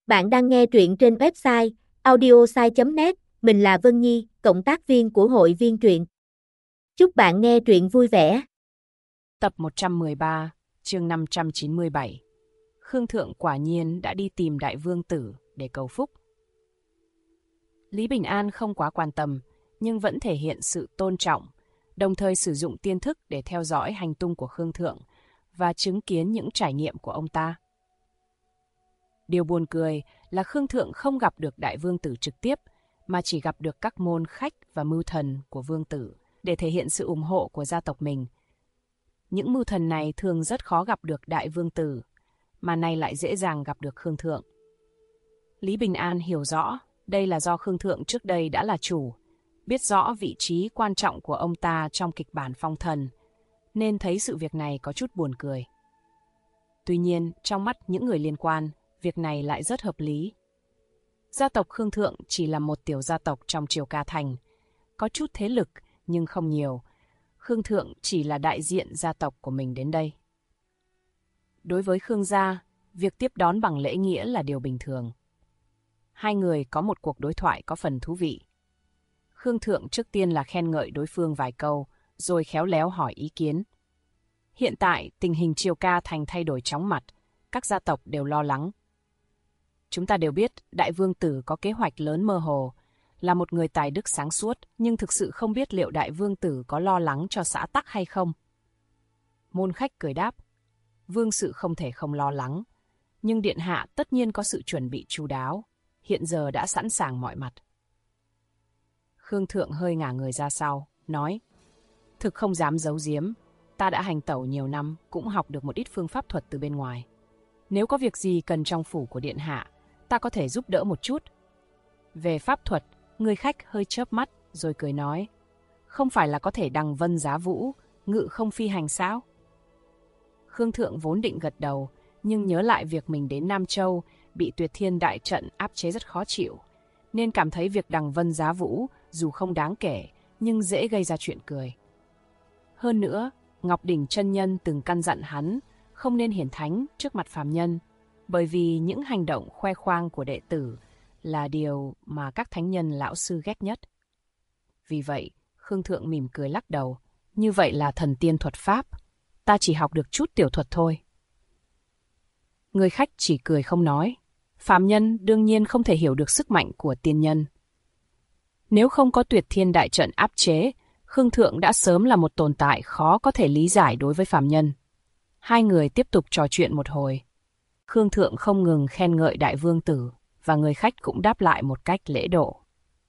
Bạn đang nghe truyện trên website audiosai.net, mình là Vân Nhi, cộng tác viên của hội viên truyện. Chúc bạn nghe truyện vui vẻ. Tập 113, chương 597. Khương Thượng quả nhiên đã đi tìm Đại Vương Tử để cầu phúc. Lý Bình An không quá quan tâm, nhưng vẫn thể hiện sự tôn trọng, đồng thời sử dụng tiên thức để theo dõi hành tung của Khương Thượng và chứng kiến những trải nghiệm của ông ta. Điều buồn cười là Khương Thượng không gặp được Đại Vương Tử trực tiếp, mà chỉ gặp được các môn khách và mưu thần của Vương Tử để thể hiện sự ủng hộ của gia tộc mình. Những mưu thần này thường rất khó gặp được Đại Vương Tử, mà nay lại dễ dàng gặp được Khương Thượng. Lý Bình An hiểu rõ đây là do Khương Thượng trước đây đã là chủ, biết rõ vị trí quan trọng của ông ta trong kịch bản phong thần, nên thấy sự việc này có chút buồn cười. Tuy nhiên, trong mắt những người liên quan, việc này lại rất hợp lý. Gia tộc Khương Thượng chỉ là một tiểu gia tộc trong Triều Ca Thành, có chút thế lực nhưng không nhiều. Khương Thượng chỉ là đại diện gia tộc của mình đến đây. Đối với Khương gia, việc tiếp đón bằng lễ nghĩa là điều bình thường. Hai người có một cuộc đối thoại có phần thú vị. Khương Thượng trước tiên là khen ngợi đối phương vài câu, rồi khéo léo hỏi ý kiến. Hiện tại, tình hình Triều Ca Thành thay đổi chóng mặt, các gia tộc đều lo lắng. Chúng ta đều biết Đại Vương Tử có kế hoạch lớn mơ hồ, là một người tài đức sáng suốt, nhưng thực sự không biết liệu Đại Vương Tử có lo lắng cho xã tắc hay không. Môn khách cười đáp, Vương sự không thể không lo lắng, nhưng Điện Hạ tất nhiên có sự chuẩn bị chu đáo, hiện giờ đã sẵn sàng mọi mặt. Khương Thượng hơi ngả người ra sau, nói, thực không dám giấu giếm, ta đã hành tẩu nhiều năm, cũng học được một ít phương pháp thuật từ bên ngoài. Nếu có việc gì cần trong phủ của Điện Hạ, ta có thể giúp đỡ một chút. Về pháp thuật, người khách hơi chớp mắt, rồi cười nói, không phải là có thể đằng vân giá vũ, ngự không phi hành sao? Khương Thượng vốn định gật đầu, nhưng nhớ lại việc mình đến Nam Châu, bị Tuyệt Thiên Đại Trận áp chế rất khó chịu, nên cảm thấy việc đằng vân giá vũ, dù không đáng kể, nhưng dễ gây ra chuyện cười. Hơn nữa, Ngọc Đỉnh chân nhân từng căn dặn hắn, không nên hiển thánh trước mặt phàm nhân, bởi vì những hành động khoe khoang của đệ tử là điều mà các thánh nhân lão sư ghét nhất. Vì vậy, Khương Thượng mỉm cười lắc đầu, như vậy là thần tiên thuật pháp, ta chỉ học được chút tiểu thuật thôi. Người khách chỉ cười không nói, phàm nhân đương nhiên không thể hiểu được sức mạnh của tiên nhân. Nếu không có Tuyệt Thiên Đại Trận áp chế, Khương Thượng đã sớm là một tồn tại khó có thể lý giải đối với phàm nhân. Hai người tiếp tục trò chuyện một hồi. Khương Thượng không ngừng khen ngợi Đại Vương Tử, và người khách cũng đáp lại một cách lễ độ.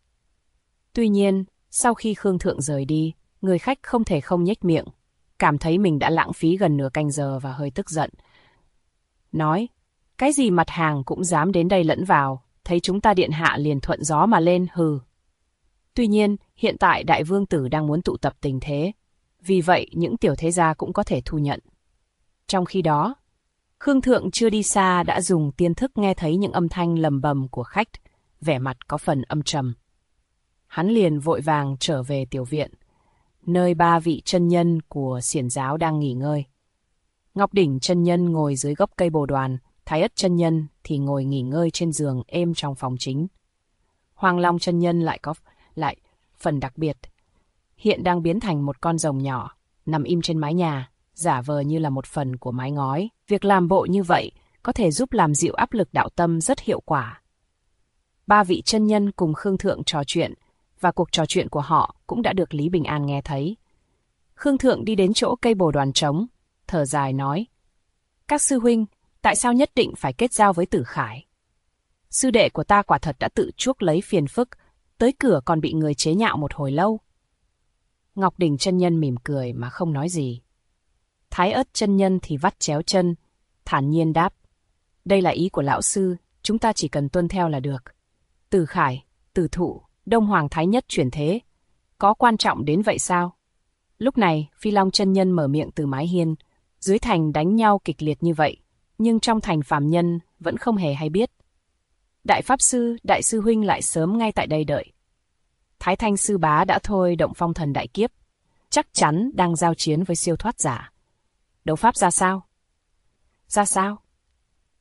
Tuy nhiên, sau khi Khương Thượng rời đi, người khách không thể không nhếch miệng, cảm thấy mình đã lãng phí gần nửa canh giờ và hơi tức giận. Nói, cái gì mặt hàng cũng dám đến đây lẫn vào, thấy chúng ta Điện Hạ liền thuận gió mà lên, hừ. Tuy nhiên, hiện tại Đại Vương Tử đang muốn tụ tập tình thế, vì vậy những tiểu thế gia cũng có thể thu nhận. Trong khi đó, Khương Thượng chưa đi xa đã dùng tiên thức nghe thấy những âm thanh lầm bầm của khách, vẻ mặt có phần âm trầm. Hắn liền vội vàng trở về tiểu viện, nơi ba vị chân nhân của xiển giáo đang nghỉ ngơi. Ngọc Đỉnh chân nhân ngồi dưới gốc cây bồ đoàn, Thái Ất chân nhân thì ngồi nghỉ ngơi trên giường êm trong phòng chính. Hoàng Long chân nhân lại có phần đặc biệt, hiện đang biến thành một con rồng nhỏ, nằm im trên mái nhà, giả vờ như là một phần của mái ngói. Việc làm bộ như vậy có thể giúp làm dịu áp lực đạo tâm rất hiệu quả. Ba vị chân nhân cùng Khương Thượng trò chuyện, và cuộc trò chuyện của họ cũng đã được Lý Bình An nghe thấy. Khương Thượng đi đến chỗ cây bồ đoàn trống, thở dài nói, các sư huynh, tại sao nhất định phải kết giao với Tử Khải? Sư đệ của ta quả thật đã tự chuốc lấy phiền phức, tới cửa còn bị người chế nhạo một hồi lâu. Ngọc Đỉnh chân nhân mỉm cười mà không nói gì. Thái Ất chân nhân thì vắt chéo chân, thản nhiên đáp, đây là ý của lão sư, chúng ta chỉ cần tuân theo là được. Tử Khải, Tử Thụ, Đông Hoàng Thái Nhất chuyển thế, có quan trọng đến vậy sao? Lúc này, Phi Long chân nhân mở miệng từ mái hiên, dưới thành đánh nhau kịch liệt như vậy, nhưng trong thành phàm nhân vẫn không hề hay biết. Đại Pháp Sư, Đại Sư Huynh lại sớm ngay tại đây đợi. Thái Thanh Sư Bá đã thôi động phong thần đại kiếp, chắc chắn đang giao chiến với siêu thoát giả. Đấu pháp ra sao? Ra sao?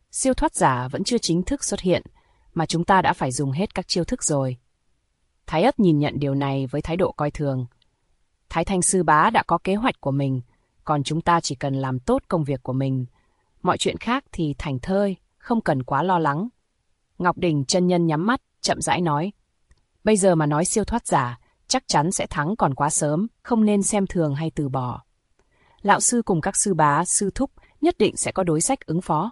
siêu thoát giả vẫn chưa chính thức xuất hiện, mà chúng ta đã phải dùng hết các chiêu thức rồi. Thái Ất nhìn nhận điều này với thái độ coi thường. Thái Thanh sư bá đã có kế hoạch của mình, còn chúng ta chỉ cần làm tốt công việc của mình. Mọi chuyện khác thì thảnh thơi, không cần quá lo lắng. Ngọc Đình chân nhân nhắm mắt, chậm rãi nói. Bây giờ mà nói siêu thoát giả, chắc chắn sẽ thắng còn quá sớm, không nên xem thường hay từ bỏ. Lão sư cùng các sư bá, sư thúc nhất định sẽ có đối sách ứng phó.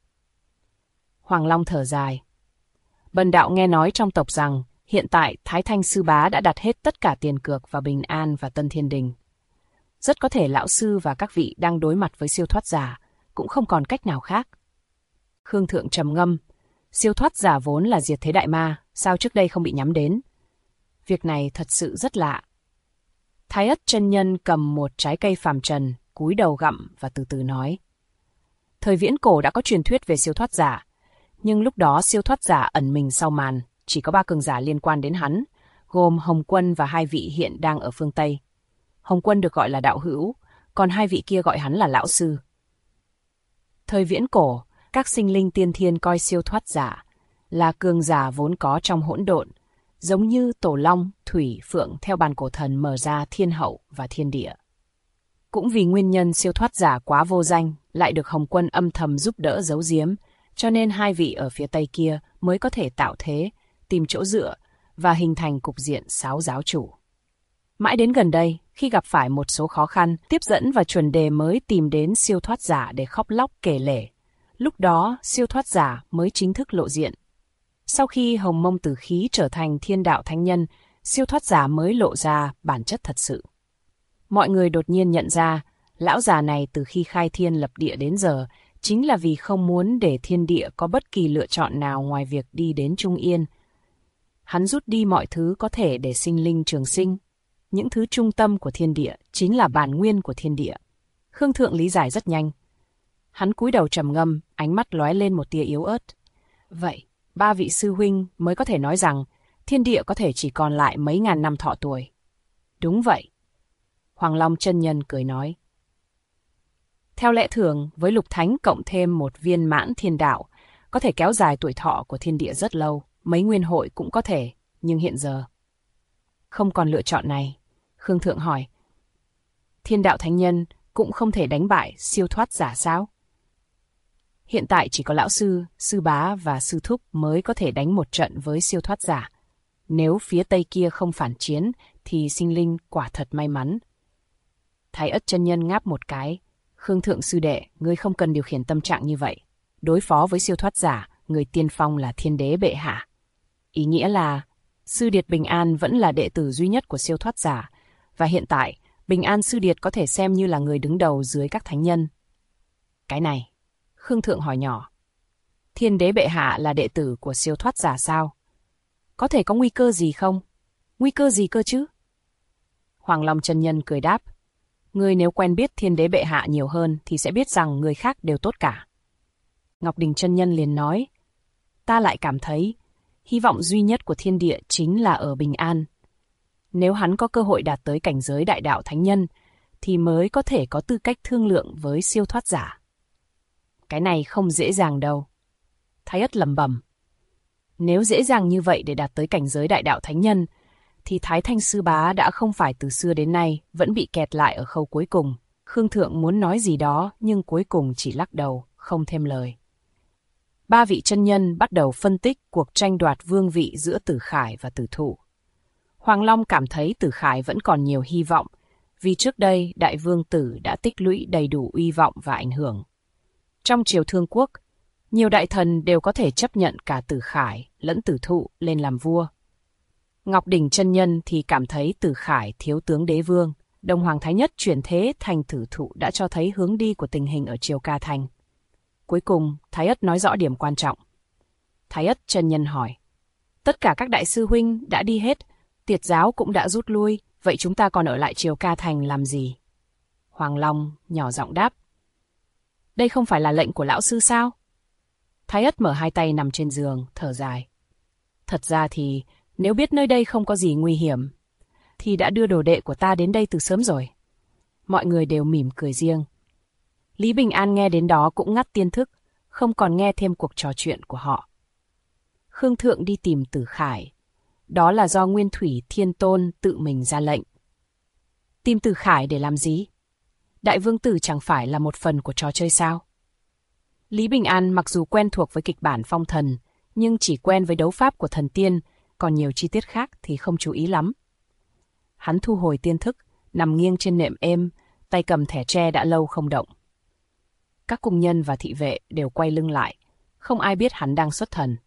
Hoàng Long thở dài. Bần đạo nghe nói trong tộc rằng, hiện tại Thái Thanh sư bá đã đặt hết tất cả tiền cược vào Bình An và Tân Thiên Đình. Rất có thể lão sư và các vị đang đối mặt với siêu thoát giả, cũng không còn cách nào khác. Khương Thượng trầm ngâm, siêu thoát giả vốn là diệt thế đại ma, sao trước đây không bị nhắm đến? Việc này thật sự rất lạ. Thái Ất chân nhân cầm một trái cây phàm trần, cúi đầu gặm và từ từ nói. Thời viễn cổ đã có truyền thuyết về siêu thoát giả, nhưng lúc đó siêu thoát giả ẩn mình sau màn, chỉ có 3 cường giả liên quan đến hắn, gồm Hồng Quân và 2 vị hiện đang ở phương Tây. Hồng Quân được gọi là đạo hữu, còn 2 vị kia gọi hắn là lão sư. Thời viễn cổ, các sinh linh tiên thiên coi siêu thoát giả là cường giả vốn có trong hỗn độn, giống như Tổ Long, Thủy, Phượng theo bàn cổ thần mở ra thiên hậu và thiên địa. Cũng vì nguyên nhân siêu thoát giả quá vô danh, lại được Hồng Quân âm thầm giúp đỡ giấu giếm, cho nên 2 vị ở phía Tây kia mới có thể tạo thế, tìm chỗ dựa và hình thành cục diện 6 giáo chủ. Mãi đến gần đây, khi gặp phải một số khó khăn, tiếp dẫn và chuẩn đề mới tìm đến siêu thoát giả để khóc lóc kể lể. Lúc đó, siêu thoát giả mới chính thức lộ diện. Sau khi Hồng Mông Tử Khí trở thành thiên đạo thánh nhân, siêu thoát giả mới lộ ra bản chất thật sự. Mọi người đột nhiên nhận ra, lão già này từ khi khai thiên lập địa đến giờ, chính là vì không muốn để thiên địa có bất kỳ lựa chọn nào ngoài việc đi đến Trung Yên. Hắn rút đi mọi thứ có thể để sinh linh trường sinh. Những thứ trung tâm của thiên địa chính là bản nguyên của thiên địa. Khương Thượng lý giải rất nhanh. Hắn cúi đầu trầm ngâm, ánh mắt lóe lên một tia yếu ớt. Vậy, 3 vị sư huynh mới có thể nói rằng thiên địa có thể chỉ còn lại mấy ngàn năm thọ tuổi. Đúng vậy. Hoàng Long chân nhân cười nói. Theo lẽ thường, với lục thánh cộng thêm một viên mãn thiên đạo, có thể kéo dài tuổi thọ của thiên địa rất lâu, mấy nguyên hội cũng có thể, nhưng hiện giờ không còn lựa chọn này. Khương Thượng hỏi. Thiên đạo thánh nhân cũng không thể đánh bại siêu thoát giả sao? Hiện tại chỉ có lão sư, sư bá và sư thúc mới có thể đánh một trận với siêu thoát giả. Nếu phía Tây kia không phản chiến, thì sinh linh quả thật may mắn. Thái Ất chân nhân ngáp một cái. Khương Thượng sư đệ, ngươi không cần điều khiển tâm trạng như vậy. Đối phó với siêu thoát giả, người tiên phong là thiên đế bệ hạ. Ý nghĩa là, Sư Điệt Bình An vẫn là đệ tử duy nhất của siêu thoát giả, và hiện tại, Bình An Sư Điệt có thể xem như là người đứng đầu dưới các thánh nhân. Cái này, Khương Thượng hỏi nhỏ. Thiên đế bệ hạ là đệ tử của siêu thoát giả sao? Có thể có nguy cơ gì không? Nguy cơ gì cơ chứ? Hoàng Long chân nhân cười đáp. Ngươi nếu quen biết thiên đế bệ hạ nhiều hơn thì sẽ biết rằng người khác đều tốt cả. Ngọc Đình chân nhân liền nói. Ta lại cảm thấy, hy vọng duy nhất của thiên địa chính là ở Bình An. Nếu hắn có cơ hội đạt tới cảnh giới đại đạo thánh nhân, thì mới có thể có tư cách thương lượng với siêu thoát giả. Cái này không dễ dàng đâu. Thái Ất lẩm bẩm. Nếu dễ dàng như vậy để đạt tới cảnh giới đại đạo thánh nhân, thì Thái Thanh sư bá đã không phải từ xưa đến nay vẫn bị kẹt lại ở khâu cuối cùng. Khương Thượng muốn nói gì đó nhưng cuối cùng chỉ lắc đầu, không thêm lời. 3 vị chân nhân bắt đầu phân tích cuộc tranh đoạt vương vị giữa Tử Khải và Tử Thụ. Hoàng Long cảm thấy Tử Khải vẫn còn nhiều hy vọng, vì trước đây Đại Vương Tử đã tích lũy đầy đủ uy vọng và ảnh hưởng. Trong triều Thương Quốc, nhiều đại thần đều có thể chấp nhận cả Tử Khải lẫn Tử Thụ lên làm vua. Ngọc Đình chân nhân thì cảm thấy Tử Khải thiếu tướng đế vương, Đông Hoàng Thái Nhất chuyển thế thành Tử Thụ đã cho thấy hướng đi của tình hình ở triều Ca Thành. Cuối cùng, Thái Ất nói rõ điểm quan trọng. Thái Ất chân nhân hỏi. Tất cả các đại sư huynh đã đi hết, Tiệt giáo cũng đã rút lui, vậy chúng ta còn ở lại triều Ca Thành làm gì? Hoàng Long nhỏ giọng đáp. Đây không phải là lệnh của lão sư sao? Thái Ất mở 2 tay nằm trên giường, thở dài. Thật ra thì, nếu biết nơi đây không có gì nguy hiểm, thì đã đưa đồ đệ của ta đến đây từ sớm rồi. Mọi người đều mỉm cười riêng. Lý Bình An nghe đến đó cũng ngắt tiên thức, không còn nghe thêm cuộc trò chuyện của họ. Khương Thượng đi tìm Tử Khải. Đó là do Nguyên Thủy Thiên Tôn tự mình ra lệnh. Tìm Tử Khải để làm gì? Đại vương tử chẳng phải là một phần của trò chơi sao? Lý Bình An mặc dù quen thuộc với kịch bản phong thần, nhưng chỉ quen với đấu pháp của thần tiên, còn nhiều chi tiết khác thì không chú ý lắm. Hắn thu hồi tiên thức, nằm nghiêng trên nệm êm, tay cầm thẻ tre đã lâu không động. Các cung nhân và thị vệ đều quay lưng lại, không ai biết hắn đang xuất thần.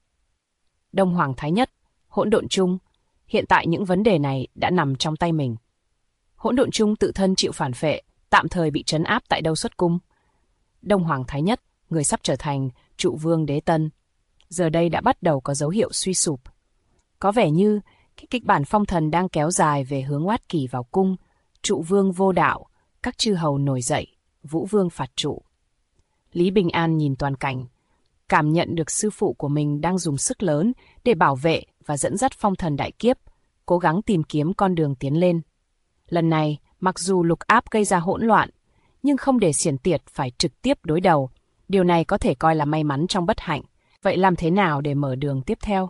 Đông Hoàng Thái Nhất, Hỗn Độn Chung, hiện tại những vấn đề này đã nằm trong tay mình. Hỗn Độn Chung tự thân chịu phản phệ, tạm thời bị trấn áp tại Đâu Xuất Cung. Đông Hoàng Thái Nhất, người sắp trở thành trụ vương đế tân, giờ đây đã bắt đầu có dấu hiệu suy sụp. Có vẻ như cái kịch bản phong thần đang kéo dài về hướng Oát Kỳ vào cung, trụ vương vô đạo, các chư hầu nổi dậy, vũ vương phạt trụ. Lý Bình An nhìn toàn cảnh, cảm nhận được sư phụ của mình đang dùng sức lớn để bảo vệ và dẫn dắt phong thần đại kiếp, cố gắng tìm kiếm con đường tiến lên. Lần này, mặc dù Lục Áp gây ra hỗn loạn, nhưng không để Xiển Tiệt phải trực tiếp đối đầu. Điều này có thể coi là may mắn trong bất hạnh. Vậy làm thế nào để mở đường tiếp theo?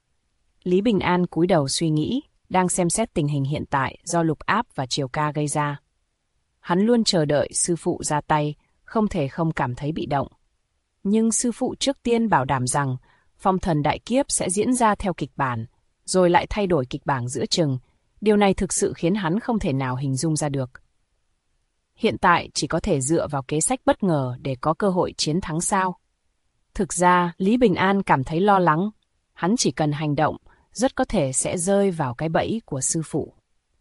Lý Bình An cúi đầu suy nghĩ, đang xem xét tình hình hiện tại do Lục Áp và Triều Ca gây ra. Hắn luôn chờ đợi sư phụ ra tay, không thể không cảm thấy bị động. Nhưng sư phụ trước tiên bảo đảm rằng phong thần đại kiếp sẽ diễn ra theo kịch bản, rồi lại thay đổi kịch bản giữa chừng. Điều này thực sự khiến hắn không thể nào hình dung ra được. Hiện tại chỉ có thể dựa vào kế sách bất ngờ để có cơ hội chiến thắng sao? Thực ra, Lý Bình An cảm thấy lo lắng. Hắn chỉ cần hành động, rất có thể sẽ rơi vào cái bẫy của sư phụ.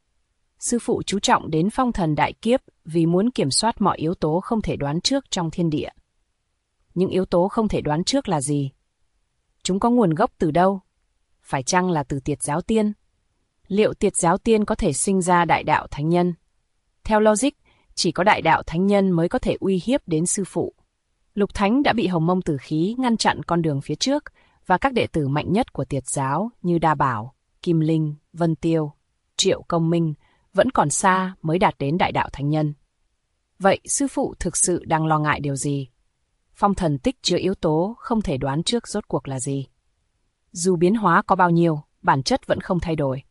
Sư phụ chú trọng đến phong thần đại kiếp vì muốn kiểm soát mọi yếu tố không thể đoán trước trong thiên địa. Những yếu tố không thể đoán trước là gì? Chúng có nguồn gốc từ đâu? Phải chăng là từ Tiệt Giáo Tiên? Liệu Tiệt Giáo Tiên có thể sinh ra đại đạo thánh nhân? Theo logic, chỉ có đại đạo thánh nhân mới có thể uy hiếp đến sư phụ. Lục Thánh đã bị Hồng Mông Tử Khí ngăn chặn con đường phía trước, và các đệ tử mạnh nhất của Tiệt Giáo như Đa Bảo, Kim Linh, Vân Tiêu, Triệu Công Minh vẫn còn xa mới đạt đến đại đạo thánh nhân. Vậy sư phụ thực sự đang lo ngại điều gì? Phong thần tích chứa yếu tố không thể đoán trước rốt cuộc là gì. Dù biến hóa có bao nhiêu, bản chất vẫn không thay đổi.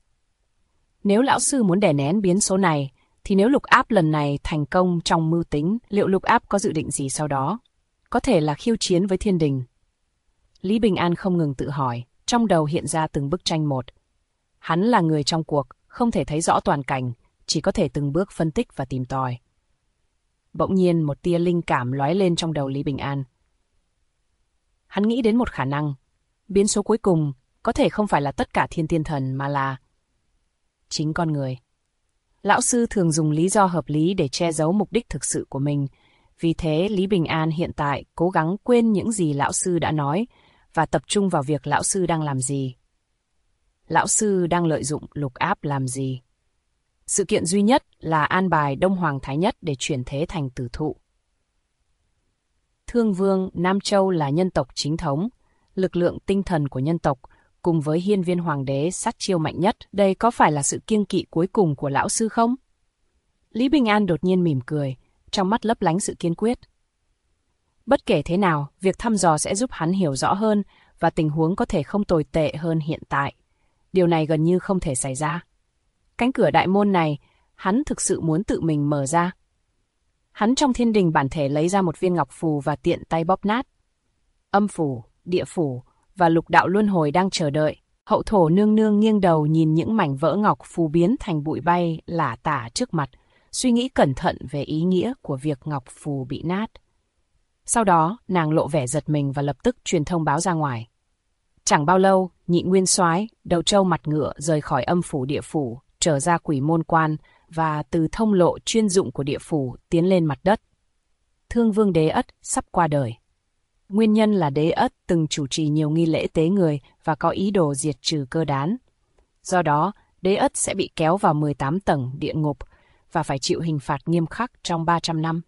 Nếu lão sư muốn đè nén biến số này, thì nếu Lục Áp lần này thành công trong mưu tính, liệu Lục Áp có dự định gì sau đó? Có thể là khiêu chiến với thiên đình. Lý Bình An không ngừng tự hỏi, trong đầu hiện ra từng bức tranh một. Hắn là người trong cuộc, không thể thấy rõ toàn cảnh, chỉ có thể từng bước phân tích và tìm tòi. Bỗng nhiên một tia linh cảm lóe lên trong đầu Lý Bình An. Hắn nghĩ đến một khả năng, biến số cuối cùng có thể không phải là tất cả thiên tiên thần mà là chính con người. Lão sư thường dùng lý do hợp lý để che giấu mục đích thực sự của mình. Vì thế, Lý Bình An hiện tại cố gắng quên những gì lão sư đã nói và tập trung vào việc lão sư đang làm gì. Lão sư đang lợi dụng Lục Áp làm gì? Sự kiện duy nhất là an bài Đông Hoàng Thái Nhất để chuyển thế thành tử thụ. Thương Vương Nam Châu là nhân tộc chính thống, lực lượng tinh thần của nhân tộc, cùng với Hiên Viên Hoàng đế sát chiêu mạnh nhất. Đây có phải là sự kiêng kỵ cuối cùng của lão sư không? Lý Bình An đột nhiên mỉm cười, trong mắt lấp lánh sự kiên quyết. Bất kể thế nào, việc thăm dò sẽ giúp hắn hiểu rõ hơn và tình huống có thể không tồi tệ hơn hiện tại. Điều này gần như không thể xảy ra. Cánh cửa đại môn này, hắn thực sự muốn tự mình mở ra. Hắn trong thiên đình bản thể lấy ra một viên ngọc phù và tiện tay bóp nát. Âm phủ, địa phủ và lục đạo luân hồi đang chờ đợi. Hậu thổ nương nương nghiêng đầu nhìn những mảnh vỡ ngọc phù biến thành bụi bay lả tả trước mặt, suy nghĩ cẩn thận về ý nghĩa của việc ngọc phù bị nát. Sau đó, nàng lộ vẻ giật mình và lập tức truyền thông báo ra ngoài. Chẳng bao lâu, Nhị Nguyên Soái, đầu trâu mặt ngựa rời khỏi âm phủ địa phủ, trở ra quỷ môn quan và từ thông lộ chuyên dụng của địa phủ tiến lên mặt đất. Thương Vương Đế Ất sắp qua đời. Nguyên nhân là Đế Ất từng chủ trì nhiều nghi lễ tế người và có ý đồ diệt trừ cơ đán. Do đó, Đế Ất sẽ bị kéo vào 18 tầng địa ngục và phải chịu hình phạt nghiêm khắc trong 300 năm.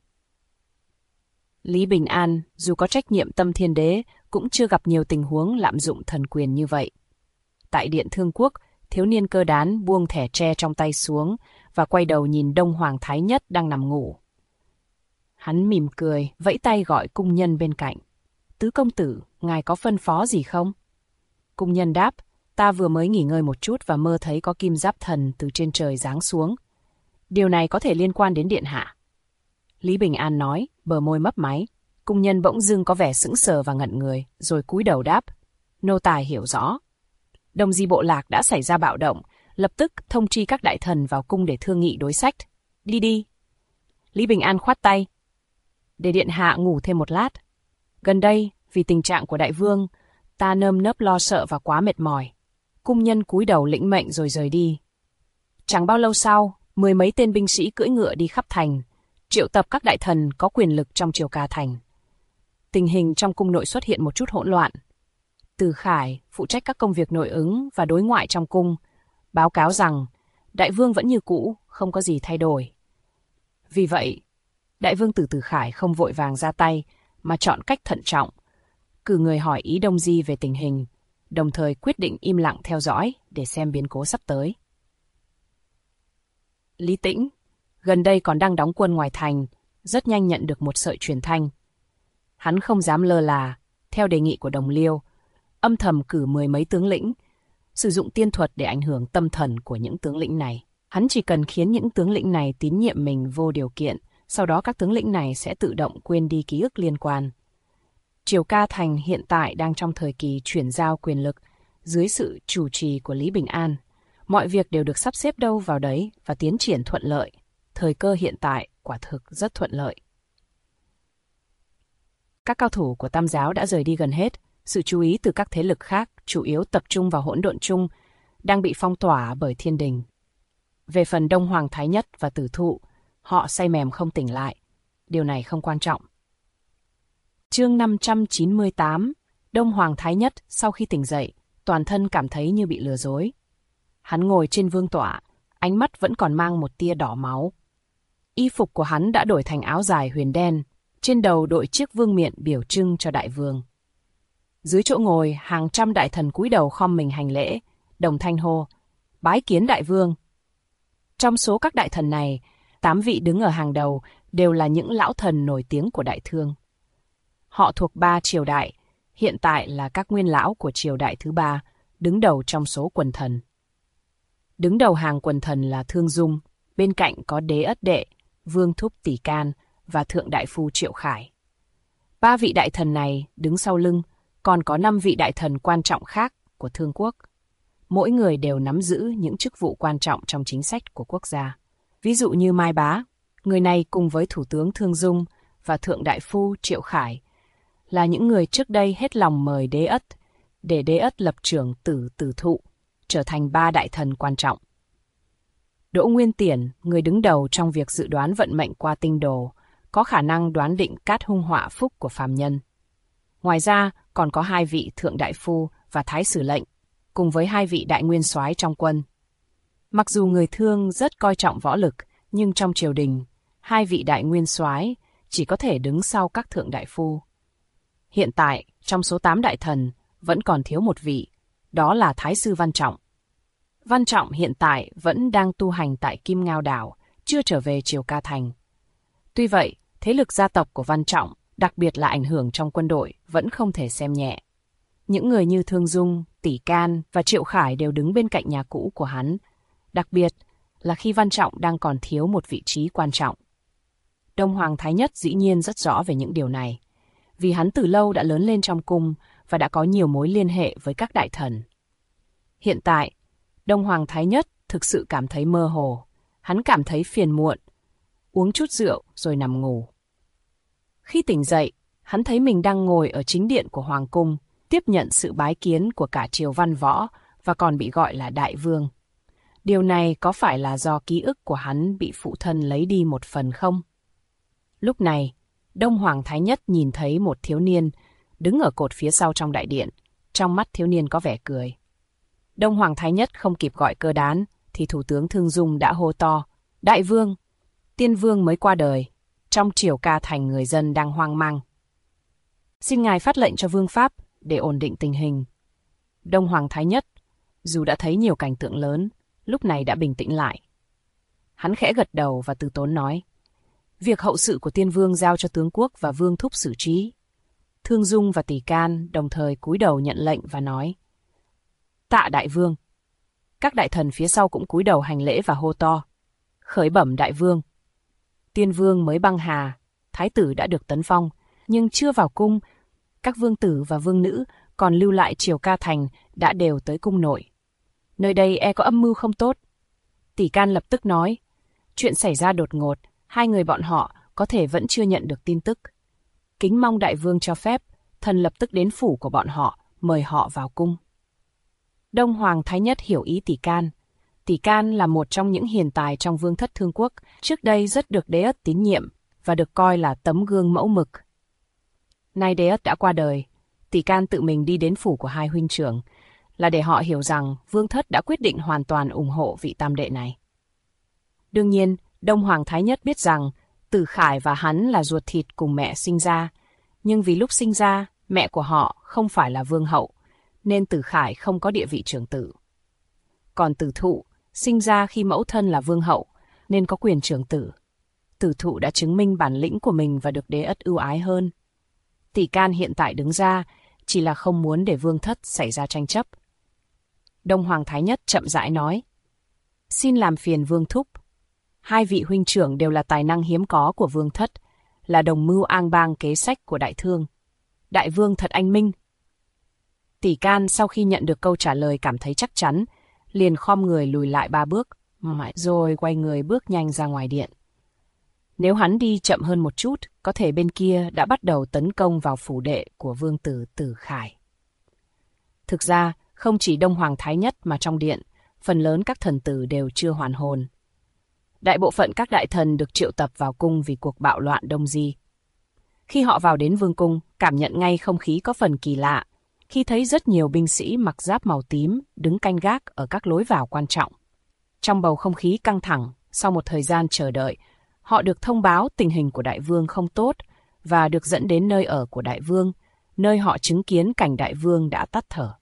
Lý Bình An, dù có trách nhiệm tâm thiên đế, cũng chưa gặp nhiều tình huống lạm dụng thần quyền như vậy. Tại Điện Thương Quốc, thiếu niên cơ đán buông thẻ tre trong tay xuống và quay đầu nhìn Đông Hoàng Thái Nhất đang nằm ngủ. Hắn mỉm cười, vẫy tay gọi cung nhân bên cạnh. Tứ công tử, ngài có phân phó gì không? Cung nhân đáp, ta vừa mới nghỉ ngơi một chút và mơ thấy có kim giáp thần từ trên trời giáng xuống. Điều này có thể liên quan đến điện hạ. Lý Bình An nói, bờ môi mấp máy. Cung nhân bỗng dưng có vẻ sững sờ và ngẩn người, rồi cúi đầu đáp. Nô tài hiểu rõ. Đông Di bộ lạc đã xảy ra bạo động, lập tức thông tri các đại thần vào cung để thương nghị đối sách. Đi đi. Lý Bình An khoát tay. Để điện hạ ngủ thêm một lát. Gần đây, vì tình trạng của đại vương, ta nơm nớp lo sợ và quá mệt mỏi. Cung nhân cúi đầu lĩnh mệnh rồi rời đi. Chẳng bao lâu sau, 10 mấy tên binh sĩ cưỡi ngựa đi khắp thành, triệu tập các đại thần có quyền lực trong triều ca thành. Tình hình trong cung nội xuất hiện một chút hỗn loạn. Từ Khải, phụ trách các công việc nội ứng và đối ngoại trong cung, báo cáo rằng đại vương vẫn như cũ, không có gì thay đổi. Vì vậy, đại vương Từ Khải không vội vàng ra tay, mà chọn cách thận trọng, cử người hỏi ý Đông Di về tình hình, đồng thời quyết định im lặng theo dõi để xem biến cố sắp tới. Lý Tĩnh, gần đây còn đang đóng quân ngoài thành, rất nhanh nhận được một sợi truyền thanh. Hắn không dám lơ là, theo đề nghị của đồng liêu, âm thầm cử 10 mấy tướng lĩnh, sử dụng tiên thuật để ảnh hưởng tâm thần của những tướng lĩnh này. Hắn chỉ cần khiến những tướng lĩnh này tín nhiệm mình vô điều kiện, sau đó các tướng lĩnh này sẽ tự động quên đi ký ức liên quan. Triều Ca Thành hiện tại đang trong thời kỳ chuyển giao quyền lực dưới sự chủ trì của Lý Bình An. Mọi việc đều được sắp xếp đâu vào đấy và tiến triển thuận lợi. Thời cơ hiện tại quả thực rất thuận lợi. Các cao thủ của Tam giáo đã rời đi gần hết. Sự chú ý từ các thế lực khác chủ yếu tập trung vào Hỗn Độn Chung, đang bị phong tỏa bởi thiên đình. Về phần Đông Hoàng Thái Nhất và Tử Thụ, họ say mềm không tỉnh lại. Điều này không quan trọng. Chương 598, Đông Hoàng Thái Nhất sau khi tỉnh dậy, toàn thân cảm thấy như bị lừa dối. Hắn ngồi trên vương tọa, ánh mắt vẫn còn mang một tia đỏ máu. Y phục của hắn đã đổi thành áo dài huyền đen, trên đầu đội chiếc vương miện biểu trưng cho đại vương. Dưới chỗ ngồi, hàng trăm đại thần cúi đầu khom mình hành lễ, đồng thanh hô, bái kiến đại vương. Trong số các đại thần này, 8 vị đứng ở hàng đầu đều là những lão thần nổi tiếng của đại thương. Họ thuộc 3 triều đại, hiện tại là các nguyên lão của triều đại thứ 3, đứng đầu trong số quần thần. Đứng đầu hàng quần thần là Thương Dung, bên cạnh có Đế Ất Đệ, Vương Thúc Tỷ Can và Thượng Đại Phu Triệu Khải. 3 vị đại thần này đứng sau lưng, còn có 5 vị đại thần quan trọng khác của Thương Quốc. Mỗi người đều nắm giữ những chức vụ quan trọng trong chính sách của quốc gia. Ví dụ như Mai Bá, người này cùng với Thủ tướng Thương Dung và Thượng Đại Phu Triệu Khải là những người trước đây hết lòng mời Đế Ất để Đế Ất lập trưởng Tử Thụ, trở thành 3 đại thần quan trọng. Đỗ Nguyên Tiển, người đứng đầu trong việc dự đoán vận mệnh qua tinh đồ, có khả năng đoán định cát hung họa phúc của phàm nhân. Ngoài ra, còn có 2 vị Thượng Đại Phu và Thái Sử Lệnh, cùng với 2 vị đại nguyên soái trong quân. Mặc dù người Thương rất coi trọng võ lực, nhưng trong triều đình, 2 vị đại nguyên soái chỉ có thể đứng sau các Thượng Đại Phu. Hiện tại, trong số 8 đại thần, vẫn còn thiếu một vị, đó là Thái sư Văn Trọng. Văn Trọng hiện tại vẫn đang tu hành tại Kim Ngao Đảo, chưa trở về triều Ca Thành. Tuy vậy, thế lực gia tộc của Văn Trọng, đặc biệt là ảnh hưởng trong quân đội, vẫn không thể xem nhẹ. Những người như Thương Dung, Tỷ Can và Triệu Khải đều đứng bên cạnh nhà cũ của hắn, đặc biệt là khi Văn Trọng đang còn thiếu một vị trí quan trọng. Đông Hoàng Thái Nhất dĩ nhiên rất rõ về những điều này, vì hắn từ lâu đã lớn lên trong cung và đã có nhiều mối liên hệ với các đại thần. Hiện tại, Đông Hoàng Thái Nhất thực sự cảm thấy mơ hồ, hắn cảm thấy phiền muộn, uống chút rượu rồi nằm ngủ. Khi tỉnh dậy, hắn thấy mình đang ngồi ở chính điện của Hoàng cung, tiếp nhận sự bái kiến của cả triều văn võ và còn bị gọi là đại vương. Điều này có phải là do ký ức của hắn bị phụ thân lấy đi một phần không? Lúc này, Đông Hoàng Thái Nhất nhìn thấy một thiếu niên đứng ở cột phía sau trong đại điện, trong mắt thiếu niên có vẻ cười. Đông Hoàng Thái Nhất không kịp gọi cơ đán, thì Thủ tướng Thương Dung đã hô to, đại vương, tiên vương mới qua đời, trong triều Ca Thành người dân đang hoang mang. Xin ngài phát lệnh cho vương pháp để ổn định tình hình. Đông Hoàng Thái Nhất, dù đã thấy nhiều cảnh tượng lớn, lúc này đã bình tĩnh lại. Hắn khẽ gật đầu và từ tốn nói, việc hậu sự của tiên vương giao cho tướng quốc và vương thúc xử trí. Thương Dung và Tỷ Can đồng thời cúi đầu nhận lệnh và nói: Tạ đại vương. Các đại thần phía sau cũng cúi đầu hành lễ và hô to: Khởi bẩm đại vương. Tiên vương mới băng hà, thái tử đã được tấn phong, nhưng chưa vào cung. Các vương tử và vương nữ còn lưu lại Triều Ca Thành đã đều tới cung nội. Nơi đây e có âm mưu không tốt. Tỷ Can lập tức nói: Chuyện xảy ra đột ngột, hai người bọn họ có thể vẫn chưa nhận được tin tức. Kính mong đại vương cho phép, thần lập tức đến phủ của bọn họ, mời họ vào cung. Đông Hoàng Thái Nhất hiểu ý Tỷ Can. Tỷ Can là một trong những hiền tài trong vương thất Thương Quốc, trước đây rất được Đế Ất tín nhiệm và được coi là tấm gương mẫu mực. Nay Đế Ất đã qua đời, Tỷ Can tự mình đi đến phủ của hai huynh trưởng, là để họ hiểu rằng vương thất đã quyết định hoàn toàn ủng hộ vị tam đệ này. Đương nhiên, Đông Hoàng Thái Nhất biết rằng Tử Khải và hắn là ruột thịt cùng mẹ sinh ra, nhưng vì lúc sinh ra, mẹ của họ không phải là vương hậu, nên Tử Khải không có địa vị trưởng tử. Còn Tử Thụ, sinh ra khi mẫu thân là vương hậu, nên có quyền trưởng tử. Tử Thụ đã chứng minh bản lĩnh của mình và được Đế Ất ưu ái hơn. Tỷ Can hiện tại đứng ra, chỉ là không muốn để vương thất xảy ra tranh chấp. Đông Hoàng Thái Nhất chậm rãi nói: Xin làm phiền vương thúc. Hai vị huynh trưởng đều là tài năng hiếm có của vương thất, là đồng mưu ang bang kế sách của đại thương. Đại vương thật anh minh. Tỷ Can sau khi nhận được câu trả lời cảm thấy chắc chắn, liền khom người lùi lại 3 bước, rồi quay người bước nhanh ra ngoài điện. Nếu hắn đi chậm hơn một chút, có thể bên kia đã bắt đầu tấn công vào phủ đệ của vương tử Tử Khải. Thực ra, không chỉ Đông Hoàng Thái Nhất mà trong điện, phần lớn các thần tử đều chưa hoàn hồn. Đại bộ phận các đại thần được triệu tập vào cung vì cuộc bạo loạn Đông Di. Khi họ vào đến vương cung, cảm nhận ngay không khí có phần kỳ lạ, khi thấy rất nhiều binh sĩ mặc giáp màu tím đứng canh gác ở các lối vào quan trọng. Trong bầu không khí căng thẳng, sau một thời gian chờ đợi, họ được thông báo tình hình của đại vương không tốt và được dẫn đến nơi ở của đại vương, nơi họ chứng kiến cảnh đại vương đã tắt thở.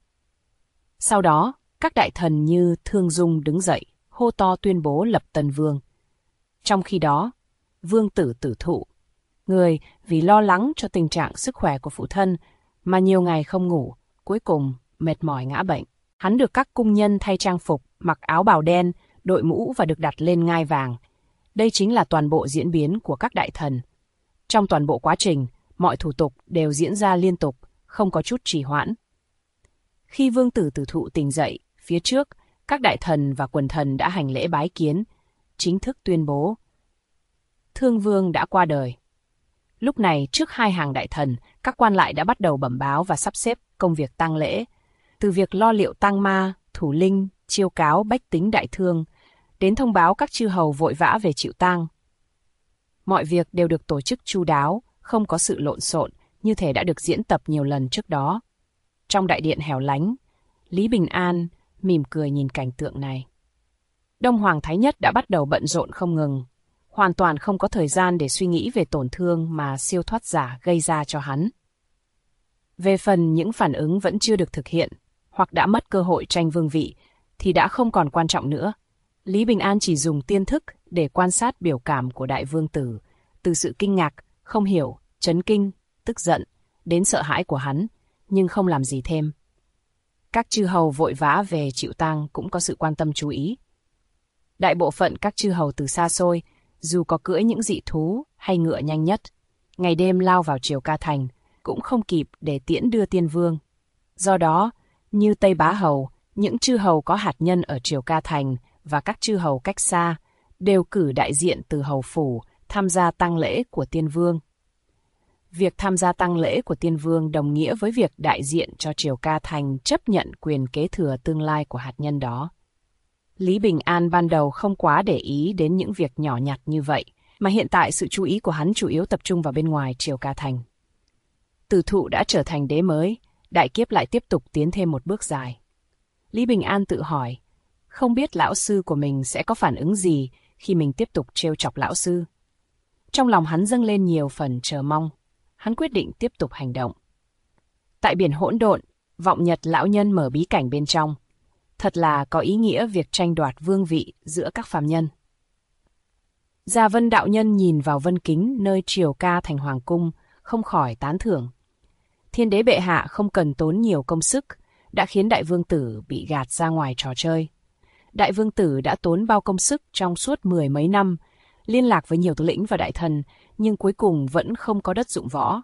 Sau đó, các đại thần như Thương Dung đứng dậy, hô to tuyên bố lập tân vương. Trong khi đó, vương tử Tử Thụ, người vì lo lắng cho tình trạng sức khỏe của phụ thân mà nhiều ngày không ngủ, cuối cùng mệt mỏi ngã bệnh. Hắn được các cung nhân thay trang phục, mặc áo bào đen, đội mũ và được đặt lên ngai vàng. Đây chính là toàn bộ diễn biến của các đại thần. Trong toàn bộ quá trình, mọi thủ tục đều diễn ra liên tục, không có chút trì hoãn. Khi vương tử Tử Thụ tỉnh dậy, phía trước, các đại thần và quần thần đã hành lễ bái kiến, chính thức tuyên bố Thương Vương đã qua đời. Lúc này, trước hai hàng đại thần, các quan lại đã bắt đầu bẩm báo và sắp xếp công việc tang lễ. Từ việc lo liệu tang ma, thủ linh, chiêu cáo bách tính đại thương, đến thông báo các chư hầu vội vã về chịu tang. Mọi việc đều được tổ chức chu đáo, không có sự lộn xộn, như thể đã được diễn tập nhiều lần trước đó. Trong đại điện hẻo lánh, Lý Bình An mỉm cười nhìn cảnh tượng này. Đông Hoàng Thái Nhất đã bắt đầu bận rộn không ngừng, hoàn toàn không có thời gian để suy nghĩ về tổn thương mà siêu thoát giả gây ra cho hắn. Về phần những phản ứng vẫn chưa được thực hiện, hoặc đã mất cơ hội tranh vương vị, thì đã không còn quan trọng nữa. Lý Bình An chỉ dùng tiên thức để quan sát biểu cảm của đại vương tử, từ sự kinh ngạc, không hiểu, chấn kinh, tức giận, đến sợ hãi của hắn, nhưng không làm gì thêm. Các chư hầu vội vã về chịu tang cũng có sự quan tâm chú ý. Đại bộ phận các chư hầu từ xa xôi, dù có cưỡi những dị thú hay ngựa nhanh nhất, ngày đêm lao vào Triều Ca Thành, cũng không kịp để tiễn đưa tiên vương. Do đó, như Tây Bá Hầu, những chư hầu có hạt nhân ở Triều Ca Thành và các chư hầu cách xa, đều cử đại diện từ hầu phủ tham gia tang lễ của tiên vương. Việc tham gia tang lễ của tiên vương đồng nghĩa với việc đại diện cho Triều Ca Thành chấp nhận quyền kế thừa tương lai của hạt nhân đó. Lý Bình An ban đầu không quá để ý đến những việc nhỏ nhặt như vậy, mà hiện tại sự chú ý của hắn chủ yếu tập trung vào bên ngoài Triều Ca Thành. Tử Thụ đã trở thành đế mới, đại kiếp lại tiếp tục tiến thêm một bước dài. Lý Bình An tự hỏi, không biết lão sư của mình sẽ có phản ứng gì khi mình tiếp tục trêu chọc lão sư. Trong lòng hắn dâng lên nhiều phần chờ mong, hắn quyết định tiếp tục hành động. Tại biển hỗn độn, Vọng Nhật lão nhân mở bí cảnh bên trong. Thật là có ý nghĩa việc tranh đoạt vương vị giữa các phàm nhân. Gia Vân đạo nhân nhìn vào vân kính nơi Triều Ca Thành hoàng cung, không khỏi tán thưởng. Thiên đế bệ hạ không cần tốn nhiều công sức, đã khiến đại vương tử bị gạt ra ngoài trò chơi. Đại vương tử đã tốn bao công sức trong suốt 10 mấy năm, liên lạc với nhiều tướng lĩnh và đại thần, nhưng cuối cùng vẫn không có đất dụng võ.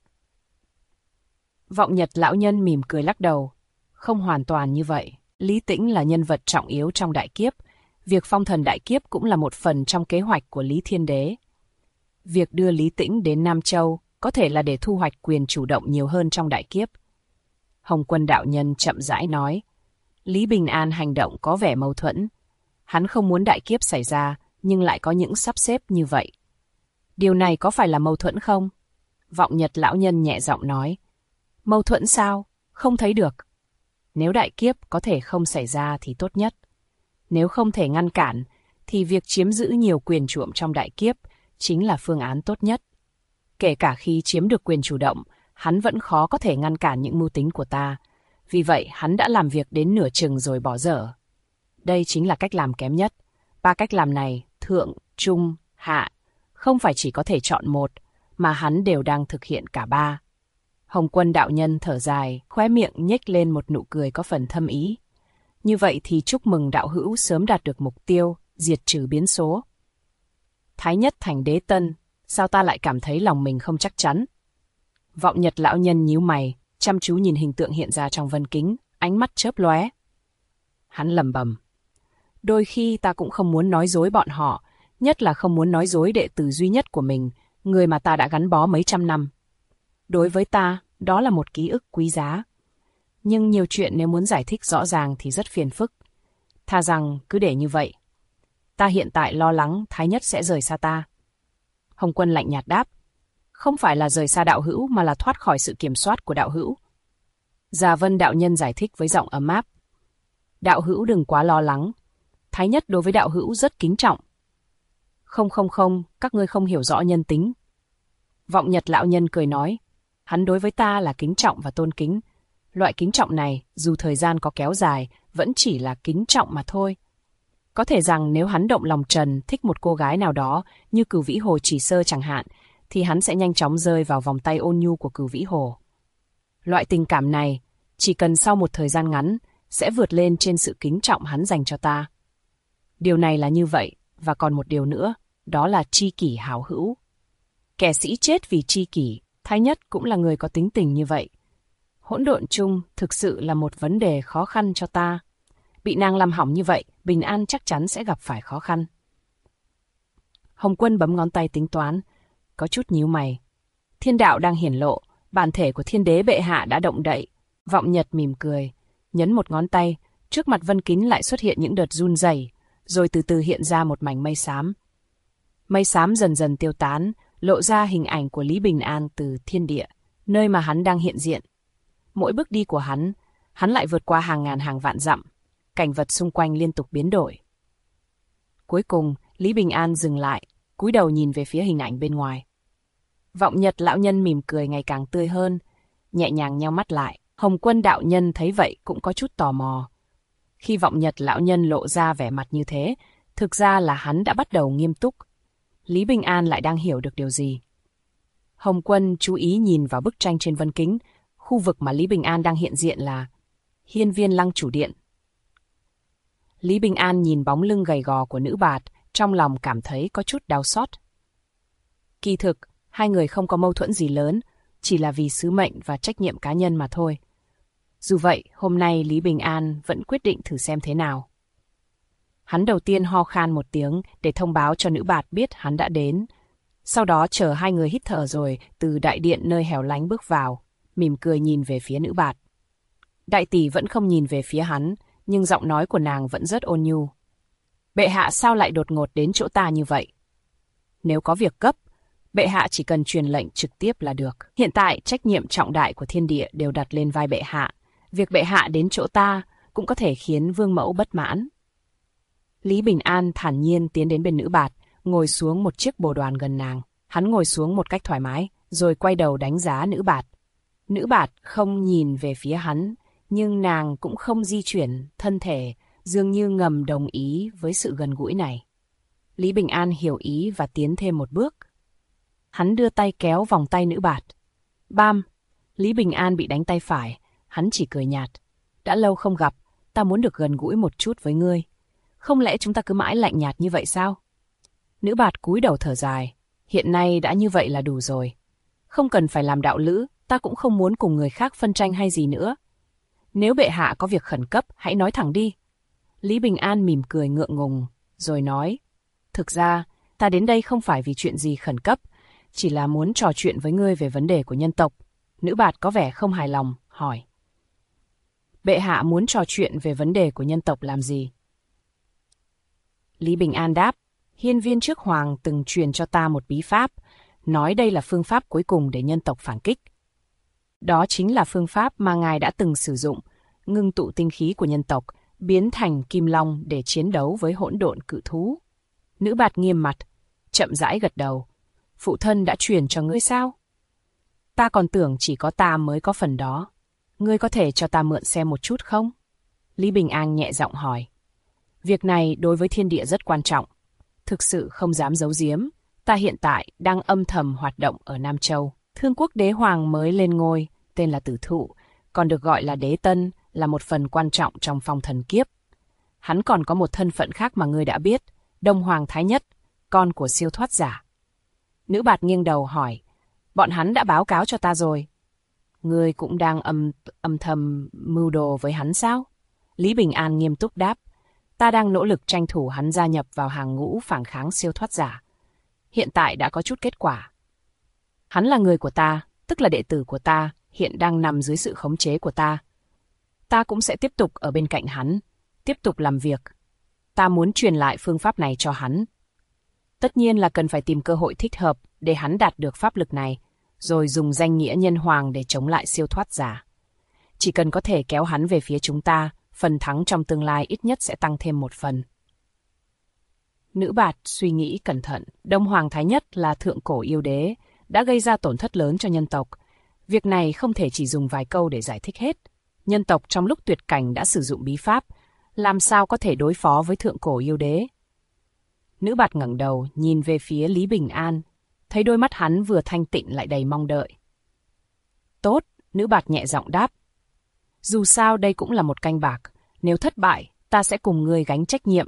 Vọng Nhật lão nhân mỉm cười lắc đầu. Không hoàn toàn như vậy. Lý Tĩnh là nhân vật trọng yếu trong đại kiếp. Việc phong thần đại kiếp cũng là một phần trong kế hoạch của Lý Thiên Đế. Việc đưa Lý Tĩnh đến Nam Châu có thể là để thu hoạch quyền chủ động nhiều hơn trong đại kiếp. Hồng Quân đạo nhân chậm rãi nói. Lý Bình An hành động có vẻ mâu thuẫn. Hắn không muốn đại kiếp xảy ra, nhưng lại có những sắp xếp như vậy. Điều này có phải là mâu thuẫn không? Vọng Nhật lão nhân nhẹ giọng nói. Mâu thuẫn sao? Không thấy được. Nếu đại kiếp có thể không xảy ra thì tốt nhất. Nếu không thể ngăn cản, thì việc chiếm giữ nhiều quyền trộm trong đại kiếp chính là phương án tốt nhất. Kể cả khi chiếm được quyền chủ động, hắn vẫn khó có thể ngăn cản những mưu tính của ta. Vì vậy, hắn đã làm việc đến nửa chừng rồi bỏ dở. Đây chính là cách làm kém nhất. 3 cách làm này, thượng, trung, hạ, không phải chỉ có thể chọn một, mà hắn đều đang thực hiện cả 3. Hồng Quân đạo nhân thở dài, khóe miệng nhếch lên một nụ cười có phần thâm ý. Như vậy thì chúc mừng đạo hữu sớm đạt được mục tiêu, diệt trừ biến số. Thái nhất thành đế tân, sao ta lại cảm thấy lòng mình không chắc chắn? Vọng Nhật lão nhân nhíu mày, chăm chú nhìn hình tượng hiện ra trong vân kính, ánh mắt chớp lóe. Hắn lẩm bẩm. Đôi khi ta cũng không muốn nói dối bọn họ, nhất là không muốn nói dối đệ tử duy nhất của mình, người mà ta đã gắn bó mấy trăm năm. Đối với ta, đó là một ký ức quý giá. Nhưng nhiều chuyện nếu muốn giải thích rõ ràng thì rất phiền phức. Thà rằng cứ để như vậy. Ta hiện tại lo lắng Thái Nhất sẽ rời xa ta. Hồng Quân lạnh nhạt đáp. Không phải là rời xa đạo hữu mà là thoát khỏi sự kiểm soát của đạo hữu. Già Vân đạo nhân giải thích với giọng ấm áp. Đạo hữu đừng quá lo lắng. Thái Nhất đối với đạo hữu rất kính trọng. Không, các ngươi không hiểu rõ nhân tính. Vọng Nhật lão nhân cười nói. Hắn đối với ta là kính trọng và tôn kính. Loại kính trọng này, dù thời gian có kéo dài, vẫn chỉ là kính trọng mà thôi. Có thể rằng nếu hắn động lòng trần thích một cô gái nào đó, như Cửu Vĩ Hồ Chỉ Sơ chẳng hạn, thì hắn sẽ nhanh chóng rơi vào vòng tay ôn nhu của Cửu Vĩ Hồ. Loại tình cảm này, chỉ cần sau một thời gian ngắn, sẽ vượt lên trên sự kính trọng hắn dành cho ta. Điều này là như vậy, và còn một điều nữa, đó là tri kỷ hảo hữu. Kẻ sĩ chết vì tri kỷ, Thái Nhất cũng là người có tính tình như vậy. Hỗn độn chung thực sự là một vấn đề khó khăn cho ta. Bị nàng làm hỏng như vậy, Bình An chắc chắn sẽ gặp phải khó khăn. Hồng Quân bấm ngón tay tính toán, có chút nhíu mày. Thiên đạo đang hiển lộ, bản thể của Thiên Đế bệ hạ đã động đậy. Vọng Nhật mỉm cười, nhấn một ngón tay, trước mặt Vân Kính lại xuất hiện những đợt run rẩy, rồi từ từ hiện ra một mảnh mây xám. Mây xám dần dần tiêu tán, lộ ra hình ảnh của Lý Bình An từ thiên địa, nơi mà hắn đang hiện diện. Mỗi bước đi của hắn lại vượt qua hàng ngàn hàng vạn dặm, cảnh vật xung quanh liên tục biến đổi. Cuối cùng, Lý Bình An dừng lại, cúi đầu nhìn về phía hình ảnh bên ngoài. Vọng Nhật lão nhân mỉm cười ngày càng tươi hơn, nhẹ nhàng nheo mắt lại. Hồng Quân đạo nhân thấy vậy cũng có chút tò mò. Khi Vọng Nhật lão nhân lộ ra vẻ mặt như thế, thực ra là hắn đã bắt đầu nghiêm túc. Lý Bình An lại đang hiểu được điều gì? Hồng Quân chú ý nhìn vào bức tranh trên vân kính, khu vực mà Lý Bình An đang hiện diện là Hiên Viên Lăng Chủ Điện. Lý Bình An nhìn bóng lưng gầy gò của nữ bạt, trong lòng cảm thấy có chút đau xót. Kỳ thực, hai người không có mâu thuẫn gì lớn, chỉ là vì sứ mệnh và trách nhiệm cá nhân mà thôi. Dù vậy, hôm nay Lý Bình An vẫn quyết định thử xem thế nào. Hắn đầu tiên ho khan một tiếng để thông báo cho nữ bạt biết hắn đã đến. Sau đó chờ hai người hít thở rồi từ đại điện nơi hẻo lánh bước vào, mỉm cười nhìn về phía nữ bạt. Đại tỷ vẫn không nhìn về phía hắn, nhưng giọng nói của nàng vẫn rất ôn nhu. Bệ hạ sao lại đột ngột đến chỗ ta như vậy? Nếu có việc gấp, bệ hạ chỉ cần truyền lệnh trực tiếp là được. Hiện tại trách nhiệm trọng đại của thiên địa đều đặt lên vai bệ hạ. Việc bệ hạ đến chỗ ta cũng có thể khiến vương mẫu bất mãn. Lý Bình An thản nhiên tiến đến bên nữ bạt, ngồi xuống một chiếc bồ đoàn gần nàng. Hắn ngồi xuống một cách thoải mái, rồi quay đầu đánh giá nữ bạt. Nữ bạt không nhìn về phía hắn, nhưng nàng cũng không di chuyển thân thể, dường như ngầm đồng ý với sự gần gũi này. Lý Bình An hiểu ý và tiến thêm một bước. Hắn đưa tay kéo vòng tay nữ bạt. Bam! Lý Bình An bị đánh tay phải, hắn chỉ cười nhạt. Đã lâu không gặp, ta muốn được gần gũi một chút với ngươi. Không lẽ chúng ta cứ mãi lạnh nhạt như vậy sao? Nữ bạt cúi đầu thở dài. Hiện nay đã như vậy là đủ rồi. Không cần phải làm đạo lữ, ta cũng không muốn cùng người khác phân tranh hay gì nữa. Nếu bệ hạ có việc khẩn cấp, hãy nói thẳng đi. Lý Bình An mỉm cười ngượng ngùng, rồi nói. Thực ra, ta đến đây không phải vì chuyện gì khẩn cấp, chỉ là muốn trò chuyện với ngươi về vấn đề của nhân tộc. Nữ bạt có vẻ không hài lòng, hỏi. Bệ hạ muốn trò chuyện về vấn đề của nhân tộc làm gì? Lý Bình An đáp. Hiên viên trước hoàng từng truyền cho ta một bí pháp, nói đây là phương pháp cuối cùng để nhân tộc phản kích. Đó chính là phương pháp mà ngài đã từng sử dụng, ngưng tụ tinh khí của nhân tộc, biến thành kim long để chiến đấu với hỗn độn cự thú. Nữ bạt nghiêm mặt, chậm rãi gật đầu. Phụ thân đã truyền cho ngươi sao? Ta còn tưởng chỉ có ta mới có phần đó. Ngươi có thể cho ta mượn xem một chút không? Lý Bình An nhẹ giọng hỏi. Việc này đối với thiên địa rất quan trọng. Thực sự không dám giấu giếm, ta hiện tại đang âm thầm hoạt động ở Nam Châu. Thương quốc đế hoàng mới lên ngôi, tên là Tử Thụ, còn được gọi là Đế Tân, là một phần quan trọng trong phong thần kiếp. Hắn còn có một thân phận khác mà ngươi đã biết, Đông Hoàng Thái Nhất, con của siêu thoát giả. Nữ bạt nghiêng đầu hỏi, bọn hắn đã báo cáo cho ta rồi. Ngươi cũng đang âm thầm mưu đồ với hắn sao? Lý Bình An nghiêm túc đáp. Ta đang nỗ lực tranh thủ hắn gia nhập vào hàng ngũ phản kháng siêu thoát giả. Hiện tại đã có chút kết quả. Hắn là người của ta, tức là đệ tử của ta, hiện đang nằm dưới sự khống chế của ta. Ta cũng sẽ tiếp tục ở bên cạnh hắn, tiếp tục làm việc. Ta muốn truyền lại phương pháp này cho hắn. Tất nhiên là cần phải tìm cơ hội thích hợp để hắn đạt được pháp lực này, rồi dùng danh nghĩa nhân hoàng để chống lại siêu thoát giả. Chỉ cần có thể kéo hắn về phía chúng ta, phần thắng trong tương lai ít nhất sẽ tăng thêm một phần. Nữ bạt suy nghĩ cẩn thận. Đông Hoàng Thái Nhất là thượng cổ yêu đế, đã gây ra tổn thất lớn cho nhân tộc. Việc này không thể chỉ dùng vài câu để giải thích hết. Nhân tộc trong lúc tuyệt cảnh đã sử dụng bí pháp, làm sao có thể đối phó với thượng cổ yêu đế? Nữ bạt ngẩng đầu, nhìn về phía Lý Bình An, thấy đôi mắt hắn vừa thanh tịnh lại đầy mong đợi. Tốt, nữ bạt nhẹ giọng đáp. Dù sao đây cũng là một canh bạc, nếu thất bại, ta sẽ cùng ngươi gánh trách nhiệm.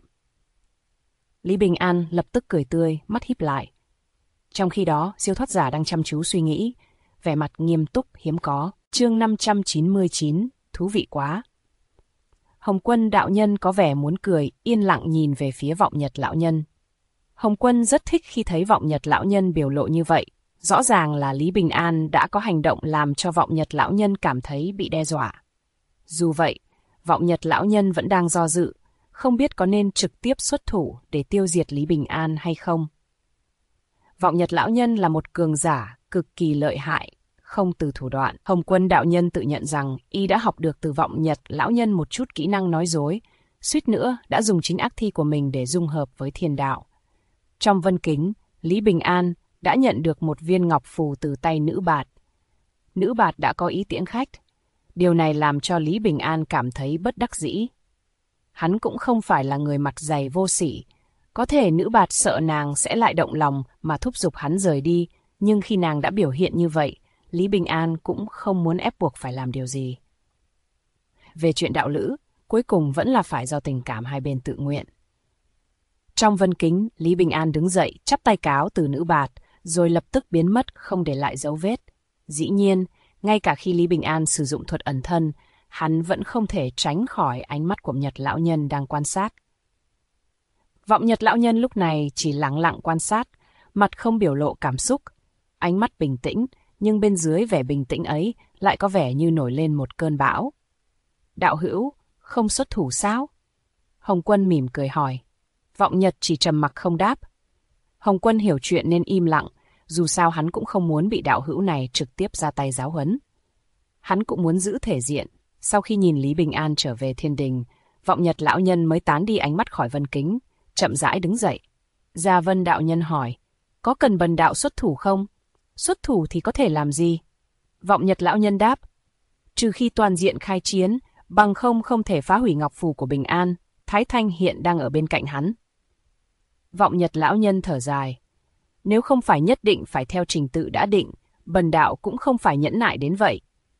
Lý Bình An lập tức cười tươi, mắt híp lại. Trong khi đó, siêu thoát giả đang chăm chú suy nghĩ, vẻ mặt nghiêm túc hiếm có. Chương 599, thú vị quá. Hồng Quân đạo nhân có vẻ muốn cười, yên lặng nhìn về phía Vọng Nhật lão nhân. Hồng Quân rất thích khi thấy Vọng Nhật lão nhân biểu lộ như vậy. Rõ ràng là Lý Bình An đã có hành động làm cho Vọng Nhật lão nhân cảm thấy bị đe dọa. Dù vậy, Vọng Nhật lão nhân vẫn đang do dự, không biết có nên trực tiếp xuất thủ để tiêu diệt Lý Bình An hay không. Vọng Nhật lão nhân là một cường giả cực kỳ lợi hại, không từ thủ đoạn. Hồng Quân đạo nhân tự nhận rằng y đã học được từ Vọng Nhật lão nhân một chút kỹ năng nói dối, suýt nữa đã dùng chính ác thi của mình để dung hợp với thiên đạo. Trong vân kính, Lý Bình An đã nhận được một viên ngọc phù từ tay nữ bạt. Nữ bạt đã có ý tiễn khách. Điều này làm cho Lý Bình An cảm thấy bất đắc dĩ. Hắn cũng không phải là người mặt dày vô sỉ. Có thể nữ bạt sợ nàng sẽ lại động lòng mà thúc giục hắn rời đi, nhưng khi nàng đã biểu hiện như vậy, Lý Bình An cũng không muốn ép buộc phải làm điều gì. Về chuyện đạo lữ, cuối cùng vẫn là phải do tình cảm hai bên tự nguyện. Trong vân kính, Lý Bình An đứng dậy, chắp tay cáo từ nữ bạt, rồi lập tức biến mất không để lại dấu vết. Dĩ nhiên, ngay cả khi Lý Bình An sử dụng thuật ẩn thân, hắn vẫn không thể tránh khỏi ánh mắt của Nhật lão nhân đang quan sát. Vọng Nhật lão nhân lúc này chỉ lặng lặng quan sát, mặt không biểu lộ cảm xúc, ánh mắt bình tĩnh, nhưng bên dưới vẻ bình tĩnh ấy lại có vẻ như nổi lên một cơn bão. Đạo hữu, không xuất thủ sao? Hồng Quân mỉm cười hỏi. Vọng Nhật chỉ trầm mặc không đáp. Hồng Quân hiểu chuyện nên im lặng, dù sao hắn cũng không muốn bị đạo hữu này trực tiếp ra tay giáo huấn. Hắn cũng muốn giữ thể diện. Sau khi nhìn Lý Bình An trở về thiên đình, Vọng Nhật lão nhân mới tán đi ánh mắt khỏi vân kính, chậm rãi đứng dậy. Gia Vân đạo nhân hỏi, có cần bần đạo xuất thủ không? Xuất thủ thì có thể làm gì? Vọng Nhật lão nhân đáp, trừ khi toàn diện khai chiến, bằng không thể phá hủy ngọc phù của Bình An. Thái Thanh hiện đang ở bên cạnh hắn. Vọng Nhật lão nhân thở dài. Nếu không phải nhất định phải theo trình tự đã định, bần đạo cũng không phải nhẫn nại đến vậy.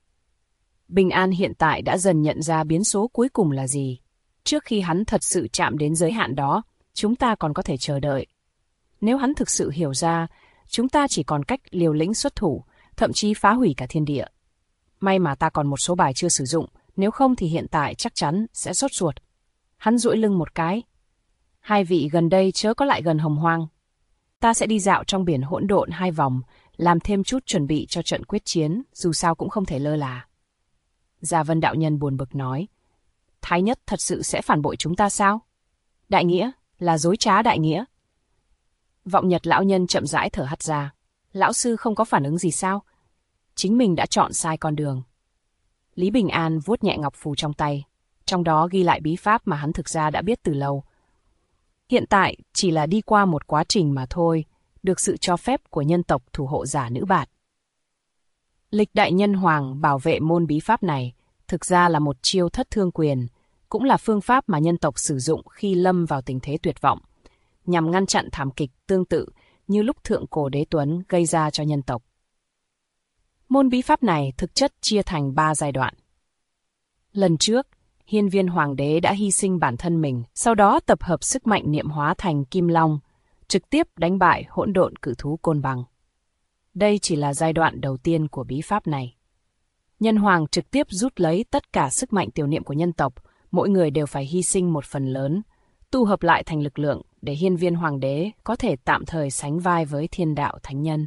Bình An hiện tại đã dần nhận ra biến số cuối cùng là gì. Trước khi hắn thật sự chạm đến giới hạn đó, chúng ta còn có thể chờ đợi. Nếu hắn thực sự hiểu ra, chúng ta chỉ còn cách liều lĩnh xuất thủ, thậm chí phá hủy cả thiên địa. May mà ta còn một số bài chưa sử dụng, nếu không thì hiện tại chắc chắn sẽ sốt ruột. Hắn duỗi lưng một cái. Hai vị gần đây chớ có lại gần Hồng Hoang. Ta sẽ đi dạo trong biển hỗn độn 2 vòng, làm thêm chút chuẩn bị cho trận quyết chiến, dù sao cũng không thể lơ là. Gia Vân đạo nhân buồn bực nói. Thái Nhất thật sự sẽ phản bội chúng ta sao? Đại nghĩa, là dối trá đại nghĩa. Vọng Nhật lão nhân chậm rãi thở hắt ra. Lão sư không có phản ứng gì sao? Chính mình đã chọn sai con đường. Lý Bình An vuốt nhẹ ngọc phù trong tay, trong đó ghi lại bí pháp mà hắn thực ra đã biết từ lâu. Hiện tại chỉ là đi qua một quá trình mà thôi, được sự cho phép của nhân tộc thủ hộ giả nữ bạt. Lịch đại nhân hoàng bảo vệ môn bí pháp này, thực ra là một chiêu thất thương quyền, cũng là phương pháp mà nhân tộc sử dụng khi lâm vào tình thế tuyệt vọng, nhằm ngăn chặn thảm kịch tương tự như lúc thượng cổ đế tuấn gây ra cho nhân tộc. Môn bí pháp này thực chất chia thành 3 giai đoạn. Lần trước, Hiên Viên Hoàng đế đã hy sinh bản thân mình, sau đó tập hợp sức mạnh niệm hóa thành Kim Long, trực tiếp đánh bại hỗn độn cự thú Côn Bằng. Đây chỉ là giai đoạn đầu tiên của bí pháp này. Nhân Hoàng trực tiếp rút lấy tất cả sức mạnh tiểu niệm của nhân tộc, mỗi người đều phải hy sinh một phần lớn, tu hợp lại thành lực lượng để Hiên Viên Hoàng đế có thể tạm thời sánh vai với thiên đạo thánh nhân.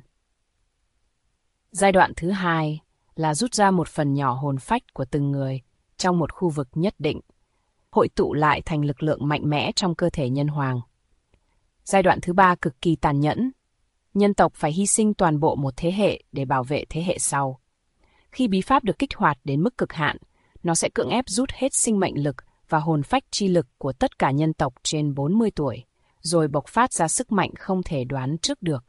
Giai đoạn thứ 2 là rút ra một phần nhỏ hồn phách của từng người trong một khu vực nhất định, hội tụ lại thành lực lượng mạnh mẽ trong cơ thể nhân hoàng. Giai đoạn thứ 3 cực kỳ tàn nhẫn. Nhân tộc phải hy sinh toàn bộ một thế hệ để bảo vệ thế hệ sau. Khi bí pháp được kích hoạt đến mức cực hạn, nó sẽ cưỡng ép rút hết sinh mệnh lực và hồn phách chi lực của tất cả nhân tộc trên 40 tuổi, rồi bộc phát ra sức mạnh không thể đoán trước được.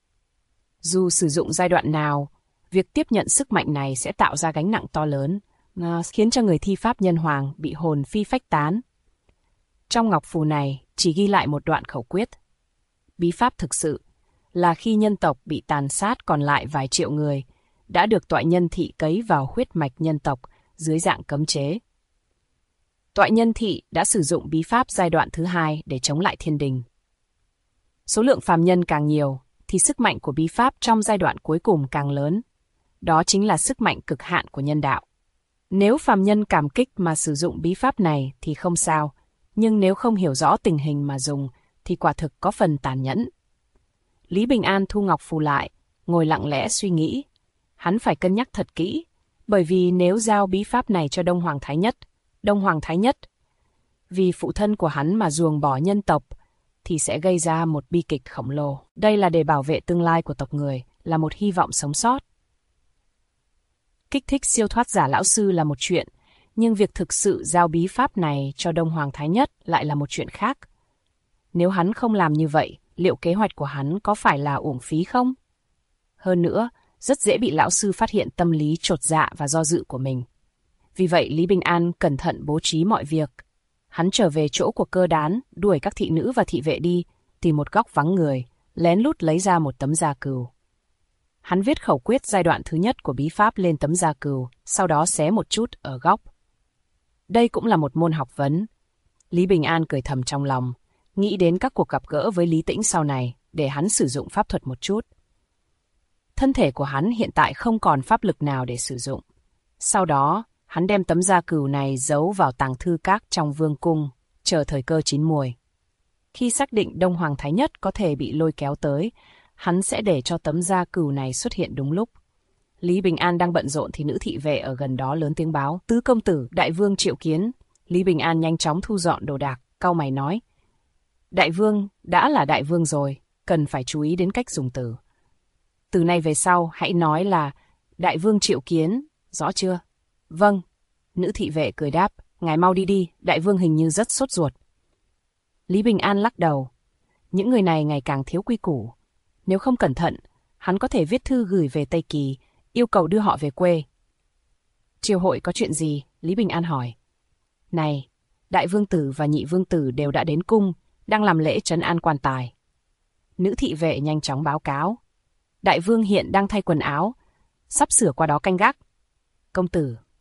Dù sử dụng giai đoạn nào, việc tiếp nhận sức mạnh này sẽ tạo ra gánh nặng to lớn, khiến cho người thi pháp nhân hoàng bị hồn phi phách tán. Trong ngọc phù này chỉ ghi lại một đoạn khẩu quyết. Bí pháp thực sự là khi nhân tộc bị tàn sát còn lại vài triệu người, đã được toại nhân thị cấy vào huyết mạch nhân tộc dưới dạng cấm chế. Toại nhân thị đã sử dụng bí pháp giai đoạn thứ 2 để chống lại thiên đình. Số lượng phàm nhân càng nhiều, thì sức mạnh của bí pháp trong giai đoạn cuối cùng càng lớn. Đó chính là sức mạnh cực hạn của nhân đạo. Nếu phàm nhân cảm kích mà sử dụng bí pháp này thì không sao, nhưng nếu không hiểu rõ tình hình mà dùng thì quả thực có phần tàn nhẫn. Lý Bình An thu ngọc phù lại, ngồi lặng lẽ suy nghĩ. Hắn phải cân nhắc thật kỹ, bởi vì nếu giao bí pháp này cho Đông Hoàng Thái Nhất, vì phụ thân của hắn mà ruồng bỏ nhân tộc, thì sẽ gây ra một bi kịch khổng lồ. Đây là để bảo vệ tương lai của tộc người, là một hy vọng sống sót. Kích thích siêu thoát giả lão sư là một chuyện, nhưng việc thực sự giao bí pháp này cho Đông Hoàng Thái Nhất lại là một chuyện khác. Nếu hắn không làm như vậy, liệu kế hoạch của hắn có phải là uổng phí không? Hơn nữa, rất dễ bị lão sư phát hiện tâm lý chột dạ và do dự của mình. Vì vậy Lý Bình An cẩn thận bố trí mọi việc. Hắn trở về chỗ của Cơ Đán, đuổi các thị nữ và thị vệ đi, tìm một góc vắng người, lén lút lấy ra một tấm da cừu. Hắn viết khẩu quyết giai đoạn thứ nhất của bí pháp lên tấm da cừu, sau đó xé một chút ở góc. Đây cũng là một môn học vấn. Lý Bình An cười thầm trong lòng, nghĩ đến các cuộc gặp gỡ với Lý Tĩnh sau này, để hắn sử dụng pháp thuật một chút. Thân thể của hắn hiện tại không còn pháp lực nào để sử dụng. Sau đó, hắn đem tấm da cừu này giấu vào tàng thư các trong vương cung, chờ thời cơ chín muồi. Khi xác định Đông Hoàng Thái Nhất có thể bị lôi kéo tới, hắn sẽ để cho tấm da cừu này xuất hiện đúng lúc. Lý Bình An đang bận rộn thì nữ thị vệ ở gần đó lớn tiếng báo: "Tứ công tử, đại vương triệu kiến." Lý Bình An nhanh chóng thu dọn đồ đạc, cau mày nói: "Đại vương đã là đại vương rồi, cần phải chú ý đến cách dùng từ. Từ nay về sau hãy nói là đại vương triệu kiến, rõ chưa?" "Vâng." Nữ thị vệ cười đáp: "Ngài mau đi đi, đại vương hình như rất sốt ruột." Lý Bình An lắc đầu. Những người này ngày càng thiếu quy củ. Nếu không cẩn thận, hắn có thể viết thư gửi về Tây Kỳ, yêu cầu đưa họ về quê. "Triều hội có chuyện gì?" Lý Bình An hỏi. "Này, đại vương tử và nhị vương tử đều đã đến cung, đang làm lễ trấn an quan tài." Nữ thị vệ nhanh chóng báo cáo. "Đại vương hiện đang thay quần áo, sắp sửa qua đó canh gác." "Công tử,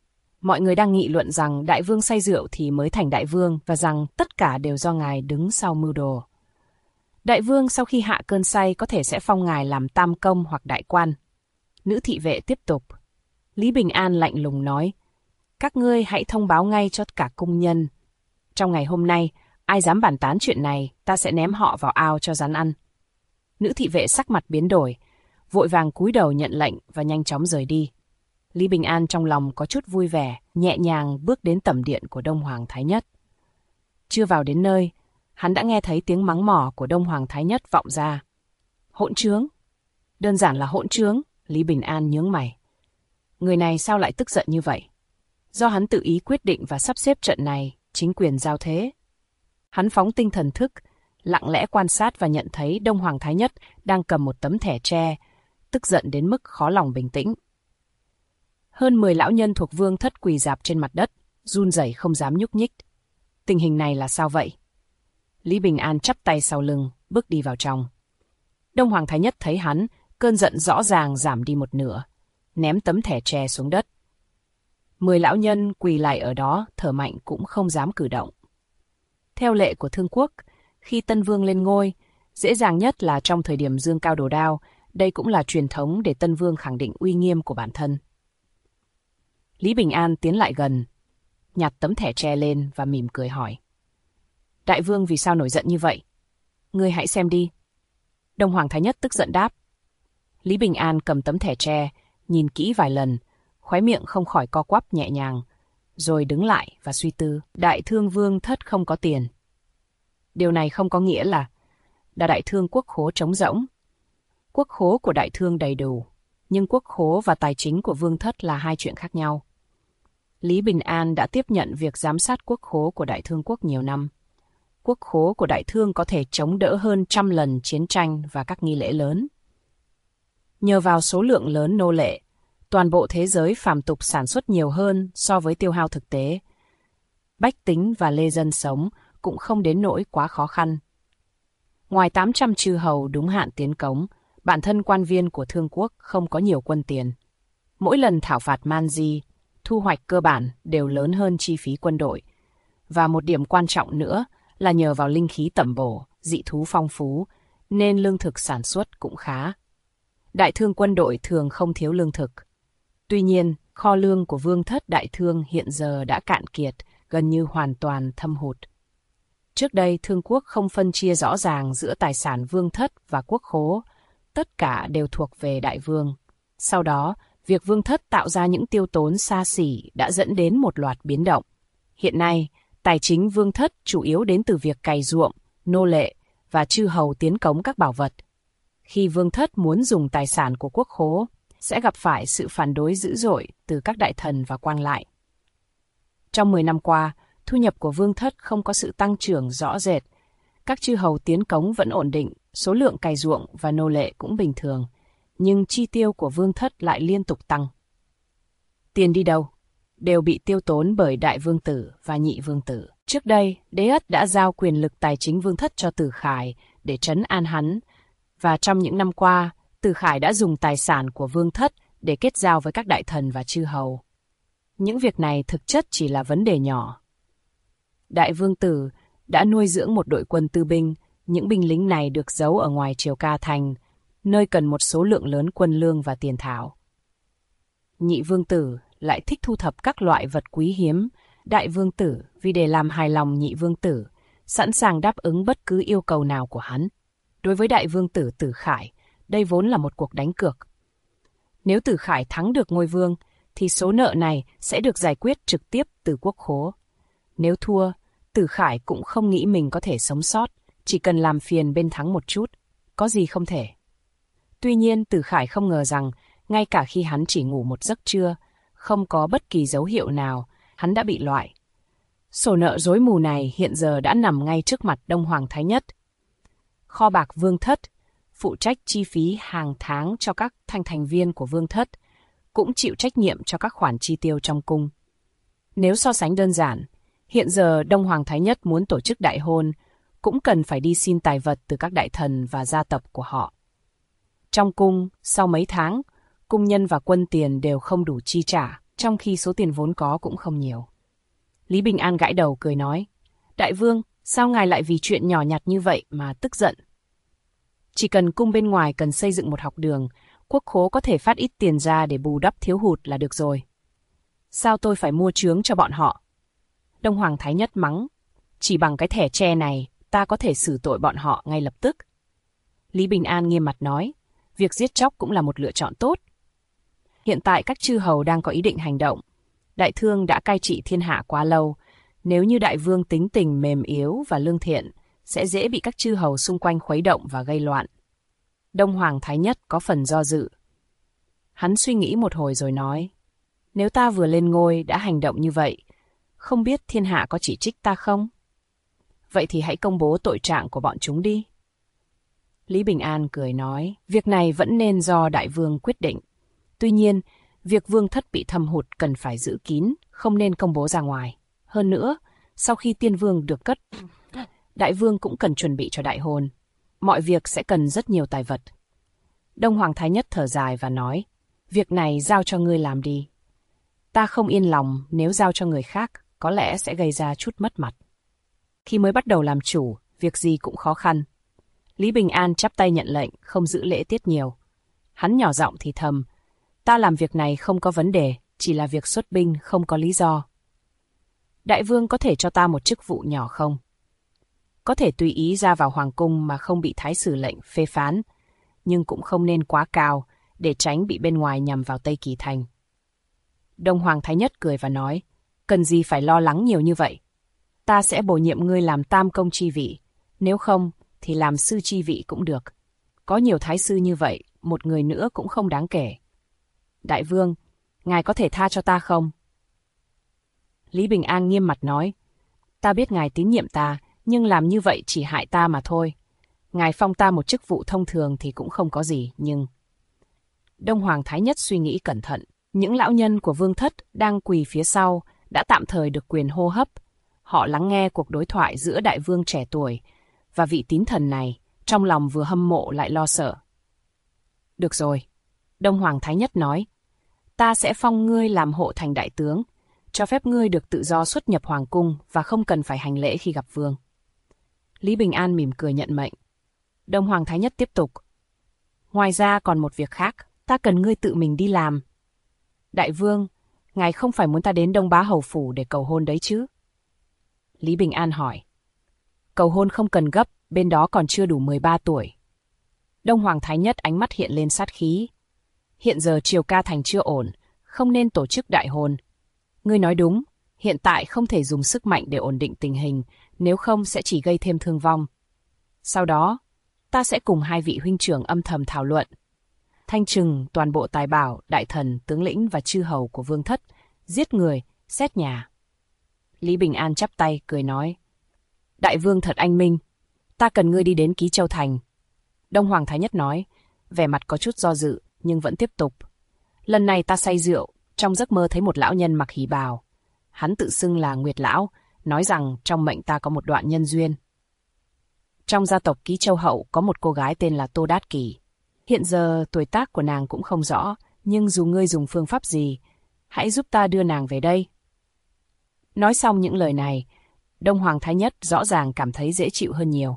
Mọi người đang nghị luận rằng đại vương say rượu thì mới thành đại vương và rằng tất cả đều do ngài đứng sau mưu đồ. Đại vương sau khi hạ cơn say có thể sẽ phong ngài làm tam công hoặc đại quan. Nữ thị vệ tiếp tục. Lý Bình An lạnh lùng nói, các ngươi hãy thông báo ngay cho cả cung nhân. Trong ngày hôm nay, ai dám bàn tán chuyện này, ta sẽ ném họ vào ao cho rắn ăn. Nữ thị vệ sắc mặt biến đổi, vội vàng cúi đầu nhận lệnh và nhanh chóng rời đi. Lý Bình An trong lòng có chút vui vẻ, nhẹ nhàng bước đến tẩm điện của Đông Hoàng Thái Nhất. Chưa vào đến nơi, hắn đã nghe thấy tiếng mắng mỏ của Đông Hoàng Thái Nhất vọng ra. Hỗn trướng! Đơn giản là hỗn trướng, Lý Bình An nhướng mày. Người này sao lại tức giận như vậy? Do hắn tự ý quyết định và sắp xếp trận này, chính quyền giao thế. Hắn phóng tinh thần thức, lặng lẽ quan sát và nhận thấy Đông Hoàng Thái Nhất đang cầm một tấm thẻ tre, tức giận đến mức khó lòng bình tĩnh. Hơn 10 lão nhân thuộc vương thất quỳ rạp trên mặt đất, run rẩy không dám nhúc nhích. Tình hình này là sao vậy? Lý Bình An chắp tay sau lưng, bước đi vào trong. Đông Hoàng Thái Nhất thấy hắn, cơn giận rõ ràng giảm đi một nửa, ném tấm thẻ tre xuống đất. 10 lão nhân quỳ lại ở đó, thở mạnh cũng không dám cử động. Theo lệ của Thương Quốc, khi Tân Vương lên ngôi, dễ dàng nhất là trong thời điểm dương cao đồ đao, đây cũng là truyền thống để Tân Vương khẳng định uy nghiêm của bản thân. Lý Bình An tiến lại gần, nhặt tấm thẻ tre lên và mỉm cười hỏi. Đại vương vì sao nổi giận như vậy? Ngươi hãy xem đi. Đông Hoàng Thái Nhất tức giận đáp. Lý Bình An cầm tấm thẻ tre, nhìn kỹ vài lần, khóe miệng không khỏi co quắp nhẹ nhàng, rồi đứng lại và suy tư. Đại thương vương thất không có tiền. Điều này không có nghĩa là đại thương quốc khố trống rỗng. Quốc khố của đại thương đầy đủ, nhưng quốc khố và tài chính của vương thất là hai chuyện khác nhau. Lý Bình An đã tiếp nhận việc giám sát quốc khố của đại thương quốc nhiều năm. Quốc khố của đại thương có thể chống đỡ hơn 100 lần chiến tranh và các nghi lễ lớn. Nhờ vào số lượng lớn nô lệ, toàn bộ thế giới phàm tục sản xuất nhiều hơn so với tiêu hao thực tế. Bách tính và lê dân sống cũng không đến nỗi quá khó khăn. Ngoài 800 chư hầu đúng hạn tiến cống, bản thân quan viên của Thương Quốc không có nhiều quân tiền. Mỗi lần thảo phạt man di, thu hoạch cơ bản đều lớn hơn chi phí quân đội. Và một điểm quan trọng nữa là nhờ vào linh khí tẩm bổ, dị thú phong phú, nên lương thực sản xuất cũng khá. Đại thương quân đội thường không thiếu lương thực. Tuy nhiên, kho lương của vương thất đại thương hiện giờ đã cạn kiệt, gần như hoàn toàn thâm hụt. Trước đây, Thương Quốc không phân chia rõ ràng giữa tài sản vương thất và quốc khố, tất cả đều thuộc về đại vương. Sau đó, việc vương thất tạo ra những tiêu tốn xa xỉ đã dẫn đến một loạt biến động. Hiện nay, tài chính vương thất chủ yếu đến từ việc cày ruộng, nô lệ và chư hầu tiến cống các bảo vật. Khi vương thất muốn dùng tài sản của quốc khố, sẽ gặp phải sự phản đối dữ dội từ các đại thần và quan lại. Trong 10 năm qua, thu nhập của vương thất không có sự tăng trưởng rõ rệt. Các chư hầu tiến cống vẫn ổn định, số lượng cày ruộng và nô lệ cũng bình thường, nhưng chi tiêu của vương thất lại liên tục tăng. Tiền đi đâu? Đều bị tiêu tốn bởi đại vương tử và nhị vương tử. Trước đây, Đế Ất đã giao quyền lực tài chính vương thất cho Tử Khải để trấn an hắn, và trong những năm qua, Tử Khải đã dùng tài sản của vương thất để kết giao với các đại thần và chư hầu. Những việc này thực chất chỉ là vấn đề nhỏ. Đại vương tử đã nuôi dưỡng một đội quân tư binh, những binh lính này được giấu ở ngoài Triều Ca Thành, nơi cần một số lượng lớn quân lương và tiền thảo. Nhị vương tử lại thích thu thập các loại vật quý hiếm. Đại vương tử vì để làm hài lòng nhị vương tử, sẵn sàng đáp ứng bất cứ yêu cầu nào của hắn. Đối với đại vương tử Tử Khải, đây vốn là một cuộc đánh cược. Nếu Tử Khải thắng được ngôi vương, thì số nợ này sẽ được giải quyết trực tiếp từ quốc khố. Nếu thua, Tử Khải cũng không nghĩ mình có thể sống sót, chỉ cần làm phiền bên thắng một chút, có gì không thể. Tuy nhiên Tử Khải không ngờ rằng, ngay cả khi hắn chỉ ngủ một giấc trưa, không có bất kỳ dấu hiệu nào, hắn đã bị loại. Sổ nợ rối mù này hiện giờ đã nằm ngay trước mặt Đông Hoàng Thái Nhất. Kho bạc vương thất, phụ trách chi phí hàng tháng cho các thành viên của vương thất, cũng chịu trách nhiệm cho các khoản chi tiêu trong cung. Nếu so sánh đơn giản, hiện giờ Đông Hoàng Thái Nhất muốn tổ chức đại hôn, cũng cần phải đi xin tài vật từ các đại thần và gia tộc của họ. Trong cung, sau mấy tháng, cung nhân và quân tiền đều không đủ chi trả. trong khi số tiền vốn có cũng không nhiều. Lý Bình An gãi đầu cười nói, Đại vương, sao ngài lại vì chuyện nhỏ nhặt như vậy mà tức giận? Chỉ cần cung bên ngoài cần xây dựng một học đường, quốc khố có thể phát ít tiền ra để bù đắp thiếu hụt là được rồi. Sao tôi phải mua chướng cho bọn họ? Đông Hoàng Thái Nhất mắng, chỉ bằng cái thẻ tre này, ta có thể xử tội bọn họ ngay lập tức. Lý Bình An nghiêm mặt nói, việc giết chóc cũng là một lựa chọn tốt. Hiện tại các chư hầu đang có ý định hành động. Đại thương đã cai trị thiên hạ quá lâu, nếu như đại vương tính tình mềm yếu và lương thiện, sẽ dễ bị các chư hầu xung quanh khuấy động và gây loạn. Đông Hoàng Thái Nhất có phần do dự. Hắn suy nghĩ một hồi rồi nói, nếu ta vừa lên ngôi đã hành động như vậy, không biết thiên hạ có chỉ trích ta không? Vậy thì hãy công bố tội trạng của bọn chúng đi. Lý Bình An cười nói, việc này vẫn nên do đại vương quyết định. Tuy nhiên, việc vương thất bị thâm hụt cần phải giữ kín, không nên công bố ra ngoài. Hơn nữa, sau khi tiên vương được cất, đại vương cũng cần chuẩn bị cho đại hôn. Mọi việc sẽ cần rất nhiều tài vật. Đông Hoàng Thái Nhất thở dài và nói, việc này giao cho ngươi làm đi. Ta không yên lòng nếu giao cho người khác, có lẽ sẽ gây ra chút mất mặt. Khi mới bắt đầu làm chủ, việc gì cũng khó khăn. Lý Bình An chắp tay nhận lệnh, không giữ lễ tiết nhiều. Hắn nhỏ giọng thì thầm, ta làm việc này không có vấn đề, chỉ là việc xuất binh không có lý do. Đại vương có thể cho ta một chức vụ nhỏ không? Có thể tùy ý ra vào hoàng cung mà không bị thái sử lệnh phê phán, nhưng cũng không nên quá cao, để tránh bị bên ngoài nhằm vào Tây Kỳ Thành. Đông Hoàng Thái Nhất cười và nói, cần gì phải lo lắng nhiều như vậy? Ta sẽ bổ nhiệm ngươi làm tam công chi vị, nếu không thì làm sư chi vị cũng được. Có nhiều thái sư như vậy, một người nữa cũng không đáng kể. Đại vương, ngài có thể tha cho ta không? Lý Bình An nghiêm mặt nói, ta biết ngài tín nhiệm ta, nhưng làm như vậy chỉ hại ta mà thôi. Ngài phong ta một chức vụ thông thường thì cũng không có gì, nhưng... Đông Hoàng Thái Nhất suy nghĩ cẩn thận. Những lão nhân của vương thất đang quỳ phía sau đã tạm thời được quyền hô hấp. Họ lắng nghe cuộc đối thoại giữa đại vương trẻ tuổi và vị tín thần này, trong lòng vừa hâm mộ lại lo sợ. Được rồi, Đông Hoàng Thái Nhất nói, ta sẽ phong ngươi làm hộ thành đại tướng, cho phép ngươi được tự do xuất nhập hoàng cung và không cần phải hành lễ khi gặp vương. Lý Bình An mỉm cười nhận mệnh. Đông Hoàng Thái Nhất tiếp tục. Ngoài ra còn một việc khác, ta cần ngươi tự mình đi làm. Đại vương, ngài không phải muốn ta đến Đông Bá Hầu Phủ để cầu hôn đấy chứ? Lý Bình An hỏi. Cầu hôn không cần gấp, bên đó còn chưa đủ 13 tuổi. Đông Hoàng Thái Nhất ánh mắt hiện lên sát khí. Hiện giờ triều ca thành chưa ổn, không nên tổ chức đại hôn. Ngươi nói đúng, hiện tại không thể dùng sức mạnh để ổn định tình hình, nếu không sẽ chỉ gây thêm thương vong. Sau đó, ta sẽ cùng hai vị huynh trưởng âm thầm thảo luận. Thanh trừng toàn bộ tài bảo, đại thần, tướng lĩnh và chư hầu của vương thất, giết người, xét nhà. Lý Bình An chắp tay, cười nói. Đại vương thật anh minh, ta cần ngươi đi đến Ký Châu Thành. Đông Hoàng Thái Nhất nói, vẻ mặt có chút do dự, nhưng vẫn tiếp tục. Lần này ta say rượu, trong giấc mơ thấy một lão nhân mặc hỉ bào. Hắn tự xưng là Nguyệt Lão, nói rằng trong mệnh ta có một đoạn nhân duyên. Trong gia tộc Ký Châu Hậu có một cô gái tên là Tô Đát Kỷ. Hiện giờ tuổi tác của nàng cũng không rõ, nhưng dù ngươi dùng phương pháp gì, hãy giúp ta đưa nàng về đây. Nói xong những lời này, Đông Hoàng Thái Nhất rõ ràng cảm thấy dễ chịu hơn nhiều.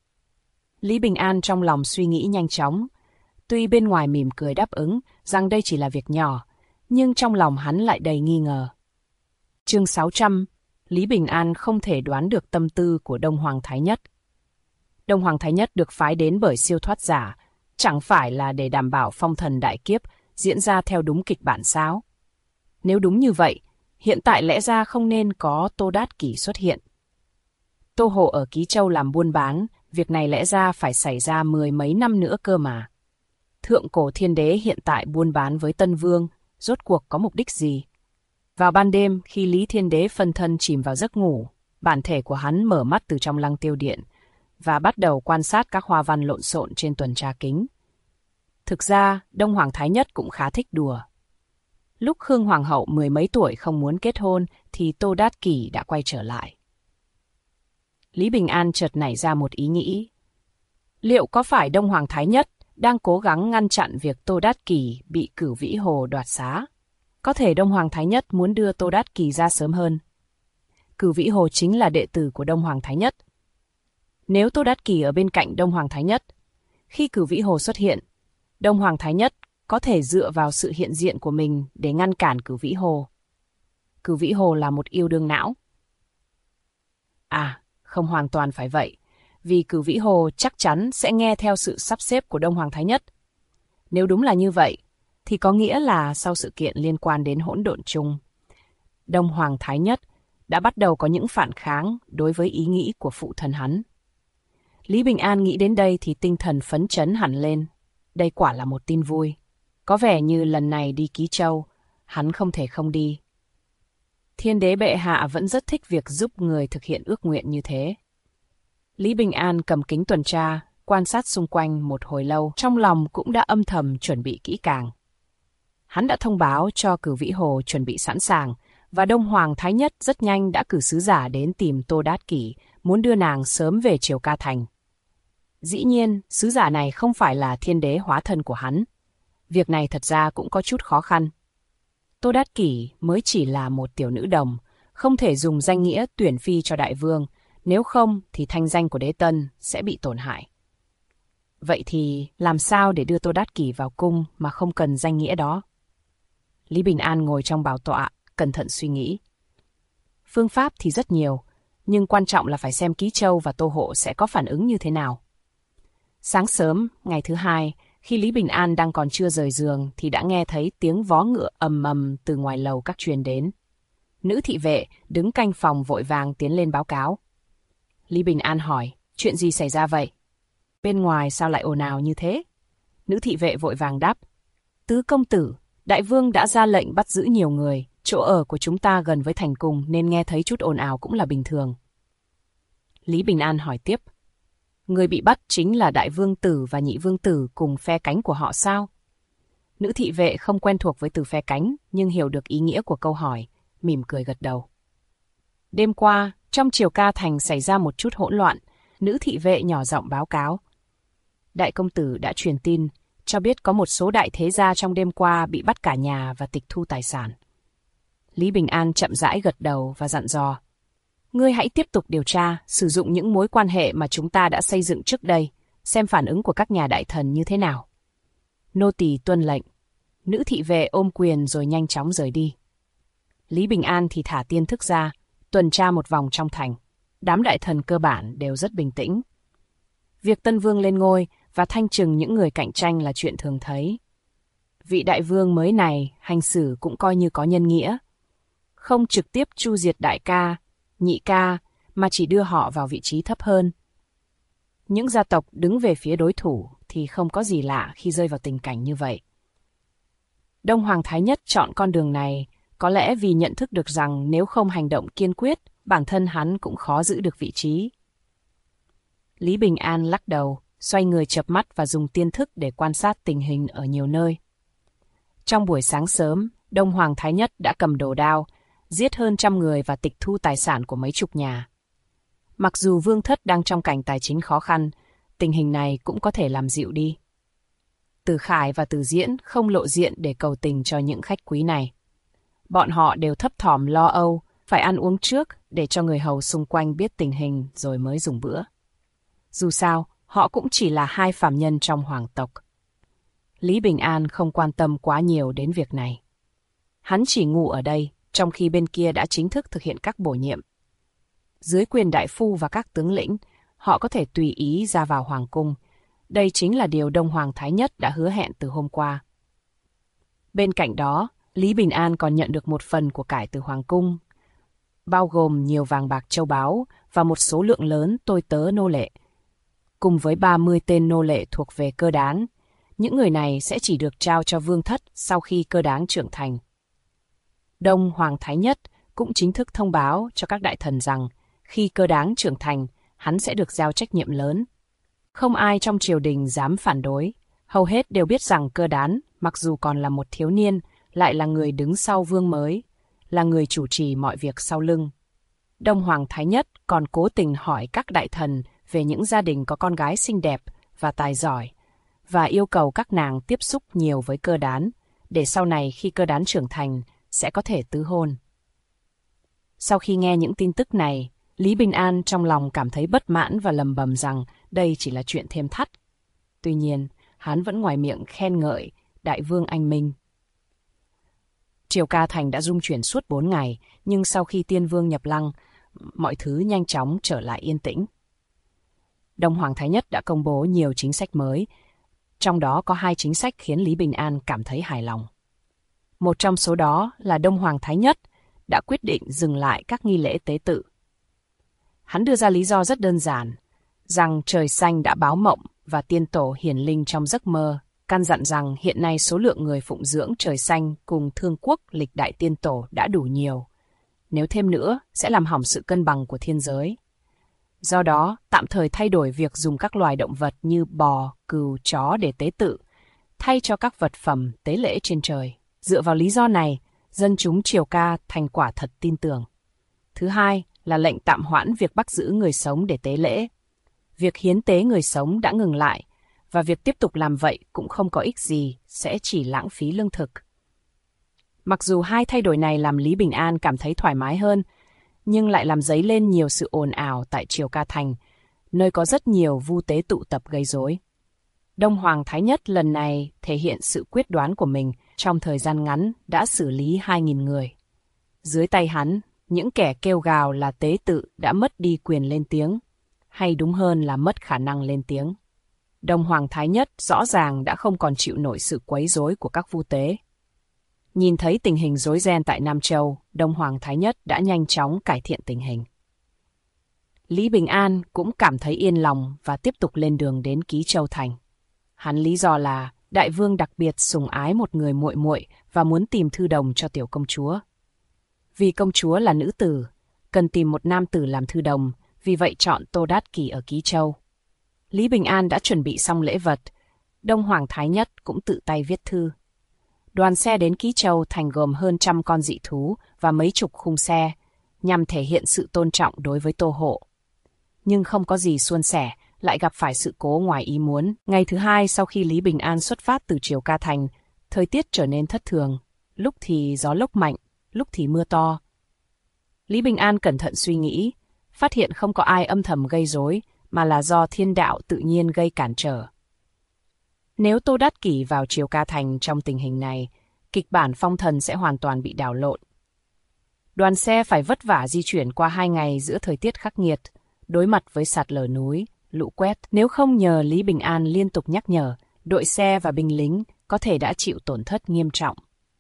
Lý Bình An trong lòng suy nghĩ nhanh chóng, tuy bên ngoài mỉm cười đáp ứng rằng đây chỉ là việc nhỏ, nhưng trong lòng hắn lại đầy nghi ngờ. Chương 600, Lý Bình An không thể đoán được tâm tư của Đông Hoàng Thái Nhất. Đông Hoàng Thái Nhất được phái đến bởi siêu thoát giả, chẳng phải là để đảm bảo phong thần đại kiếp diễn ra theo đúng kịch bản sao? Nếu đúng như vậy, hiện tại lẽ ra không nên có Tô Đát Kỷ xuất hiện. Tô Hộ ở Ký Châu làm buôn bán, việc này lẽ ra phải xảy ra 10 mấy năm nữa cơ mà. Thượng cổ thiên đế hiện tại buôn bán với Tân Vương, rốt cuộc có mục đích gì? Vào ban đêm, khi Lý Thiên Đế phân thân chìm vào giấc ngủ, bản thể của hắn mở mắt từ trong Lăng Tiêu Điện và bắt đầu quan sát các hoa văn lộn xộn trên tuần tra kính. Thực ra, Đông Hoàng Thái Nhất cũng khá thích đùa. Lúc Khương Hoàng hậu 10 mấy tuổi không muốn kết hôn thì Tô Đát Kỷ đã quay trở lại. Lý Bình An chợt nảy ra một ý nghĩ. Liệu có phải Đông Hoàng Thái Nhất đang cố gắng ngăn chặn việc Tô Đát Kỷ bị Cửu Vĩ Hồ đoạt xá? Có thể Đông Hoàng Thái Nhất muốn đưa Tô Đát Kỷ ra sớm hơn. Cửu Vĩ Hồ chính là đệ tử của Đông Hoàng Thái Nhất. Nếu Tô Đát Kỷ ở bên cạnh Đông Hoàng Thái Nhất, khi Cửu Vĩ Hồ xuất hiện, Đông Hoàng Thái Nhất có thể dựa vào sự hiện diện của mình để ngăn cản Cửu Vĩ Hồ. Cửu Vĩ Hồ là một yêu đương não. À, không hoàn toàn phải vậy, vì Cửu Vĩ Hồ chắc chắn sẽ nghe theo sự sắp xếp của Đông Hoàng Thái Nhất. Nếu đúng là như vậy, thì có nghĩa là sau sự kiện liên quan đến hỗn độn chung, Đông Hoàng Thái Nhất đã bắt đầu có những phản kháng đối với ý nghĩ của phụ thân hắn. Lý Bình An nghĩ đến đây thì tinh thần phấn chấn hẳn lên. Đây quả là một tin vui. Có vẻ như lần này đi Ký Châu, hắn không thể không đi. Thiên đế bệ hạ vẫn rất thích việc giúp người thực hiện ước nguyện như thế. Lý Bình An cầm kính tuần tra, quan sát xung quanh một hồi lâu, trong lòng cũng đã âm thầm chuẩn bị kỹ càng. Hắn đã thông báo cho Cửu Vĩ Hồ chuẩn bị sẵn sàng, và Đông Hoàng Thái Nhất rất nhanh đã cử sứ giả đến tìm Tô Đát Kỷ, muốn đưa nàng sớm về Triều Ca Thành. Dĩ nhiên, sứ giả này không phải là thiên đế hóa thân của hắn. Việc này thật ra cũng có chút khó khăn. Tô Đát Kỷ mới chỉ là một tiểu nữ đồng, không thể dùng danh nghĩa tuyển phi cho đại vương, nếu không thì thanh danh của đế tân sẽ bị tổn hại. Vậy thì làm sao để đưa Tô Đát Kỷ vào cung mà không cần danh nghĩa đó? Lý Bình An ngồi trong bảo tọa, cẩn thận suy nghĩ. Phương pháp thì rất nhiều, nhưng quan trọng là phải xem Ký Châu và Tô Hộ sẽ có phản ứng như thế nào. Sáng sớm, ngày thứ hai, khi Lý Bình An đang còn chưa rời giường thì đã nghe thấy tiếng vó ngựa ầm ầm từ ngoài lầu các truyền đến. Nữ thị vệ đứng canh phòng vội vàng tiến lên báo cáo. Lý Bình An hỏi, chuyện gì xảy ra vậy? Bên ngoài sao lại ồn ào như thế? Nữ thị vệ vội vàng đáp. Tứ công tử, đại vương đã ra lệnh bắt giữ nhiều người, chỗ ở của chúng ta gần với thành cung nên nghe thấy chút ồn ào cũng là bình thường. Lý Bình An hỏi tiếp. Người bị bắt chính là đại vương tử và nhị vương tử cùng phe cánh của họ sao? Nữ thị vệ không quen thuộc với từ phe cánh, nhưng hiểu được ý nghĩa của câu hỏi, mỉm cười gật đầu. Đêm qua, trong Triều Ca Thành xảy ra một chút hỗn loạn, nữ thị vệ nhỏ giọng báo cáo. Đại công tử đã truyền tin, cho biết có một số đại thế gia trong đêm qua bị bắt cả nhà và tịch thu tài sản. Lý Bình An chậm rãi gật đầu và dặn dò. Ngươi hãy tiếp tục điều tra, sử dụng những mối quan hệ mà chúng ta đã xây dựng trước đây, xem phản ứng của các nhà đại thần như thế nào. Nô tỳ tuân lệnh. Nữ thị vệ ôm quyền rồi nhanh chóng rời đi. Lý Bình An thì thả tiên thức ra, tuần tra một vòng trong thành. Đám đại thần cơ bản đều rất bình tĩnh. Việc Tân Vương lên ngôi và thanh trừng những người cạnh tranh là chuyện thường thấy. Vị đại vương mới này hành xử cũng coi như có nhân nghĩa. Không trực tiếp tru diệt đại ca, nhị ca, mà chỉ đưa họ vào vị trí thấp hơn. Những gia tộc đứng về phía đối thủ thì không có gì lạ khi rơi vào tình cảnh như vậy. Đông Hoàng Thái Nhất chọn con đường này có lẽ vì nhận thức được rằng nếu không hành động kiên quyết, bản thân hắn cũng khó giữ được vị trí. Lý Bình An lắc đầu, xoay người chợp mắt và dùng tiên thức để quan sát tình hình ở nhiều nơi. Trong buổi sáng sớm, Đông Hoàng Thái Nhất đã cầm đồ đao, giết hơn 100 người và tịch thu tài sản của mấy chục nhà. Mặc dù vương thất đang trong cảnh tài chính khó khăn, tình hình này cũng có thể làm dịu đi. Từ Khải và Từ Diễn không lộ diện để cầu tình cho những khách quý này. Bọn họ đều thấp thỏm lo âu, phải ăn uống trước để cho người hầu xung quanh biết tình hình rồi mới dùng bữa. Dù sao, họ cũng chỉ là hai phàm nhân trong hoàng tộc. Lý Bình An không quan tâm quá nhiều đến việc này. Hắn chỉ ngủ ở đây, trong khi bên kia đã chính thức thực hiện các bổ nhiệm. Dưới quyền đại phu và các tướng lĩnh, họ có thể tùy ý ra vào hoàng cung. Đây chính là điều Đông Hoàng Thái Nhất đã hứa hẹn từ hôm qua. Bên cạnh đó, Lý Bình An còn nhận được một phần của cải từ hoàng cung, bao gồm nhiều vàng bạc châu báu và một số lượng lớn tôi tớ nô lệ. Cùng với 30 tên nô lệ thuộc về Cơ Đán, những người này sẽ chỉ được trao cho vương thất sau khi Cơ Đán trưởng thành. Đông Hoàng Thái Nhất cũng chính thức thông báo cho các đại thần rằng khi Cơ Đán trưởng thành, hắn sẽ được giao trách nhiệm lớn. Không ai trong triều đình dám phản đối, hầu hết đều biết rằng Cơ Đán, mặc dù còn là một thiếu niên, lại là người đứng sau vương mới, là người chủ trì mọi việc sau lưng. Đông Hoàng Thái Nhất còn cố tình hỏi các đại thần về những gia đình có con gái xinh đẹp và tài giỏi, và yêu cầu các nàng tiếp xúc nhiều với Cơ Đán, để sau này khi Cơ Đán trưởng thành sẽ có thể tứ hôn. Sau khi nghe những tin tức này, Lý Bình An trong lòng cảm thấy bất mãn và lầm bầm rằng đây chỉ là chuyện thêm thắt. Tuy nhiên, hắn vẫn ngoài miệng khen ngợi đại vương anh minh. Triều Ca Thành đã rung chuyển suốt 4 ngày, nhưng sau khi Tiên Vương nhập lăng, mọi thứ nhanh chóng trở lại yên tĩnh. Đông Hoàng Thái Nhất đã công bố nhiều chính sách mới, trong đó có 2 chính sách khiến Lý Bình An cảm thấy hài lòng. Một trong số đó là Đông Hoàng Thái Nhất đã quyết định dừng lại các nghi lễ tế tự. Hắn đưa ra lý do rất đơn giản, rằng trời xanh đã báo mộng và tiên tổ hiển linh trong giấc mơ, căn dặn rằng hiện nay số lượng người phụng dưỡng trời xanh cùng thương quốc lịch đại tiên tổ đã đủ nhiều. Nếu thêm nữa, sẽ làm hỏng sự cân bằng của thiên giới. Do đó, tạm thời thay đổi việc dùng các loài động vật như bò, cừu, chó để tế tự, thay cho các vật phẩm tế lễ trên trời. Dựa vào lý do này, dân chúng Triều Ca Thành quả thật tin tưởng. Thứ hai là lệnh tạm hoãn việc bắt giữ người sống để tế lễ. Việc hiến tế người sống đã ngừng lại, và việc tiếp tục làm vậy cũng không có ích gì, sẽ chỉ lãng phí lương thực. Mặc dù 2 thay đổi này làm Lý Bình An cảm thấy thoải mái hơn, nhưng lại làm dấy lên nhiều sự ồn ào tại Triều Ca Thành, nơi có rất nhiều vu tế tụ tập gây rối. Đông Hoàng Thái Nhất lần này thể hiện sự quyết đoán của mình, trong thời gian ngắn đã xử lý 2.000 người. Dưới tay hắn, những kẻ kêu gào là tế tự đã mất đi quyền lên tiếng, hay đúng hơn là mất khả năng lên tiếng. Đông Hoàng Thái Nhất rõ ràng đã không còn chịu nổi sự quấy rối của các vu tế. Nhìn thấy tình hình rối ren tại Nam Châu, Đông Hoàng Thái Nhất đã nhanh chóng cải thiện tình hình. Lý Bình An cũng cảm thấy yên lòng và tiếp tục lên đường đến Ký Châu Thành. Hắn lý do là đại vương đặc biệt sủng ái một người muội muội và muốn tìm thư đồng cho tiểu công chúa. Vì công chúa là nữ tử, cần tìm một nam tử làm thư đồng, vì vậy chọn Tô Đát Kỷ ở Ký Châu. Lý Bình An đã chuẩn bị xong lễ vật, Đông Hoàng Thái Nhất cũng tự tay viết thư. Đoàn xe đến Ký Châu Thành gồm hơn 100 con dị thú và mấy chục khung xe, nhằm thể hiện sự tôn trọng đối với Tô Hộ. Nhưng không có gì suôn sẻ, lại gặp phải sự cố ngoài ý muốn. Ngày thứ 2 sau khi Lý Bình An xuất phát từ Triều Ca Thành, thời tiết trở nên thất thường, lúc thì gió lốc mạnh, lúc thì mưa to. Lý Bình An cẩn thận suy nghĩ, phát hiện không có ai âm thầm gây rối, mà là do thiên đạo tự nhiên gây cản trở. Nếu Tô Đát Kỷ vào Triều Ca Thành trong tình hình này, kịch bản phong thần sẽ hoàn toàn bị đảo lộn. Đoàn xe phải vất vả di chuyển qua 2 ngày giữa thời tiết khắc nghiệt, đối mặt với sạt lở núi, lũ quét. Nếu không nhờ Lý Bình An liên tục nhắc nhở, đội xe và binh lính có thể đã chịu tổn thất nghiêm trọng.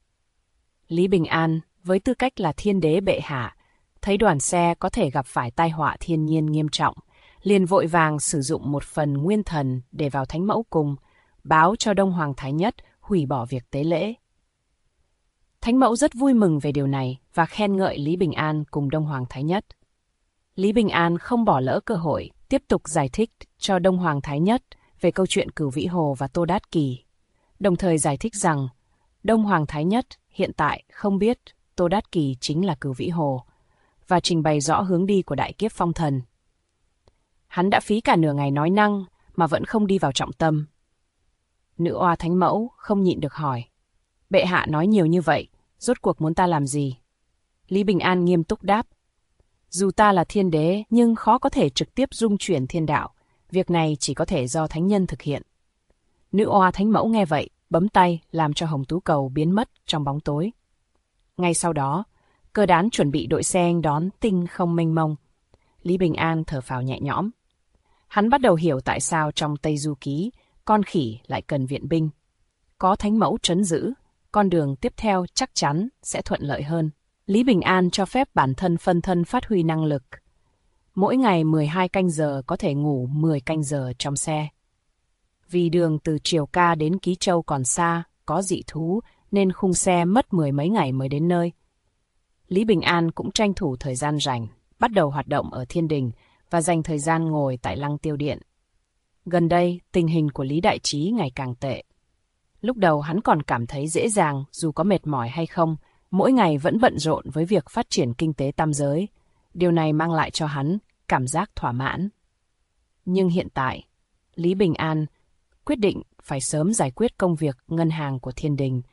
Lý Bình An, với tư cách là thiên đế bệ hạ, thấy đoàn xe có thể gặp phải tai họa thiên nhiên nghiêm trọng, liền vội vàng sử dụng một phần nguyên thần để vào Thánh Mẫu Cung, báo cho Đông Hoàng Thái Nhất hủy bỏ việc tế lễ. Thánh Mẫu rất vui mừng về điều này và khen ngợi Lý Bình An cùng Đông Hoàng Thái Nhất. Lý Bình An không bỏ lỡ cơ hội, tiếp tục giải thích cho Đông Hoàng Thái Nhất về câu chuyện Cửu Vĩ Hồ và Tô Đát Kỷ, đồng thời giải thích rằng Đông Hoàng Thái Nhất hiện tại không biết Tô Đát Kỷ chính là Cửu Vĩ Hồ, và trình bày rõ hướng đi của đại kiếp phong thần. Hắn đã phí cả nửa ngày nói năng mà vẫn không đi vào trọng tâm. Nữ oa Thánh Mẫu không nhịn được hỏi, bệ hạ nói nhiều như vậy, rốt cuộc muốn ta làm gì? Lý Bình An nghiêm túc đáp, dù ta là thiên đế nhưng khó có thể trực tiếp dung chuyển thiên đạo, việc này chỉ có thể do thánh nhân thực hiện. Nữ oa Thánh Mẫu nghe vậy, bấm tay làm cho Hồng Tú Cầu biến mất trong bóng tối. Ngay sau đó, Cơ Đán chuẩn bị đội xe nghênh đón tinh không mênh mông. Lý Bình An thở phào nhẹ nhõm. Hắn bắt đầu hiểu tại sao trong Tây Du Ký, con khỉ lại cần viện binh. Có Thánh Mẫu trấn giữ, con đường tiếp theo chắc chắn sẽ thuận lợi hơn. Lý Bình An cho phép bản thân phân thân phát huy năng lực. Mỗi ngày 12 canh giờ có thể ngủ 10 canh giờ trong xe. Vì đường từ Triều Ca đến Ký Châu còn xa, có dị thú, nên khung xe mất 10 mấy ngày mới đến nơi. Lý Bình An cũng tranh thủ thời gian rảnh, bắt đầu hoạt động ở Thiên Đình và dành thời gian ngồi tại Lăng Tiêu Điện. Gần đây, tình hình của Lý Đại Trí ngày càng tệ. Lúc đầu hắn còn cảm thấy dễ dàng dù có mệt mỏi hay không, mỗi ngày vẫn bận rộn với việc phát triển kinh tế tam giới. Điều này mang lại cho hắn cảm giác thỏa mãn. Nhưng hiện tại, Lý Bình An quyết định phải sớm giải quyết công việc ngân hàng của Thiên Đình,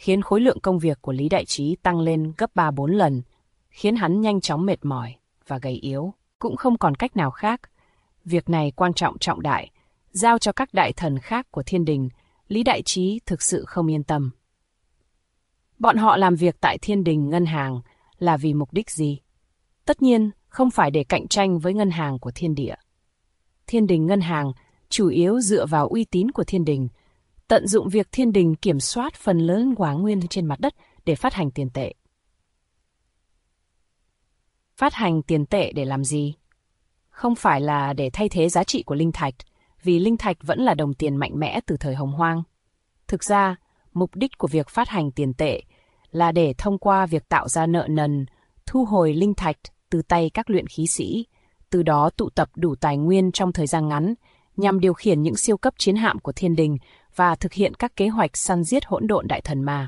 khiến khối lượng công việc của Lý Đại Trí tăng lên gấp 3-4 lần, khiến hắn nhanh chóng mệt mỏi và gầy yếu. Cũng không còn cách nào khác. Việc này quan trọng trọng đại, giao cho các đại thần khác của thiên đình, Lý Đại Trí thực sự không yên tâm. Bọn họ làm việc tại thiên đình ngân hàng là vì mục đích gì? Tất nhiên, không phải để cạnh tranh với ngân hàng của thiên địa. Thiên đình ngân hàng chủ yếu dựa vào uy tín của thiên đình, tận dụng việc thiên đình kiểm soát phần lớn hóa nguyên trên mặt đất để phát hành tiền tệ. Phát hành tiền tệ để làm gì? Không phải là để thay thế giá trị của linh thạch, vì linh thạch vẫn là đồng tiền mạnh mẽ từ thời Hồng Hoang. Thực ra, mục đích của việc phát hành tiền tệ là để thông qua việc tạo ra nợ nần, thu hồi linh thạch từ tay các luyện khí sĩ, từ đó tụ tập đủ tài nguyên trong thời gian ngắn, nhằm điều khiển những siêu cấp chiến hạm của thiên đình và thực hiện các kế hoạch săn giết hỗn độn đại thần ma.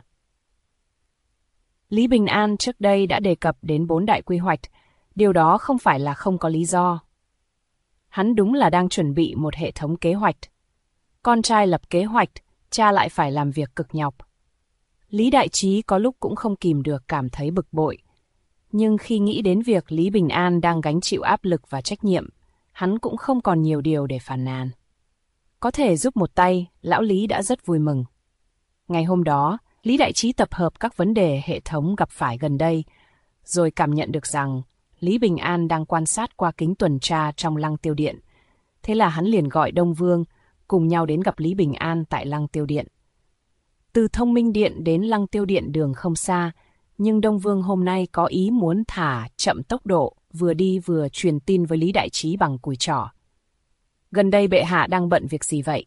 Lý Bình An trước đây đã đề cập đến 4 đại quy hoạch, điều đó không phải là không có lý do. Hắn đúng là đang chuẩn bị một hệ thống kế hoạch. Con trai lập kế hoạch, cha lại phải làm việc cực nhọc. Lý Đại Trí có lúc cũng không kìm được cảm thấy bực bội. Nhưng khi nghĩ đến việc Lý Bình An đang gánh chịu áp lực và trách nhiệm, hắn cũng không còn nhiều điều để phàn nàn. Có thể giúp một tay, lão Lý đã rất vui mừng. Ngày hôm đó, Lý Đại Trí tập hợp các vấn đề hệ thống gặp phải gần đây, rồi cảm nhận được rằng Lý Bình An đang quan sát qua kính tuần tra trong Lăng Tiêu Điện. Thế là hắn liền gọi Đông Vương, cùng nhau đến gặp Lý Bình An tại Lăng Tiêu Điện. Từ Thông Minh Điện đến Lăng Tiêu Điện đường không xa, nhưng Đông Vương hôm nay có ý muốn thả chậm tốc độ, vừa đi vừa truyền tin với Lý Đại Trí bằng cùi trỏ. Gần đây bệ hạ đang bận việc gì vậy?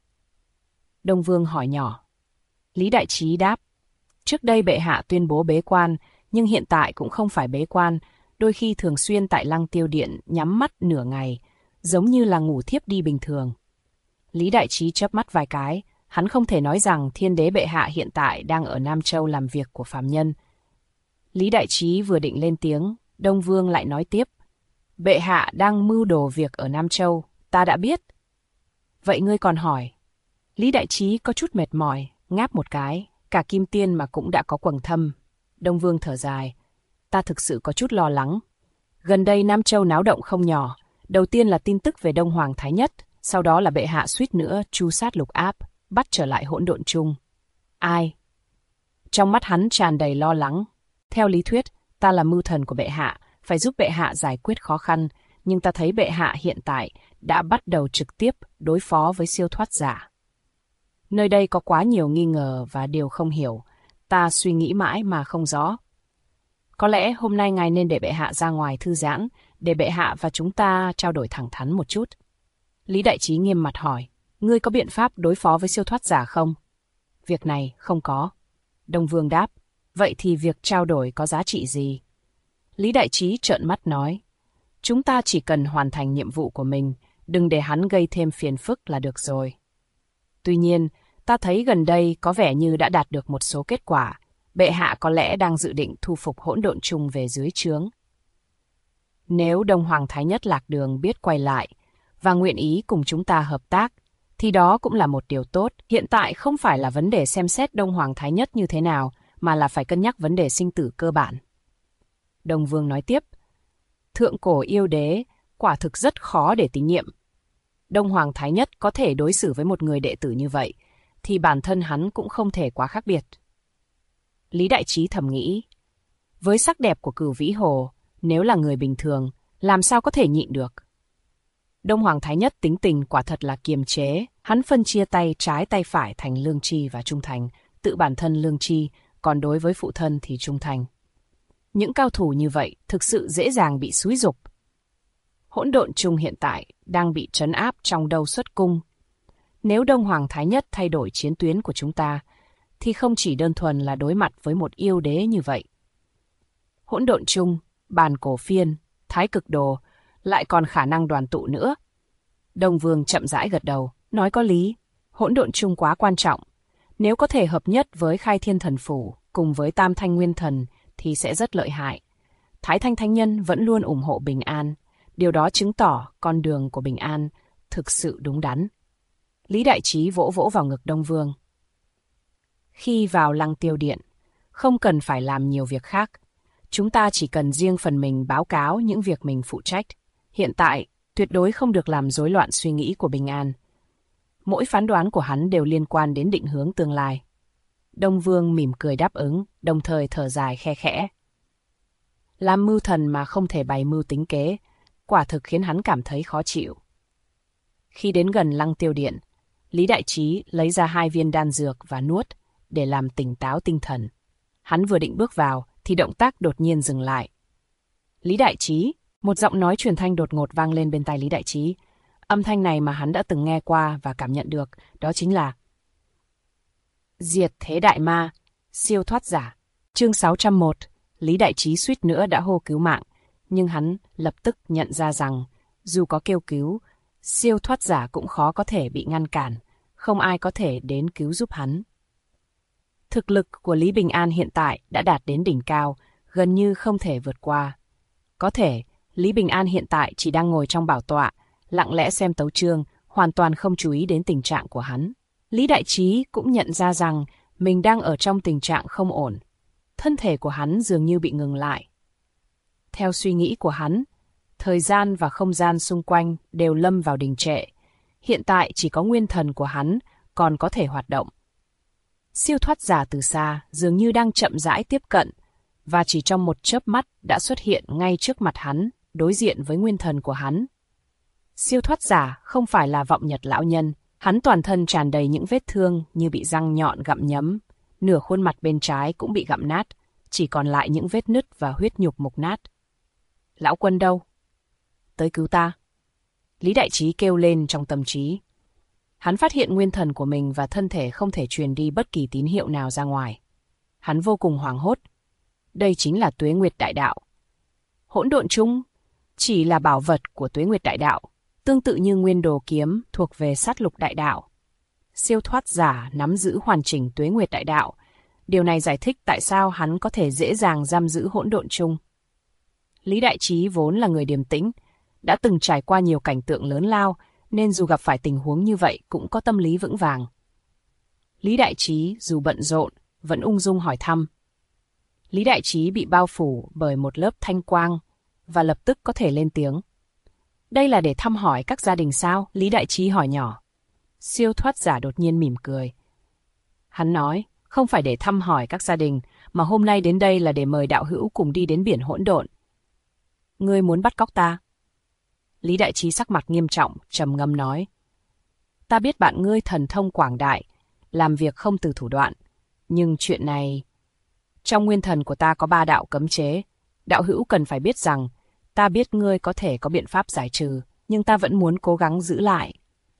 Đông Vương hỏi nhỏ. Lý Đại Trí đáp. Trước đây bệ hạ tuyên bố bế quan, nhưng hiện tại cũng không phải bế quan, đôi khi thường xuyên tại Lăng Tiêu Điện nhắm mắt nửa ngày, giống như là ngủ thiếp đi bình thường. Lý Đại Trí chớp mắt vài cái, hắn không thể nói rằng thiên đế bệ hạ hiện tại đang ở Nam Châu làm việc của phàm nhân. Lý Đại Trí vừa định lên tiếng, Đông Vương lại nói tiếp. Bệ hạ đang mưu đồ việc ở Nam Châu, ta đã biết. Vậy ngươi còn hỏi? Lý Đại Trí có chút mệt mỏi, ngáp một cái, cả kim tiên mà cũng đã có quầng thâm. Đông Vương thở dài. Ta thực sự có chút lo lắng. Gần đây Nam Châu náo động không nhỏ. Đầu tiên là tin tức về Đông Hoàng Thái Nhất, sau đó là bệ hạ suýt nữa tru sát Lục Áp, bắt trở lại hỗn độn chung. Ai? Trong mắt hắn tràn đầy lo lắng. Theo lý thuyết, ta là mưu thần của bệ hạ, phải giúp bệ hạ giải quyết khó khăn, nhưng ta thấy bệ hạ hiện tại đã bắt đầu trực tiếp đối phó với siêu thoát giả. Nơi đây có quá nhiều nghi ngờ và điều không hiểu, ta suy nghĩ mãi mà không rõ. Có lẽ hôm nay ngài nên để bệ hạ ra ngoài thư giãn, để bệ hạ và chúng ta trao đổi thẳng thắn một chút. Lý Đại Trí nghiêm mặt hỏi, ngươi có biện pháp đối phó với siêu thoát giả không? Việc này không có. Đông Vương đáp, vậy thì việc trao đổi có giá trị gì? Lý Đại Trí trợn mắt nói, chúng ta chỉ cần hoàn thành nhiệm vụ của mình, đừng để hắn gây thêm phiền phức là được rồi. Tuy nhiên, ta thấy gần đây có vẻ như đã đạt được một số kết quả, bệ hạ có lẽ đang dự định thu phục hỗn độn chung về dưới trướng. Nếu Đông Hoàng Thái Nhất lạc đường biết quay lại và nguyện ý cùng chúng ta hợp tác, thì đó cũng là một điều tốt. Hiện tại không phải là vấn đề xem xét Đông Hoàng Thái Nhất như thế nào, mà là phải cân nhắc vấn đề sinh tử cơ bản. Đông Vương nói tiếp, thượng cổ yêu đế quả thực rất khó để tín nhiệm. Đông Hoàng Thái Nhất có thể đối xử với một người đệ tử như vậy, thì bản thân hắn cũng không thể quá khác biệt. Lý Đại Trí thầm nghĩ, với sắc đẹp của Cửu Vĩ Hồ, nếu là người bình thường, làm sao có thể nhịn được. Đông Hoàng Thái Nhất tính tình quả thật là kiềm chế, hắn phân chia tay trái tay phải thành lương tri và trung thành, tự bản thân lương tri, còn đối với phụ thân thì trung thành. Những cao thủ như vậy thực sự dễ dàng bị xúi giục. Hỗn độn chung hiện tại đang bị trấn áp trong Đâu Xuất Cung. Nếu Đông Hoàng Thái Nhất thay đổi chiến tuyến của chúng ta, thì không chỉ đơn thuần là đối mặt với một yêu đế như vậy. Hỗn độn chung, Bàn Cổ Phiên, Thái Cực Đồ lại còn khả năng đoàn tụ nữa. Đông Vương chậm rãi gật đầu, nói có lý, hỗn độn chung quá quan trọng. Nếu có thể hợp nhất với Khai Thiên Thần Phủ cùng với Tam Thanh Nguyên Thần thì sẽ rất lợi hại. Thái Thanh Thánh Nhân vẫn luôn ủng hộ bình an, điều đó chứng tỏ con đường của bình an thực sự đúng đắn. Lý Đại Trí vỗ vỗ vào ngực Đông Vương. Khi vào Lăng Tiêu Điện, không cần phải làm nhiều việc khác. Chúng ta chỉ cần riêng phần mình báo cáo những việc mình phụ trách. Hiện tại, tuyệt đối không được làm rối loạn suy nghĩ của Bình An. Mỗi phán đoán của hắn đều liên quan đến định hướng tương lai. Đông Vương mỉm cười đáp ứng, đồng thời thở dài khe khẽ. Làm mưu thần mà không thể bày mưu tính kế, quả thực khiến hắn cảm thấy khó chịu. Khi đến gần Lăng Tiêu Điện, Lý Đại Trí lấy ra 2 viên đan dược và nuốt để làm tỉnh táo tinh thần. Hắn vừa định bước vào thì động tác đột nhiên dừng lại. Lý Đại Trí, một giọng nói truyền thanh đột ngột vang lên bên tai Lý Đại Trí. Âm thanh này mà hắn đã từng nghe qua và cảm nhận được, đó chính là Diệt thế đại ma, siêu thoát giả. Chương 601, Lý Đại Trí suýt nữa đã hô cứu mạng, nhưng hắn lập tức nhận ra rằng, dù có kêu cứu, siêu thoát giả cũng khó có thể bị ngăn cản, không ai có thể đến cứu giúp hắn. Thực lực của Lý Bình An hiện tại đã đạt đến đỉnh cao, gần như không thể vượt qua. Có thể, Lý Bình An hiện tại chỉ đang ngồi trong bảo tọa, lặng lẽ xem tấu chương, hoàn toàn không chú ý đến tình trạng của hắn. Lý Đại Trí cũng nhận ra rằng mình đang ở trong tình trạng không ổn. Thân thể của hắn dường như bị ngừng lại. Theo suy nghĩ của hắn, thời gian và không gian xung quanh đều lâm vào đình trệ. Hiện tại chỉ có nguyên thần của hắn còn có thể hoạt động. Siêu thoát giả từ xa dường như đang chậm rãi tiếp cận, và chỉ trong một chớp mắt đã xuất hiện ngay trước mặt hắn, đối diện với nguyên thần của hắn. Siêu thoát giả không phải là vọng nhật lão nhân, hắn toàn thân tràn đầy những vết thương như bị răng nhọn gặm nhấm, nửa khuôn mặt bên trái cũng bị gặm nát, chỉ còn lại những vết nứt và huyết nhục mục nát. Lão Quân đâu? Tới cứu ta. Lý Đại Trí kêu lên trong tâm trí. Hắn phát hiện nguyên thần của mình và thân thể không thể truyền đi bất kỳ tín hiệu nào ra ngoài. Hắn vô cùng hoảng hốt. Đây chính là Tuế Nguyệt Đại Đạo. Hỗn độn chung chỉ là bảo vật của Tuế Nguyệt Đại Đạo, tương tự như Nguyên Đồ Kiếm thuộc về Sát Lục Đại Đạo. Siêu thoát giả nắm giữ hoàn chỉnh Tuế Nguyệt Đại Đạo. Điều này giải thích tại sao hắn có thể dễ dàng giam giữ hỗn độn chung. Lý Đại Trí vốn là người điềm tĩnh, đã từng trải qua nhiều cảnh tượng lớn lao, nên dù gặp phải tình huống như vậy cũng có tâm lý vững vàng. Lý Đại Trí dù bận rộn, vẫn ung dung hỏi thăm. Lý Đại Trí bị bao phủ bởi một lớp thanh quang và lập tức có thể lên tiếng. Đây là để thăm hỏi các gia đình sao? Lý Đại Trí hỏi nhỏ. Siêu thoát giả đột nhiên mỉm cười. Hắn nói, không phải để thăm hỏi các gia đình, mà hôm nay đến đây là để mời đạo hữu cùng đi đến biển hỗn độn. Ngươi muốn bắt cóc ta? Lý Đại Trí sắc mặt nghiêm trọng, trầm ngâm nói. Ta biết bạn ngươi thần thông quảng đại, làm việc không từ thủ đoạn, nhưng chuyện này... Trong nguyên thần của ta có 3 đạo cấm chế, đạo hữu cần phải biết rằng, ta biết ngươi có thể có biện pháp giải trừ, nhưng ta vẫn muốn cố gắng giữ lại.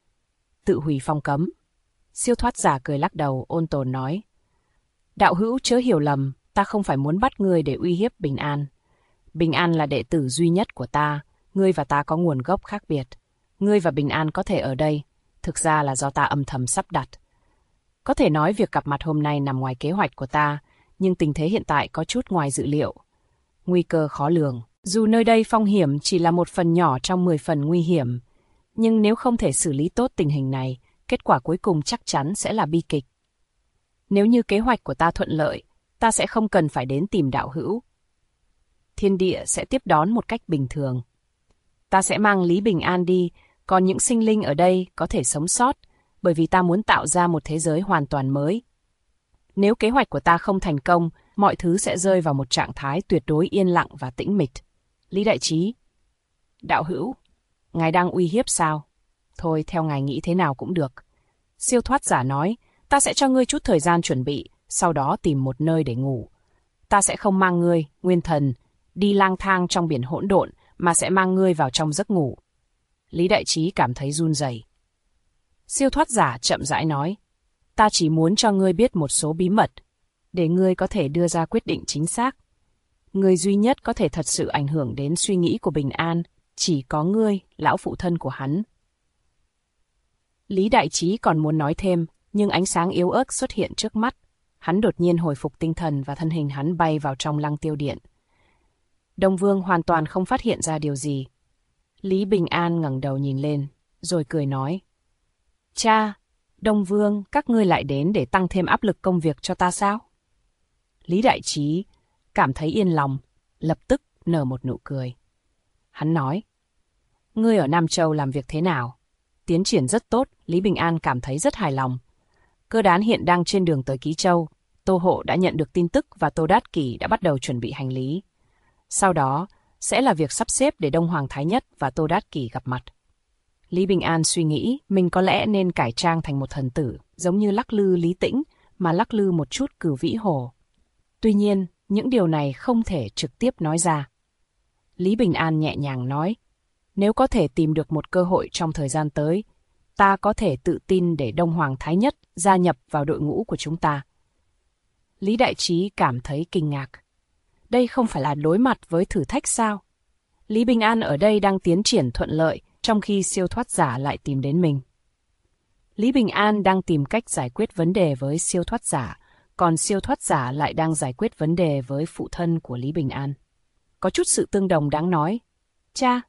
Tự hủy phong cấm. Siêu thoát giả cười lắc đầu, ôn tồn nói. Đạo hữu chớ hiểu lầm, ta không phải muốn bắt ngươi để uy hiếp Bình An. Bình An là đệ tử duy nhất của ta, ngươi và ta có nguồn gốc khác biệt. Ngươi và Bình An có thể ở đây, thực ra là do ta âm thầm sắp đặt. Có thể nói việc gặp mặt hôm nay nằm ngoài kế hoạch của ta, nhưng tình thế hiện tại có chút ngoài dự liệu. Nguy cơ khó lường. Dù nơi đây phong hiểm chỉ là một phần nhỏ trong 10 phần nguy hiểm, nhưng nếu không thể xử lý tốt tình hình này, kết quả cuối cùng chắc chắn sẽ là bi kịch. Nếu như kế hoạch của ta thuận lợi, ta sẽ không cần phải đến tìm đạo hữu. Thiên địa sẽ tiếp đón một cách bình thường. Ta sẽ mang Lý Bình An đi, còn những sinh linh ở đây có thể sống sót, bởi vì ta muốn tạo ra một thế giới hoàn toàn mới. Nếu kế hoạch của ta không thành công, mọi thứ sẽ rơi vào một trạng thái tuyệt đối yên lặng và tĩnh mịch. Lý Đại Trí. Đạo hữu, ngài đang uy hiếp sao? Thôi, theo ngài nghĩ thế nào cũng được. Siêu thoát giả nói, ta sẽ cho ngươi chút thời gian chuẩn bị, sau đó tìm một nơi để ngủ. Ta sẽ không mang ngươi, nguyên thần, đi lang thang trong biển hỗn độn, mà sẽ mang ngươi vào trong giấc ngủ. Lý Đại Trí cảm thấy run rẩy. Siêu thoát giả chậm rãi nói, ta chỉ muốn cho ngươi biết một số bí mật, để ngươi có thể đưa ra quyết định chính xác. Người duy nhất có thể thật sự ảnh hưởng đến suy nghĩ của Bình An, chỉ có ngươi, lão phụ thân của hắn. Lý Đại Trí còn muốn nói thêm, nhưng ánh sáng yếu ớt xuất hiện trước mắt. Hắn đột nhiên hồi phục tinh thần và thân hình hắn bay vào trong Lăng Tiêu Điện. Đông Vương hoàn toàn không phát hiện ra điều gì. Lý Bình An ngẩng đầu nhìn lên, rồi cười nói. Cha, Đông Vương, các ngươi lại đến để tăng thêm áp lực công việc cho ta sao? Lý Đại Trí cảm thấy yên lòng, lập tức nở một nụ cười. Hắn nói, ngươi ở Nam Châu làm việc thế nào? Tiến triển rất tốt, Lý Bình An cảm thấy rất hài lòng. Cơ đán hiện đang trên đường tới Ký Châu. Tô Hộ đã nhận được tin tức và Tô Đát Kỷ đã bắt đầu chuẩn bị hành lý. Sau đó sẽ là việc sắp xếp để Đông Hoàng Thái Nhất và Tô Đát Kỷ gặp mặt. Lý Bình An suy nghĩ mình có lẽ nên cải trang thành một thần tử, giống như lắc lư Lý Tĩnh, mà lắc lư một chút Cửu Vĩ Hồ. Tuy nhiên, những điều này không thể trực tiếp nói ra. Lý Bình An nhẹ nhàng nói, nếu có thể tìm được một cơ hội trong thời gian tới, ta có thể tự tin để Đông Hoàng Thái Nhất gia nhập vào đội ngũ của chúng ta. Lý Đại Trí cảm thấy kinh ngạc. Đây không phải là đối mặt với thử thách sao? Lý Bình An ở đây đang tiến triển thuận lợi, trong khi siêu thoát giả lại tìm đến mình. Lý Bình An đang tìm cách giải quyết vấn đề với siêu thoát giả, còn siêu thoát giả lại đang giải quyết vấn đề với phụ thân của Lý Bình An. Có chút sự tương đồng đáng nói. Cha!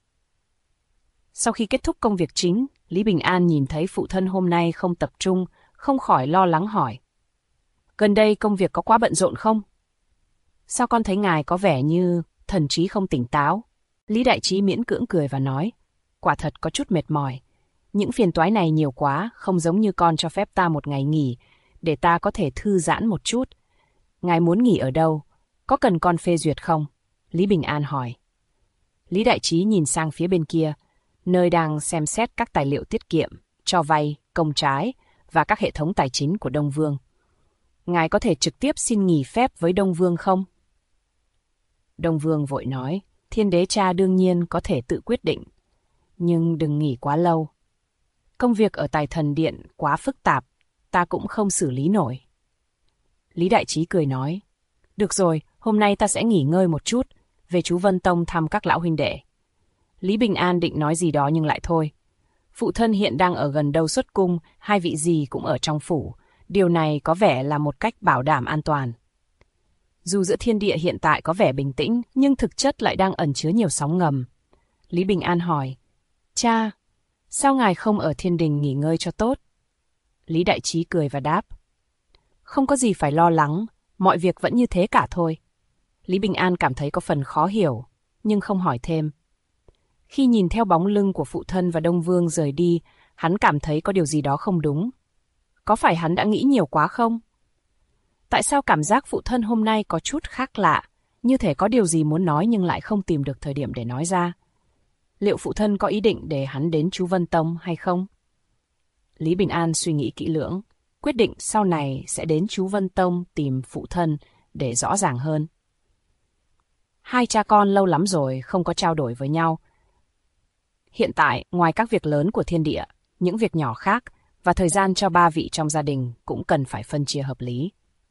Sau khi kết thúc công việc chính, Lý Bình An nhìn thấy phụ thân hôm nay không tập trung, không khỏi lo lắng hỏi. Gần đây công việc có quá bận rộn không? Sao con thấy ngài có vẻ như thần trí không tỉnh táo? Lý Đại Trí miễn cưỡng cười và nói, quả thật có chút mệt mỏi. Những phiền toái này nhiều quá, không giống như con cho phép ta một ngày nghỉ, để ta có thể thư giãn một chút. Ngài muốn nghỉ ở đâu? Có cần con phê duyệt không? Lý Bình An hỏi. Lý Đại Trí nhìn sang phía bên kia, nơi đang xem xét các tài liệu tiết kiệm, cho vay, công trái và các hệ thống tài chính của Đông Vương. Ngài có thể trực tiếp xin nghỉ phép với Đông Vương không? Đông Vương vội nói, Thiên Đế cha đương nhiên có thể tự quyết định, nhưng đừng nghỉ quá lâu. Công việc ở Tài Thần Điện quá phức tạp, ta cũng không xử lý nổi. Lý Đại Trí cười nói, được rồi, hôm nay ta sẽ nghỉ ngơi một chút, về chú Vân Tông thăm các lão huynh đệ. Lý Bình An định nói gì đó nhưng lại thôi. Phụ thân hiện đang ở gần đâu xuất cung, hai vị dì cũng ở trong phủ. Điều này có vẻ là một cách bảo đảm an toàn. Dù giữa thiên địa hiện tại có vẻ bình tĩnh, nhưng thực chất lại đang ẩn chứa nhiều sóng ngầm. Lý Bình An hỏi, cha, sao ngài không ở thiên đình nghỉ ngơi cho tốt? Lý Đại Trí cười và đáp, không có gì phải lo lắng, mọi việc vẫn như thế cả thôi. Lý Bình An cảm thấy có phần khó hiểu, nhưng không hỏi thêm. Khi nhìn theo bóng lưng của phụ thân và Đông Vương rời đi, hắn cảm thấy có điều gì đó không đúng. Có phải hắn đã nghĩ nhiều quá không? Tại sao cảm giác phụ thân hôm nay có chút khác lạ, như thể có điều gì muốn nói nhưng lại không tìm được thời điểm để nói ra? Liệu phụ thân có ý định để hắn đến chú Vân Tông hay không? Lý Bình An suy nghĩ kỹ lưỡng, quyết định sau này sẽ đến chú Vân Tông tìm phụ thân để rõ ràng hơn. Hai cha con lâu lắm rồi không có trao đổi với nhau. Hiện tại, ngoài các việc lớn của thiên địa, những việc nhỏ khác và thời gian cho ba vị trong gia đình cũng cần phải phân chia hợp lý.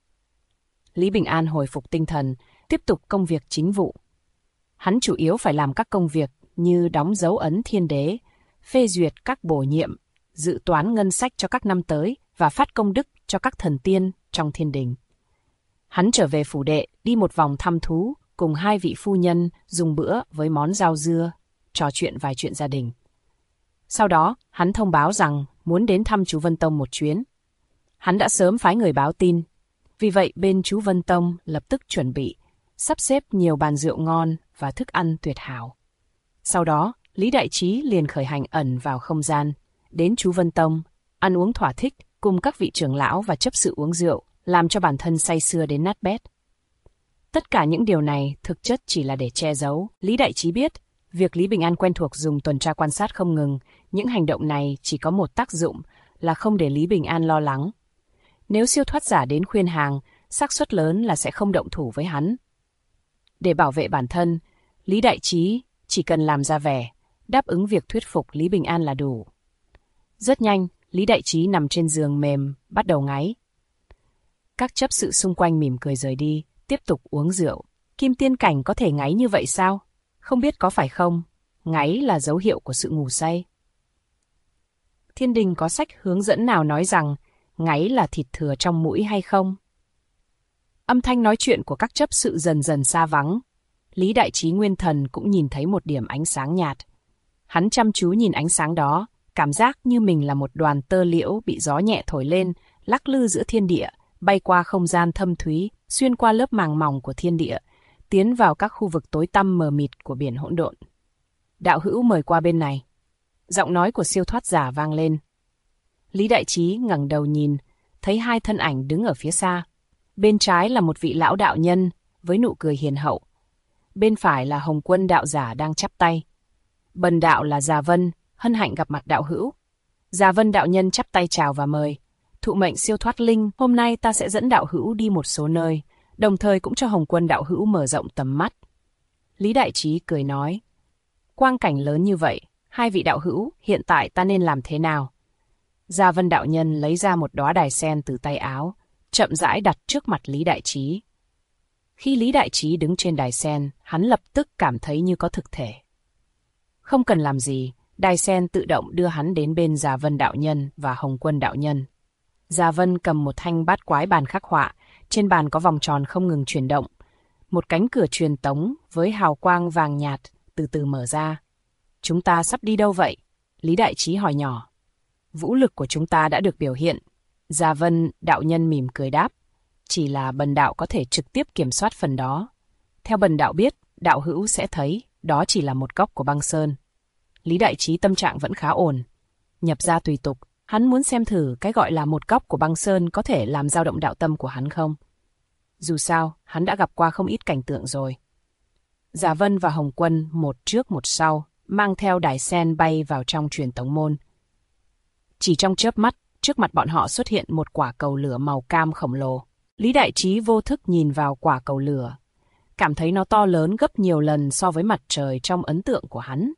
Lý Bình An hồi phục tinh thần, tiếp tục công việc chính vụ. Hắn chủ yếu phải làm các công việc như đóng dấu ấn thiên đế, phê duyệt các bổ nhiệm, dự toán ngân sách cho các năm tới và phát công đức cho các thần tiên trong thiên đình. Hắn trở về phủ đệ, đi một vòng thăm thú, cùng hai vị phu nhân dùng bữa với món rau dưa, trò chuyện vài chuyện gia đình. Sau đó, hắn thông báo rằng muốn đến thăm chú Vân Tông một chuyến. Hắn đã sớm phái người báo tin. Vì vậy, bên chú Vân Tông lập tức chuẩn bị, sắp xếp nhiều bàn rượu ngon và thức ăn tuyệt hảo. Sau đó, Lý Đại Trí liền khởi hành ẩn vào không gian, đến chú Vân Tông, ăn uống thỏa thích, cùng các vị trưởng lão và chấp sự uống rượu, làm cho bản thân say sưa đến nát bét. Tất cả những điều này thực chất chỉ là để che giấu. Lý Đại Trí biết, việc Lý Bình An quen thuộc dùng tuần tra quan sát không ngừng, những hành động này chỉ có một tác dụng là không để Lý Bình An lo lắng. Nếu siêu thoát giả đến khuyên hàng, xác suất lớn là sẽ không động thủ với hắn. Để bảo vệ bản thân, Lý Đại Trí chỉ cần làm ra vẻ, đáp ứng việc thuyết phục Lý Bình An là đủ. Rất nhanh, Lý Đại Trí nằm trên giường mềm, bắt đầu ngáy. Các chấp sự xung quanh mỉm cười rời đi, tiếp tục uống rượu. Kim Tiên Cảnh có thể ngáy như vậy sao? Không biết có phải không? Ngáy là dấu hiệu của sự ngủ say. Thiên đình có sách hướng dẫn nào nói rằng ngáy là thịt thừa trong mũi hay không? Âm thanh nói chuyện của các chấp sự dần dần xa vắng. Lý Đại Trí nguyên thần cũng nhìn thấy một điểm ánh sáng nhạt. Hắn chăm chú nhìn ánh sáng đó, cảm giác như mình là một đoàn tơ liễu bị gió nhẹ thổi lên, lắc lư giữa thiên địa, bay qua không gian thâm thúy, xuyên qua lớp màng mỏng của thiên địa, tiến vào các khu vực tối tăm mờ mịt của biển hỗn độn. Đạo hữu mời qua bên này. Giọng nói của siêu thoát giả vang lên. Lý Đại Trí ngẩng đầu nhìn, thấy hai thân ảnh đứng ở phía xa. Bên trái là một vị lão đạo nhân với nụ cười hiền hậu. Bên phải là Hồng Quân đạo giả đang chắp tay. Bần đạo là Già Vân, hân hạnh gặp mặt đạo hữu. Già Vân đạo nhân chắp tay chào và mời. Thụ mệnh siêu thoát linh, hôm nay ta sẽ dẫn đạo hữu đi một số nơi, đồng thời cũng cho Hồng Quân đạo hữu mở rộng tầm mắt. Lý Đại Trí cười nói. Quang cảnh lớn như vậy, hai vị đạo hữu, hiện tại ta nên làm thế nào? Gia Vân đạo nhân lấy ra một đóa đài sen từ tay áo, chậm rãi đặt trước mặt Lý Đại Trí. Khi Lý Đại Trí đứng trên đài sen, hắn lập tức cảm thấy như có thực thể. Không cần làm gì, đài sen tự động đưa hắn đến bên Gia Vân đạo nhân và Hồng Quân đạo nhân. Gia Vân cầm một thanh bát quái bàn khắc họa, trên bàn có vòng tròn không ngừng chuyển động. Một cánh cửa truyền tống với hào quang vàng nhạt từ từ mở ra. Chúng ta sắp đi đâu vậy? Lý Đại Trí hỏi nhỏ. Vũ lực của chúng ta đã được biểu hiện. Gia Vân đạo nhân mỉm cười đáp. Chỉ là bần đạo có thể trực tiếp kiểm soát phần đó. Theo bần đạo biết, đạo hữu sẽ thấy đó chỉ là một góc của băng sơn. Lý Đại Trí tâm trạng vẫn khá ổn. Nhập ra tùy tục, hắn muốn xem thử cái gọi là một góc của băng sơn có thể làm dao động đạo tâm của hắn không. Dù sao, hắn đã gặp qua không ít cảnh tượng rồi. Gia Vân và Hồng Quân một trước một sau, mang theo đài sen bay vào trong truyền tống môn. Chỉ trong chớp mắt, trước mặt bọn họ xuất hiện một quả cầu lửa màu cam khổng lồ. Lý Đại Trí vô thức nhìn vào quả cầu lửa, cảm thấy nó to lớn gấp nhiều lần so với mặt trời trong ấn tượng của hắn.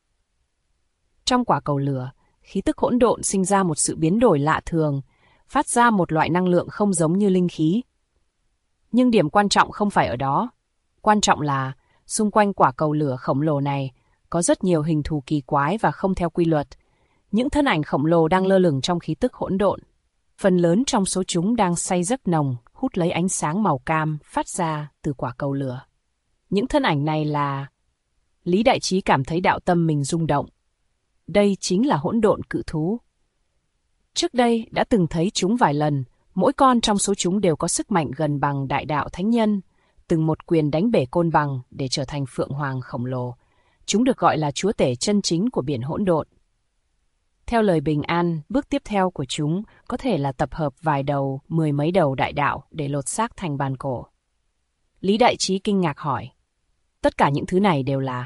Trong quả cầu lửa, khí tức hỗn độn sinh ra một sự biến đổi lạ thường, phát ra một loại năng lượng không giống như linh khí. Nhưng điểm quan trọng không phải ở đó. Quan trọng là, xung quanh quả cầu lửa khổng lồ này, có rất nhiều hình thù kỳ quái và không theo quy luật. Những thân ảnh khổng lồ đang lơ lửng trong khí tức hỗn độn. Phần lớn trong số chúng đang say giấc nồng, hút lấy ánh sáng màu cam phát ra từ quả cầu lửa. Những thân ảnh này là... Lý Đại Trí cảm thấy đạo tâm mình rung động. Đây chính là hỗn độn cự thú. Trước đây đã từng thấy chúng vài lần, mỗi con trong số chúng đều có sức mạnh gần bằng đại đạo thánh nhân, từng một quyền đánh bể côn bằng để trở thành phượng hoàng khổng lồ. Chúng được gọi là chúa tể chân chính của biển hỗn độn. Theo lời Bình An, bước tiếp theo của chúng có thể là tập hợp vài đầu, mười mấy đầu đại đạo để lột xác thành bàn cổ. Lý Đại Trí kinh ngạc hỏi, tất cả những thứ này đều là...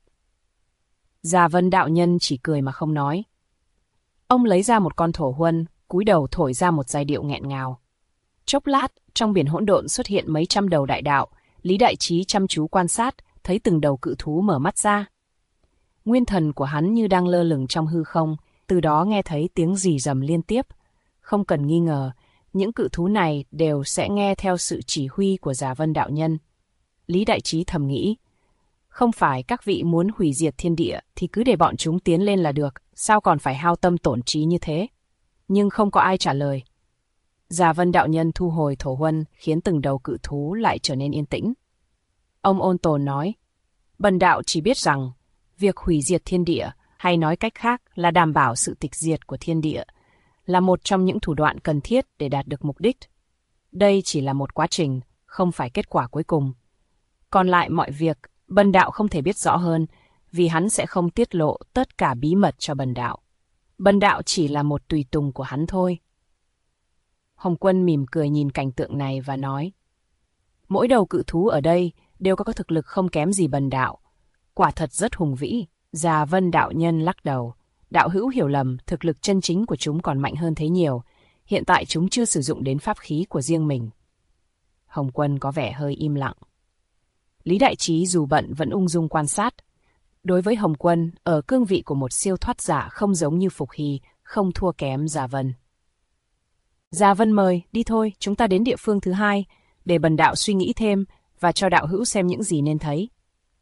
Gia Vân đạo nhân chỉ cười mà không nói. Ông lấy ra một con thổ huân, cúi đầu thổi ra một giai điệu nghẹn ngào. Chốc lát, trong biển hỗn độn xuất hiện mấy trăm đầu đại đạo. Lý Đại Trí chăm chú quan sát, thấy từng đầu cự thú mở mắt ra. Nguyên thần của hắn như đang lơ lửng trong hư không, từ đó nghe thấy tiếng rì rầm liên tiếp. Không cần nghi ngờ, những cự thú này đều sẽ nghe theo sự chỉ huy của Gia Vân đạo nhân. Lý Đại Trí thầm nghĩ, không phải các vị muốn hủy diệt thiên địa thì cứ để bọn chúng tiến lên là được, sao còn phải hao tâm tổn trí như thế? Nhưng không có ai trả lời. Gia Vân đạo nhân thu hồi thổ huân khiến từng đầu cự thú lại trở nên yên tĩnh. Ông ôn tồn nói, bần đạo chỉ biết rằng, việc hủy diệt thiên địa, hay nói cách khác là đảm bảo sự tịch diệt của thiên địa, là một trong những thủ đoạn cần thiết để đạt được mục đích. Đây chỉ là một quá trình, không phải kết quả cuối cùng. Còn lại mọi việc, bần đạo không thể biết rõ hơn, vì hắn sẽ không tiết lộ tất cả bí mật cho bần đạo. Bần đạo chỉ là một tùy tùng của hắn thôi. Hồng Quân mỉm cười nhìn cảnh tượng này và nói, mỗi đầu cự thú ở đây đều có thực lực không kém gì bần đạo. Quả thật rất hùng vĩ. Gia Vân đạo nhân lắc đầu. Đạo hữu hiểu lầm, thực lực chân chính của chúng còn mạnh hơn thế nhiều. Hiện tại chúng chưa sử dụng đến pháp khí của riêng mình. Hồng Quân có vẻ hơi im lặng. Lý Đại Trí dù bận vẫn ung dung quan sát. Đối với Hồng Quân, ở cương vị của một siêu thoát giả không giống như Phục Hy, không thua kém Gia Vân. Gia Vân mời, đi thôi, chúng ta đến địa phương thứ hai, để bần đạo suy nghĩ thêm và cho đạo hữu xem những gì nên thấy.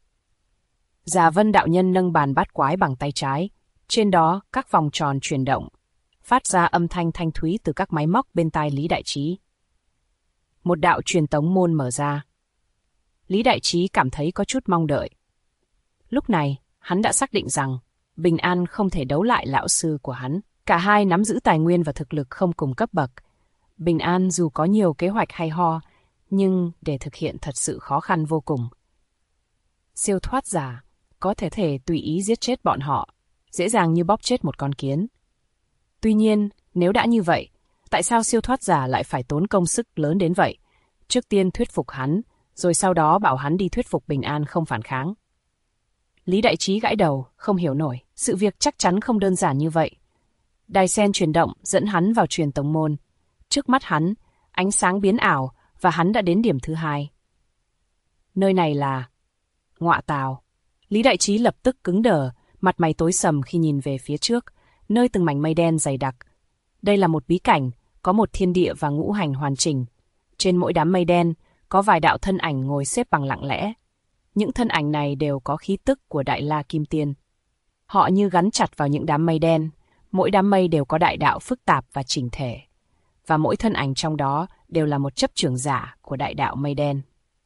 Gia Vân đạo nhân nâng bàn bát quái bằng tay trái, trên đó các vòng tròn chuyển động, phát ra âm thanh thanh thúy từ các máy móc bên tai Lý Đại Trí. Một đạo truyền tống môn mở ra. Lý Đại Trí cảm thấy có chút mong đợi. Lúc này, hắn đã xác định rằng Bình An không thể đấu lại lão sư của hắn. Cả hai nắm giữ tài nguyên và thực lực không cùng cấp bậc. Bình An dù có nhiều kế hoạch hay ho, nhưng để thực hiện thật sự khó khăn vô cùng. Siêu thoát giả có thể tùy ý giết chết bọn họ, dễ dàng như bóp chết một con kiến. Tuy nhiên, nếu đã như vậy, tại sao siêu thoát giả lại phải tốn công sức lớn đến vậy? Trước tiên thuyết phục hắn, rồi sau đó bảo hắn đi thuyết phục Bình An không phản kháng. Lý Đại Trí gãi đầu, không hiểu nổi, sự việc chắc chắn không đơn giản như vậy. Đài sen chuyển động dẫn hắn vào truyền tống môn. Trước mắt hắn, ánh sáng biến ảo và hắn đã đến điểm thứ 2. Nơi này là Ngọa Tào. Lý Đại Trí lập tức cứng đờ, mặt mày tối sầm khi nhìn về phía trước, nơi từng mảnh mây đen dày đặc. Đây là một bí cảnh, có một thiên địa và ngũ hành hoàn chỉnh. Trên mỗi đám mây đen, có vài đạo thân ảnh ngồi xếp bằng lặng lẽ. Những thân ảnh này đều có khí tức của Đại La Kim Tiên. Họ như gắn chặt vào những đám mây đen, mỗi đám mây đều có đại đạo phức tạp và chỉnh thể. Và mỗi thân ảnh trong đó đều là một chấp trưởng giả của đại đạo mây đen.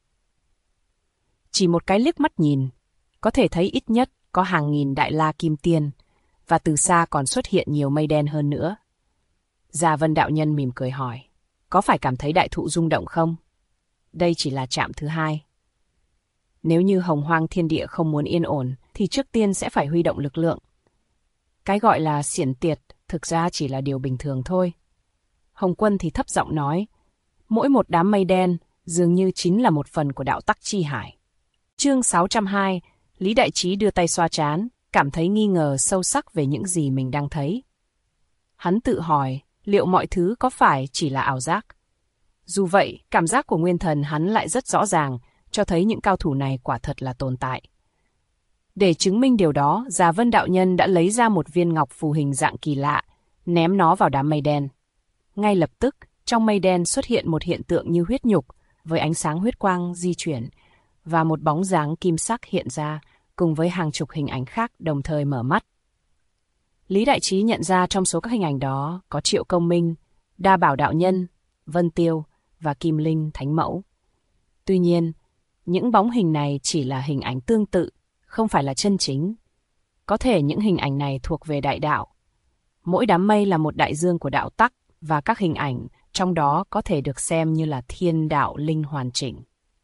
Chỉ một cái liếc mắt nhìn, có thể thấy ít nhất có hàng nghìn Đại La Kim Tiên, và từ xa còn xuất hiện nhiều mây đen hơn nữa. Gia Vân đạo nhân mỉm cười hỏi, có phải cảm thấy đại thụ rung động không? Đây chỉ là trạm thứ 2. Nếu như Hồng Hoang thiên địa không muốn yên ổn, thì trước tiên sẽ phải huy động lực lượng. Cái gọi là xiển tiệt thực ra chỉ là điều bình thường thôi. Hồng Quân thì thấp giọng nói, mỗi một đám mây đen dường như chính là một phần của đạo tắc chi hải. Chương 602, Lý Đại Trí đưa tay xoa trán, cảm thấy nghi ngờ sâu sắc về những gì mình đang thấy. Hắn tự hỏi, liệu mọi thứ có phải chỉ là ảo giác? Dù vậy, cảm giác của nguyên thần hắn lại rất rõ ràng, cho thấy những cao thủ này quả thật là tồn tại. Để chứng minh điều đó, Gia Vân đạo nhân đã lấy ra một viên ngọc phù hình dạng kỳ lạ, ném nó vào đám mây đen. Ngay lập tức, trong mây đen xuất hiện một hiện tượng như huyết nhục, với ánh sáng huyết quang di chuyển, và một bóng dáng kim sắc hiện ra, cùng với hàng chục hình ảnh khác đồng thời mở mắt. Lý Đại Trí nhận ra trong số các hình ảnh đó có Triệu Công Minh, Đa Bảo đạo nhân, Vân Tiêu và Kim Linh Thánh Mẫu. Tuy nhiên, những bóng hình này chỉ là hình ảnh tương tự, không phải là chân chính. Có thể những hình ảnh này thuộc về đại đạo. Mỗi đám mây là một đại dương của đạo tắc, và các hình ảnh trong đó có thể được xem như là thiên đạo linh hoàn chỉnh.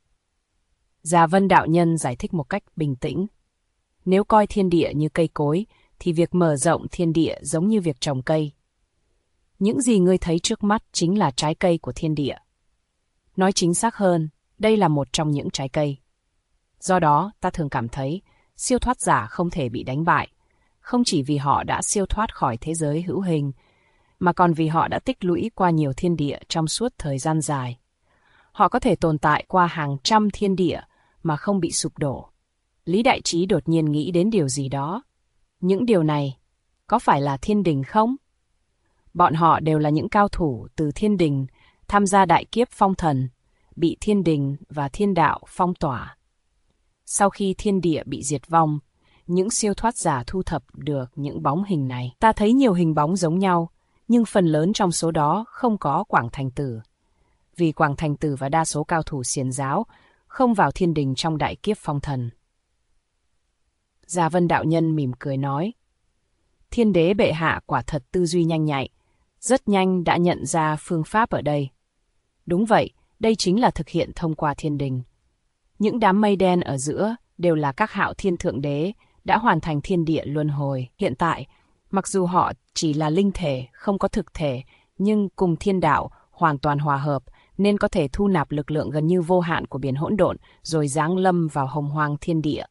Gia Vân đạo nhân giải thích một cách bình tĩnh. Nếu coi thiên địa như cây cối, thì việc mở rộng thiên địa giống như việc trồng cây. Những gì ngươi thấy trước mắt chính là trái cây của thiên địa. Nói chính xác hơn, đây là một trong những trái cây. Do đó, ta thường cảm thấy siêu thoát giả không thể bị đánh bại, không chỉ vì họ đã siêu thoát khỏi thế giới hữu hình, mà còn vì họ đã tích lũy qua nhiều thiên địa trong suốt thời gian dài. Họ có thể tồn tại qua hàng trăm thiên địa mà không bị sụp đổ. Lý Đại Trí đột nhiên nghĩ đến điều gì đó. Những điều này, có phải là thiên đình không? Bọn họ đều là những cao thủ từ thiên đình, tham gia đại kiếp phong thần, bị thiên đình và thiên đạo phong tỏa. Sau khi thiên địa bị diệt vong, những siêu thoát giả thu thập được những bóng hình này. Ta thấy nhiều hình bóng giống nhau, nhưng phần lớn trong số đó không có Quảng Thành Tử. Vì Quảng Thành Tử và đa số cao thủ xiển giáo không vào thiên đình trong đại kiếp phong thần. Gia Vân đạo nhân mỉm cười nói, Thiên đế bệ hạ quả thật tư duy nhanh nhạy, rất nhanh đã nhận ra phương pháp ở đây. Đúng vậy, đây chính là thực hiện thông qua thiên đình. Những đám mây đen ở giữa đều là các hạo thiên thượng đế đã hoàn thành thiên địa luân hồi. Hiện tại, mặc dù họ chỉ là linh thể, không có thực thể, nhưng cùng thiên đạo hoàn toàn hòa hợp, nên có thể thu nạp lực lượng gần như vô hạn của biển hỗn độn, rồi giáng lâm vào hồng hoang thiên địa.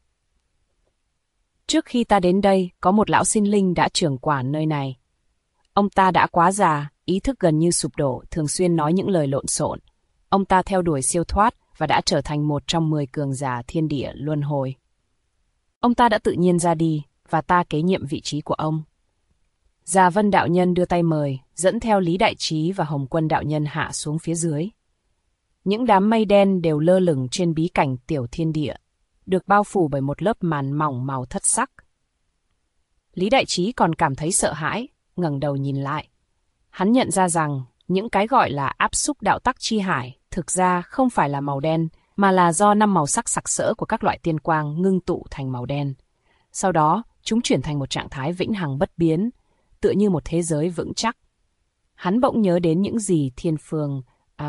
Trước khi ta đến đây, có một lão sinh linh đã trưởng quản nơi này. Ông ta đã quá già, ý thức gần như sụp đổ, thường xuyên nói những lời lộn xộn. Ông ta theo đuổi siêu thoát và đã trở thành một trong 10 cường giả thiên địa luân hồi. Ông ta đã tự nhiên ra đi, và ta kế nhiệm vị trí của ông. Gia Vân đạo nhân đưa tay mời, dẫn theo Lý Đại Trí và Hồng Quân đạo nhân hạ xuống phía dưới. Những đám mây đen đều lơ lửng trên bí cảnh tiểu thiên địa, được bao phủ bởi một lớp màn mỏng màu thất sắc. Lý Đại Trí còn cảm thấy sợ hãi, ngẩng đầu nhìn lại. Hắn nhận ra rằng những cái gọi là áp xúc đạo tắc chi hải thực ra không phải là màu đen, mà là do 5 màu sắc sặc sỡ của các loại tiên quang ngưng tụ thành màu đen. Sau đó, Chúng chuyển thành một trạng thái vĩnh hằng bất biến, tựa như một thế giới vững chắc. Hắn bỗng nhớ đến những gì Thiên Phương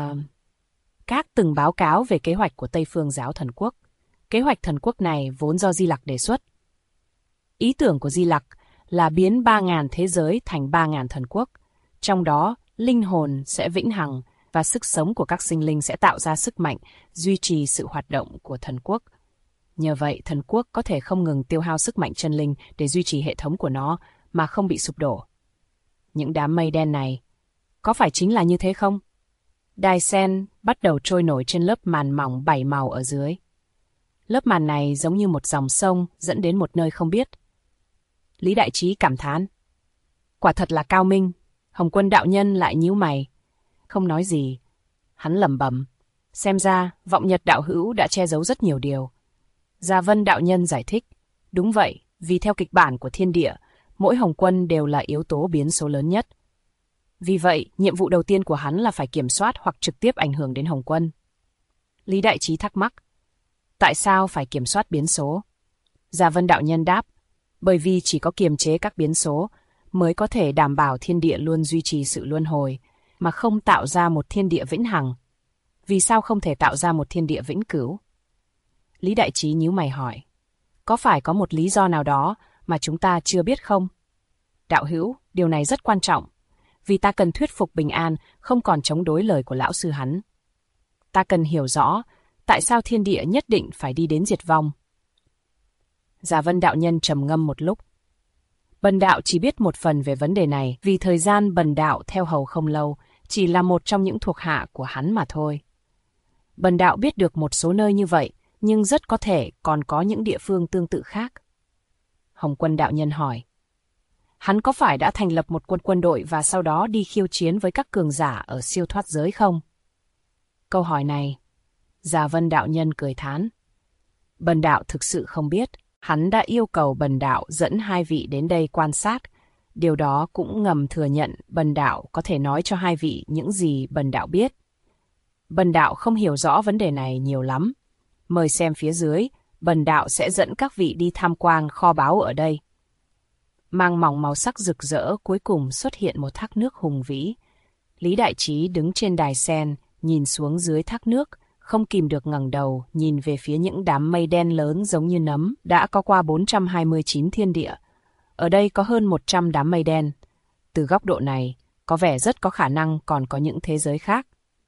Các từng báo cáo về kế hoạch của Tây Phương Giáo Thần Quốc. Kế hoạch thần quốc này vốn do Di Lặc đề xuất. Ý tưởng của Di Lặc là biến 3.000 thế giới thành 3.000 thần quốc, trong đó linh hồn sẽ vĩnh hằng và sức sống của các sinh linh sẽ tạo ra sức mạnh, duy trì sự hoạt động của thần quốc. Nhờ vậy, thần quốc có thể không ngừng tiêu hao sức mạnh chân linh để duy trì hệ thống của nó mà không bị sụp đổ. Những đám mây đen này, có phải chính là như thế không? Đài sen bắt đầu trôi nổi trên lớp màn mỏng 7 màu ở dưới. Lớp màn này giống như một dòng sông dẫn đến một nơi không biết. Lý Đại Trí cảm thán. Quả thật là cao minh. Hồng Quân đạo nhân lại nhíu mày. Không nói gì. Hắn lẩm bẩm. Xem ra, vọng nhật đạo hữu đã che giấu rất nhiều điều. Gia Vân đạo nhân giải thích. Đúng vậy, vì theo kịch bản của thiên địa, mỗi Hồng Quân đều là yếu tố biến số lớn nhất. Vì vậy, nhiệm vụ đầu tiên của hắn là phải kiểm soát hoặc trực tiếp ảnh hưởng đến Hồng Quân. Lý Đại Trí thắc mắc. Tại sao phải kiểm soát biến số? Gia Vân đạo nhân đáp. Bởi vì chỉ có kiềm chế các biến số mới có thể đảm bảo thiên địa luôn duy trì sự luân hồi, mà không tạo ra một thiên địa vĩnh hằng. Vì sao không thể tạo ra một thiên địa vĩnh cửu? Lý Đại Trí nhíu mày hỏi. Có phải có một lý do nào đó mà chúng ta chưa biết không? Đạo hữu, điều này rất quan trọng, vì ta cần thuyết phục Bình An không còn chống đối lời của lão sư hắn. Ta cần hiểu rõ tại sao thiên địa nhất định phải đi đến diệt vong. Gia Vân đạo nhân trầm ngâm một lúc. Bần đạo chỉ biết một phần về vấn đề này, vì thời gian bần đạo theo hầu không lâu, chỉ là một trong những thuộc hạ của hắn mà thôi. Bần đạo biết được một số nơi như vậy, nhưng rất có thể còn có những địa phương tương tự khác. Hồng Quân đạo nhân hỏi. Hắn có phải đã thành lập một quân đội và sau đó đi khiêu chiến với các cường giả ở siêu thoát giới không? Câu hỏi này, Gia Vân đạo nhân cười thán. Bần đạo thực sự không biết. Hắn đã yêu cầu bần đạo dẫn 2 vị đến đây quan sát. Điều đó cũng ngầm thừa nhận bần đạo có thể nói cho 2 vị những gì bần đạo biết. Bần đạo không hiểu rõ vấn đề này nhiều lắm. Mời xem phía dưới, bần đạo sẽ dẫn các vị đi tham quan kho báu ở đây. Mang mỏng màu sắc rực rỡ cuối cùng xuất hiện một thác nước hùng vĩ. Lý Đại Trí đứng trên đài sen, nhìn xuống dưới thác nước, không kìm được ngẩng đầu, nhìn về phía những đám mây đen lớn giống như nấm, đã có qua 429 thiên địa. Ở đây có hơn 100 đám mây đen. Từ góc độ này, có vẻ rất có khả năng còn có những thế giới khác.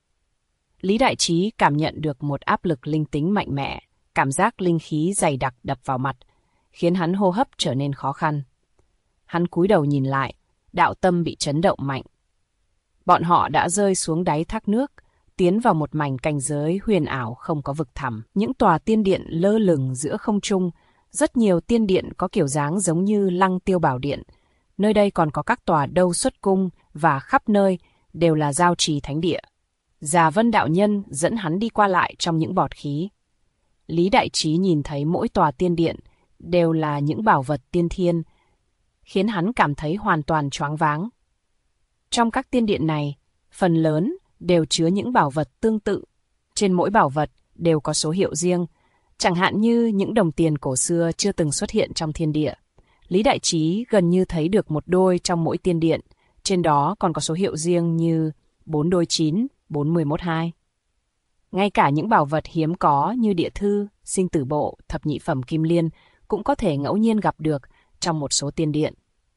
Lý Đại Trí cảm nhận được một áp lực linh tính mạnh mẽ, cảm giác linh khí dày đặc đập vào mặt, khiến hắn hô hấp trở nên khó khăn. Hắn cúi đầu nhìn lại, đạo tâm bị chấn động mạnh. Bọn họ đã rơi xuống đáy thác nước, tiến vào một mảnh cảnh giới huyền ảo không có vực thẳm. Những tòa tiên điện lơ lửng giữa không trung, rất nhiều tiên điện có kiểu dáng giống như Lăng Tiêu Bảo Điện. Nơi đây còn có các tòa đâu xuất cung và khắp nơi đều là giao trì thánh địa. Già Vân đạo nhân dẫn hắn đi qua lại trong những bọt khí. Lý Đại Trí nhìn thấy mỗi tòa tiên điện đều là những bảo vật tiên thiên, khiến hắn cảm thấy hoàn toàn choáng váng. Trong các tiên điện này, phần lớn đều chứa những bảo vật tương tự. Trên mỗi bảo vật đều có số hiệu riêng, chẳng hạn như những đồng tiền cổ xưa chưa từng xuất hiện trong thiên địa. Lý Đại Trí gần như thấy được một đôi trong mỗi tiên điện, trên đó còn có số hiệu riêng như 4 đôi 9, 411 2. Ngay cả những bảo vật hiếm có như địa thư, sinh tử bộ, thập nhị phẩm kim liên cũng có thể ngẫu nhiên gặp được trong một số tiên điện.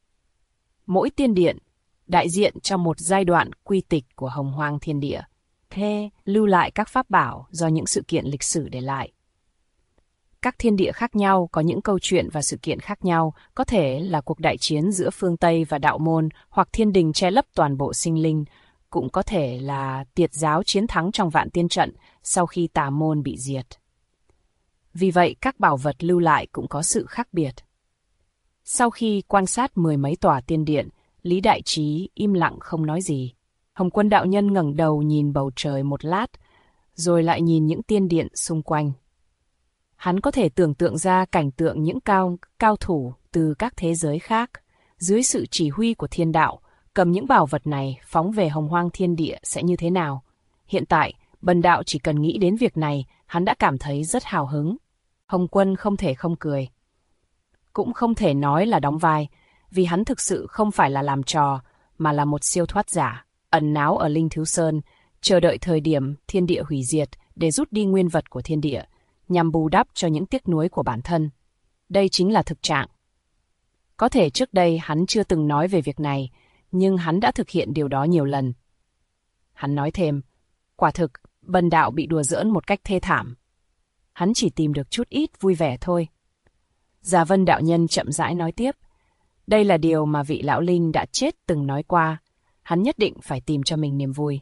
Mỗi tiên điện đại diện cho một giai đoạn quy tịch của Hồng Hoang thiên địa, lưu lại các pháp bảo do những sự kiện lịch sử để lại. Các thiên địa khác nhau có những câu chuyện và sự kiện khác nhau, có thể là cuộc đại chiến giữa phương Tây và đạo môn, hoặc thiên đình che lấp toàn bộ sinh linh, cũng có thể là Tiệt giáo chiến thắng trong Vạn Tiên trận sau khi Tà môn bị diệt. Vì vậy, các bảo vật lưu lại cũng có sự khác biệt. Sau khi quan sát 10 mấy tòa tiên điện, Lý Đại Trí im lặng không nói gì. Hồng Quân đạo nhân ngẩng đầu nhìn bầu trời một lát, rồi lại nhìn những tiên điện xung quanh. Hắn có thể tưởng tượng ra cảnh tượng những cao thủ từ các thế giới khác, dưới sự chỉ huy của thiên đạo, cầm những bảo vật này phóng về Hồng Hoang thiên địa sẽ như thế nào. Hiện tại, bần đạo chỉ cần nghĩ đến việc này, hắn đã cảm thấy rất hào hứng. Hồng Quân không thể không cười. Cũng không thể nói là đóng vai, vì hắn thực sự không phải là làm trò, mà là một siêu thoát giả, ẩn náu ở Linh Thiếu Sơn, chờ đợi thời điểm thiên địa hủy diệt để rút đi nguyên vật của thiên địa, nhằm bù đắp cho những tiếc nuối của bản thân. Đây chính là thực trạng. Có thể trước đây hắn chưa từng nói về việc này, nhưng hắn đã thực hiện điều đó nhiều lần. Hắn nói thêm, quả thực, Bần đạo bị đùa giỡn một cách thê thảm. Hắn chỉ tìm được chút ít vui vẻ thôi. Già Vân đạo nhân chậm rãi nói tiếp, đây là điều mà vị lão linh đã chết từng nói qua, hắn nhất định phải tìm cho mình niềm vui.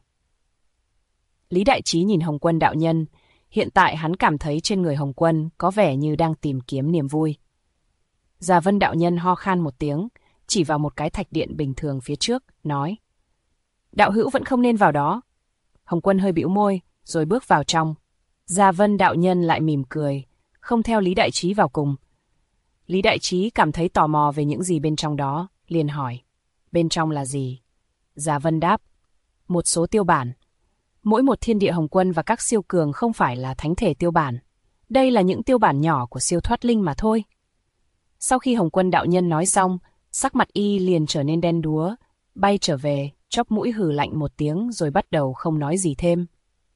Lý Đại Trí nhìn Hồng Quân đạo nhân, hiện tại hắn cảm thấy trên người Hồng Quân có vẻ như đang tìm kiếm niềm vui. Già Vân đạo nhân ho khan một tiếng, chỉ vào một cái thạch điện bình thường phía trước, nói, đạo hữu vẫn không nên vào đó. Hồng Quân hơi bĩu môi, rồi bước vào trong. Già Vân đạo nhân lại mỉm cười, không theo Lý Đại Trí vào cùng. Lý Đại Trí cảm thấy tò mò về những gì bên trong đó, liền hỏi, bên trong là gì? Già Vân đáp, một số tiêu bản. Mỗi một thiên địa Hồng Quân và các siêu cường không phải là thánh thể tiêu bản. Đây là những tiêu bản nhỏ của siêu thoát linh mà thôi. Sau khi Hồng Quân đạo nhân nói xong, sắc mặt y liền trở nên đen đúa, bay trở về, chóp mũi hừ lạnh một tiếng rồi bắt đầu không nói gì thêm.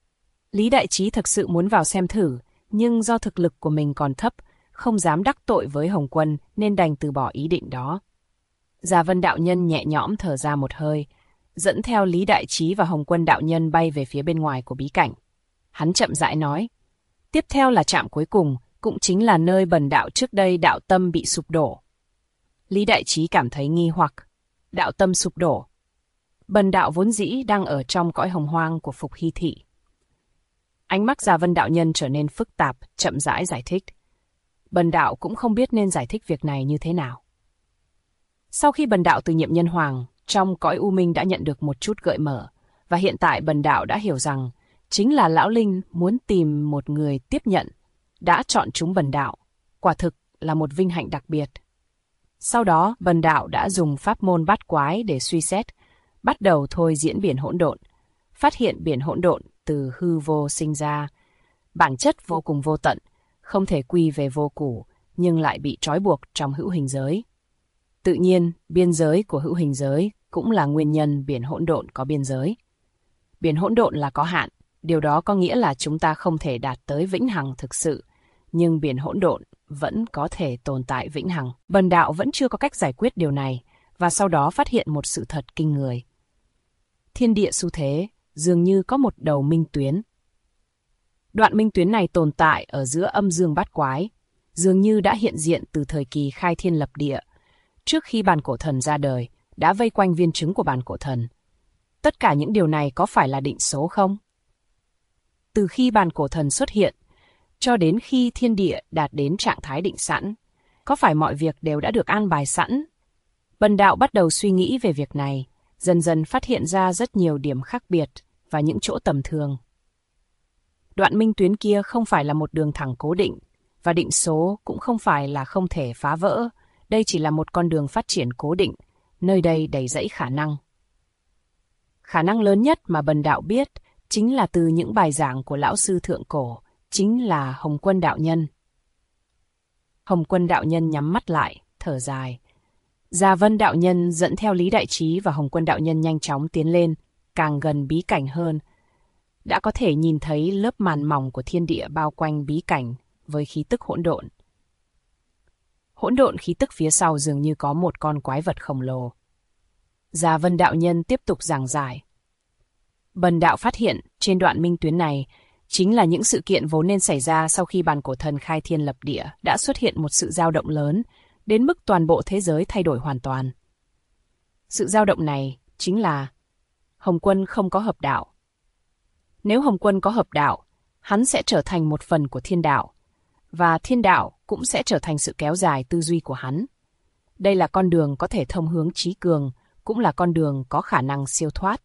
Lý Đại Trí thực sự muốn vào xem thử, nhưng do thực lực của mình còn thấp, không dám đắc tội với Hồng Quân nên đành từ bỏ ý định đó. Già Vân đạo nhân nhẹ nhõm thở ra một hơi, dẫn theo Lý Đại Trí và Hồng Quân đạo nhân bay về phía bên ngoài của bí cảnh. Hắn chậm rãi nói, tiếp theo là trạm cuối cùng, cũng chính là nơi Bần đạo trước đây đạo tâm bị sụp đổ. Lý Đại Trí cảm thấy nghi hoặc, đạo tâm sụp đổ. Bần đạo vốn dĩ đang ở trong cõi hồng hoang của Phục Hy Thị. Ánh mắt Già Vân đạo nhân trở nên phức tạp, chậm rãi giải thích. Bần đạo cũng không biết nên giải thích việc này như thế nào. Sau khi bần đạo từ nhiệm nhân hoàng, trong cõi u minh đã nhận được một chút gợi mở, và hiện tại bần đạo đã hiểu rằng, chính là lão linh muốn tìm một người tiếp nhận, đã chọn chúng bần đạo, quả thực là một vinh hạnh đặc biệt. Sau đó, bần đạo đã dùng pháp môn bát quái để suy xét, bắt đầu thôi diễn biển hỗn độn, phát hiện biển hỗn độn từ hư vô sinh ra, bản chất vô cùng vô tận, không thể quy về vô củ, nhưng lại bị trói buộc trong hữu hình giới. Tự nhiên, biên giới của hữu hình giới cũng là nguyên nhân biển hỗn độn có biên giới. Biển hỗn độn là có hạn, điều đó có nghĩa là chúng ta không thể đạt tới vĩnh hằng thực sự, nhưng biển hỗn độn vẫn có thể tồn tại vĩnh hằng. Bần đạo vẫn chưa có cách giải quyết điều này, và sau đó phát hiện một sự thật kinh người. Thiên địa xu thế dường như có một đầu minh tuyến. Đoạn minh tuyến này tồn tại ở giữa âm dương bát quái, dường như đã hiện diện từ thời kỳ khai thiên lập địa, trước khi bàn cổ thần ra đời, đã vây quanh viên trứng của bàn cổ thần. Tất cả những điều này có phải là định số không? Từ khi bàn cổ thần xuất hiện, cho đến khi thiên địa đạt đến trạng thái định sẵn, có phải mọi việc đều đã được an bài sẵn? Bần đạo bắt đầu suy nghĩ về việc này, dần dần phát hiện ra rất nhiều điểm khác biệt và những chỗ tầm thường. Đoạn minh tuyến kia không phải là một đường thẳng cố định, và định số cũng không phải là không thể phá vỡ. Đây chỉ là một con đường phát triển cố định, nơi đây đầy rẫy khả năng. Khả năng lớn nhất mà bần đạo biết chính là từ những bài giảng của lão sư thượng cổ, chính là Hồng Quân đạo nhân. Hồng Quân đạo nhân nhắm mắt lại, thở dài. Già Vân đạo nhân dẫn theo Lý Đại Trí và Hồng Quân đạo nhân nhanh chóng tiến lên, càng gần bí cảnh hơn. Đã có thể nhìn thấy lớp màn mỏng của thiên địa bao quanh bí cảnh với khí tức hỗn độn. Hỗn độn khí tức phía sau dường như có một con quái vật khổng lồ. Già Vân đạo nhân tiếp tục giảng giải. Bần đạo phát hiện trên đoạn minh tuyến này chính là những sự kiện vốn nên xảy ra sau khi bàn cổ thần khai thiên lập địa đã xuất hiện một sự dao động lớn, đến mức toàn bộ thế giới thay đổi hoàn toàn. Sự dao động này chính là Hồng Quân không có hợp đạo. Nếu Hồng Quân có hợp đạo, hắn sẽ trở thành một phần của thiên đạo, và thiên đạo cũng sẽ trở thành sự kéo dài tư duy của hắn. Đây là con đường có thể thông hướng trí cường, cũng là con đường có khả năng siêu thoát.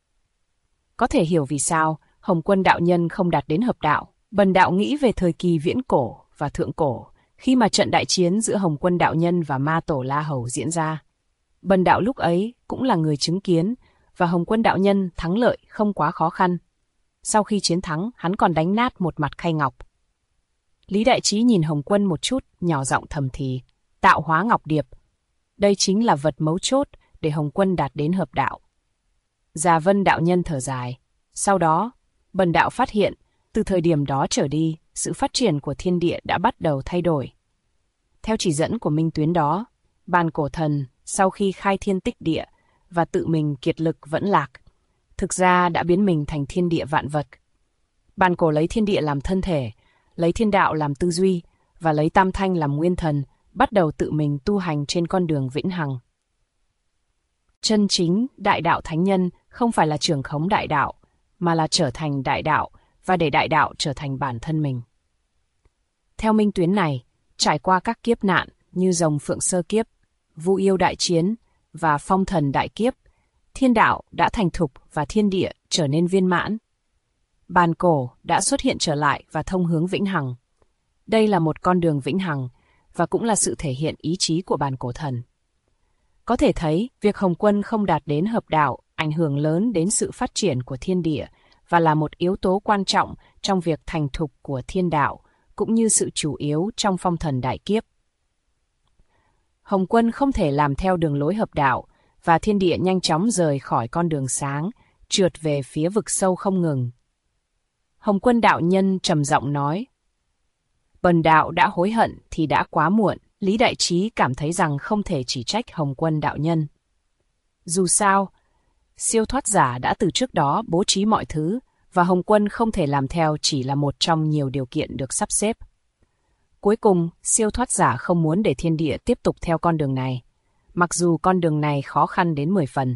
Có thể hiểu vì sao Hồng Quân đạo nhân không đạt đến hợp đạo. Bần đạo nghĩ về thời kỳ viễn cổ và thượng cổ, khi mà trận đại chiến giữa Hồng Quân đạo nhân và Ma Tổ La Hầu diễn ra. Bần đạo lúc ấy cũng là người chứng kiến, và Hồng Quân đạo nhân thắng lợi không quá khó khăn. Sau khi chiến thắng, hắn còn đánh nát một mặt khay ngọc. Lý Đại Trí nhìn Hồng Quân một chút, nhỏ giọng thầm thì. tạo hóa ngọc điệp. Đây chính là vật mấu chốt để Hồng Quân đạt đến hợp đạo. Già Vân đạo nhân thở dài. Sau đó, Bần đạo phát hiện, từ thời điểm đó trở đi, sự phát triển của thiên địa đã bắt đầu thay đổi. Theo chỉ dẫn của minh tuyến đó, Bàn Cổ Thần sau khi khai thiên tích địa và tự mình kiệt lực vẫn lạc, thực ra đã biến mình thành thiên địa vạn vật. Bàn Cổ lấy thiên địa làm thân thể, lấy thiên đạo làm tư duy và lấy tam thanh làm nguyên thần, bắt đầu tự mình tu hành trên con đường vĩnh hằng. Chân chính đại đạo thánh nhân không phải là trưởng khống đại đạo, mà là trở thành đại đạo và để đại đạo trở thành bản thân mình. Theo minh tuyến này, trải qua các kiếp nạn như rồng phượng sơ kiếp, vu yêu đại chiến và phong thần đại kiếp, thiên đạo đã thành thục và thiên địa trở nên viên mãn. Bàn cổ đã xuất hiện trở lại và thông hướng vĩnh hằng. Đây là một con đường vĩnh hằng và cũng là sự thể hiện ý chí của Bàn Cổ Thần. Có thể thấy, việc Hồng Quân không đạt đến hợp đạo ảnh hưởng lớn đến sự phát triển của thiên địa và là một yếu tố quan trọng trong việc thành thục của thiên đạo, cũng như sự chủ yếu trong phong thần đại kiếp. Hồng Quân không thể làm theo đường lối hợp đạo, và thiên địa nhanh chóng rời khỏi con đường sáng, trượt về phía vực sâu không ngừng. Hồng Quân đạo nhân trầm giọng nói, Bần đạo đã hối hận thì đã quá muộn. Lý Đại Trí cảm thấy rằng không thể chỉ trách Hồng Quân đạo nhân. Dù sao, siêu thoát giả đã từ trước đó bố trí mọi thứ, và Hồng Quân không thể làm theo chỉ là một trong nhiều điều kiện được sắp xếp. Cuối cùng, siêu thoát giả không muốn để thiên địa tiếp tục theo con đường này, mặc dù con đường này khó khăn đến 10 phần.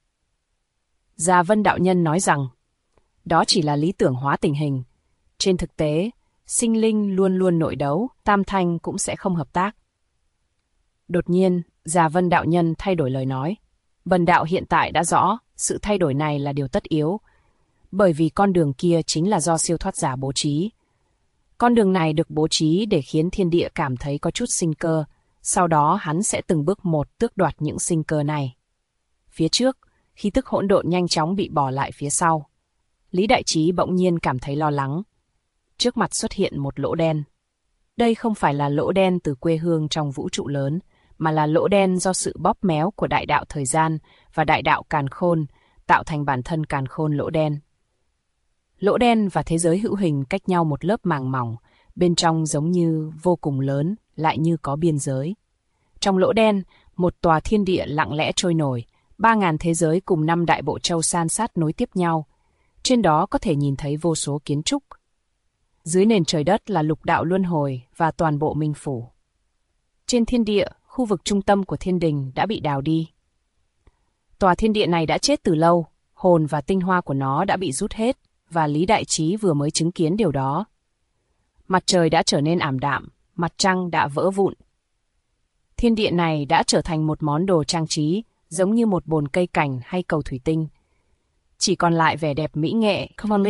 Già Vân đạo nhân nói rằng, đó chỉ là lý tưởng hóa tình hình. Trên thực tế, sinh linh luôn luôn nội đấu, tam thanh cũng sẽ không hợp tác. Đột nhiên, Già Vân đạo nhân thay đổi lời nói. Bần đạo hiện tại đã rõ, sự thay đổi này là điều tất yếu, bởi vì con đường kia chính là do siêu thoát giả bố trí. Con đường này được bố trí để khiến thiên địa cảm thấy có chút sinh cơ, sau đó hắn sẽ từng bước một tước đoạt những sinh cơ này. Phía trước, khí tức hỗn độn nhanh chóng bị bỏ lại phía sau. Lý Đại Trí bỗng nhiên cảm thấy lo lắng. Trước mặt xuất hiện một lỗ đen. Đây không phải là lỗ đen từ quê hương trong vũ trụ lớn, mà là lỗ đen do sự bóp méo của đại đạo thời gian và đại đạo càn khôn, tạo thành bản thân càn khôn lỗ đen. Lỗ đen và thế giới hữu hình cách nhau một lớp màng mỏng, bên trong giống như vô cùng lớn, lại như có biên giới. Trong lỗ đen, một tòa thiên địa lặng lẽ trôi nổi, 3.000 thế giới cùng 5 đại bộ châu san sát nối tiếp nhau. Trên đó có thể nhìn thấy vô số kiến trúc. Dưới nền trời đất là lục đạo luân hồi và toàn bộ minh phủ. Trên thiên địa, khu vực trung tâm của thiên đình đã bị đào đi. Tòa thiên địa này đã chết từ lâu, hồn và tinh hoa của nó đã bị rút hết, và Lý Đại Trí vừa mới chứng kiến điều đó. Mặt trời đã trở nên ảm đạm, mặt trăng đã vỡ vụn. Thiên địa này đã trở thành một món đồ trang trí, giống như một bồn cây cảnh hay cầu thủy tinh. Chỉ còn lại vẻ đẹp mỹ nghệ.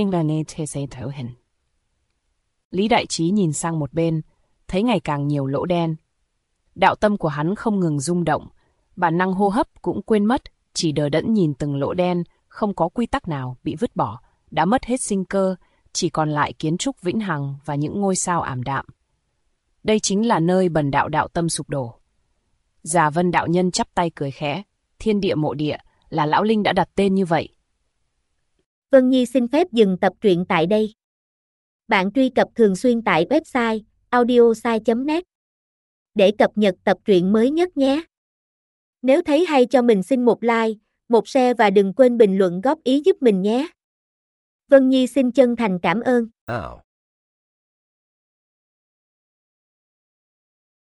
Lý Đại Trí nhìn sang một bên, thấy ngày càng nhiều lỗ đen. Đạo tâm của hắn không ngừng rung động, bản năng hô hấp cũng quên mất, chỉ đờ đẫn nhìn từng lỗ đen, không có quy tắc nào bị vứt bỏ, đã mất hết sinh cơ, chỉ còn lại kiến trúc vĩnh hằng và những ngôi sao ảm đạm. Đây chính là nơi bần đạo đạo tâm sụp đổ. Già Vân đạo nhân chắp tay cười khẽ, thiên địa mộ địa, là lão linh đã đặt tên như vậy. Vân Nhi xin phép dừng tập truyện tại đây. Bạn truy cập thường xuyên tại website audiosai.net để cập nhật tập truyện mới nhất nhé. Nếu thấy hay cho mình xin một like, một share và đừng quên bình luận góp ý giúp mình nhé. Vân Nhi xin chân thành cảm ơn.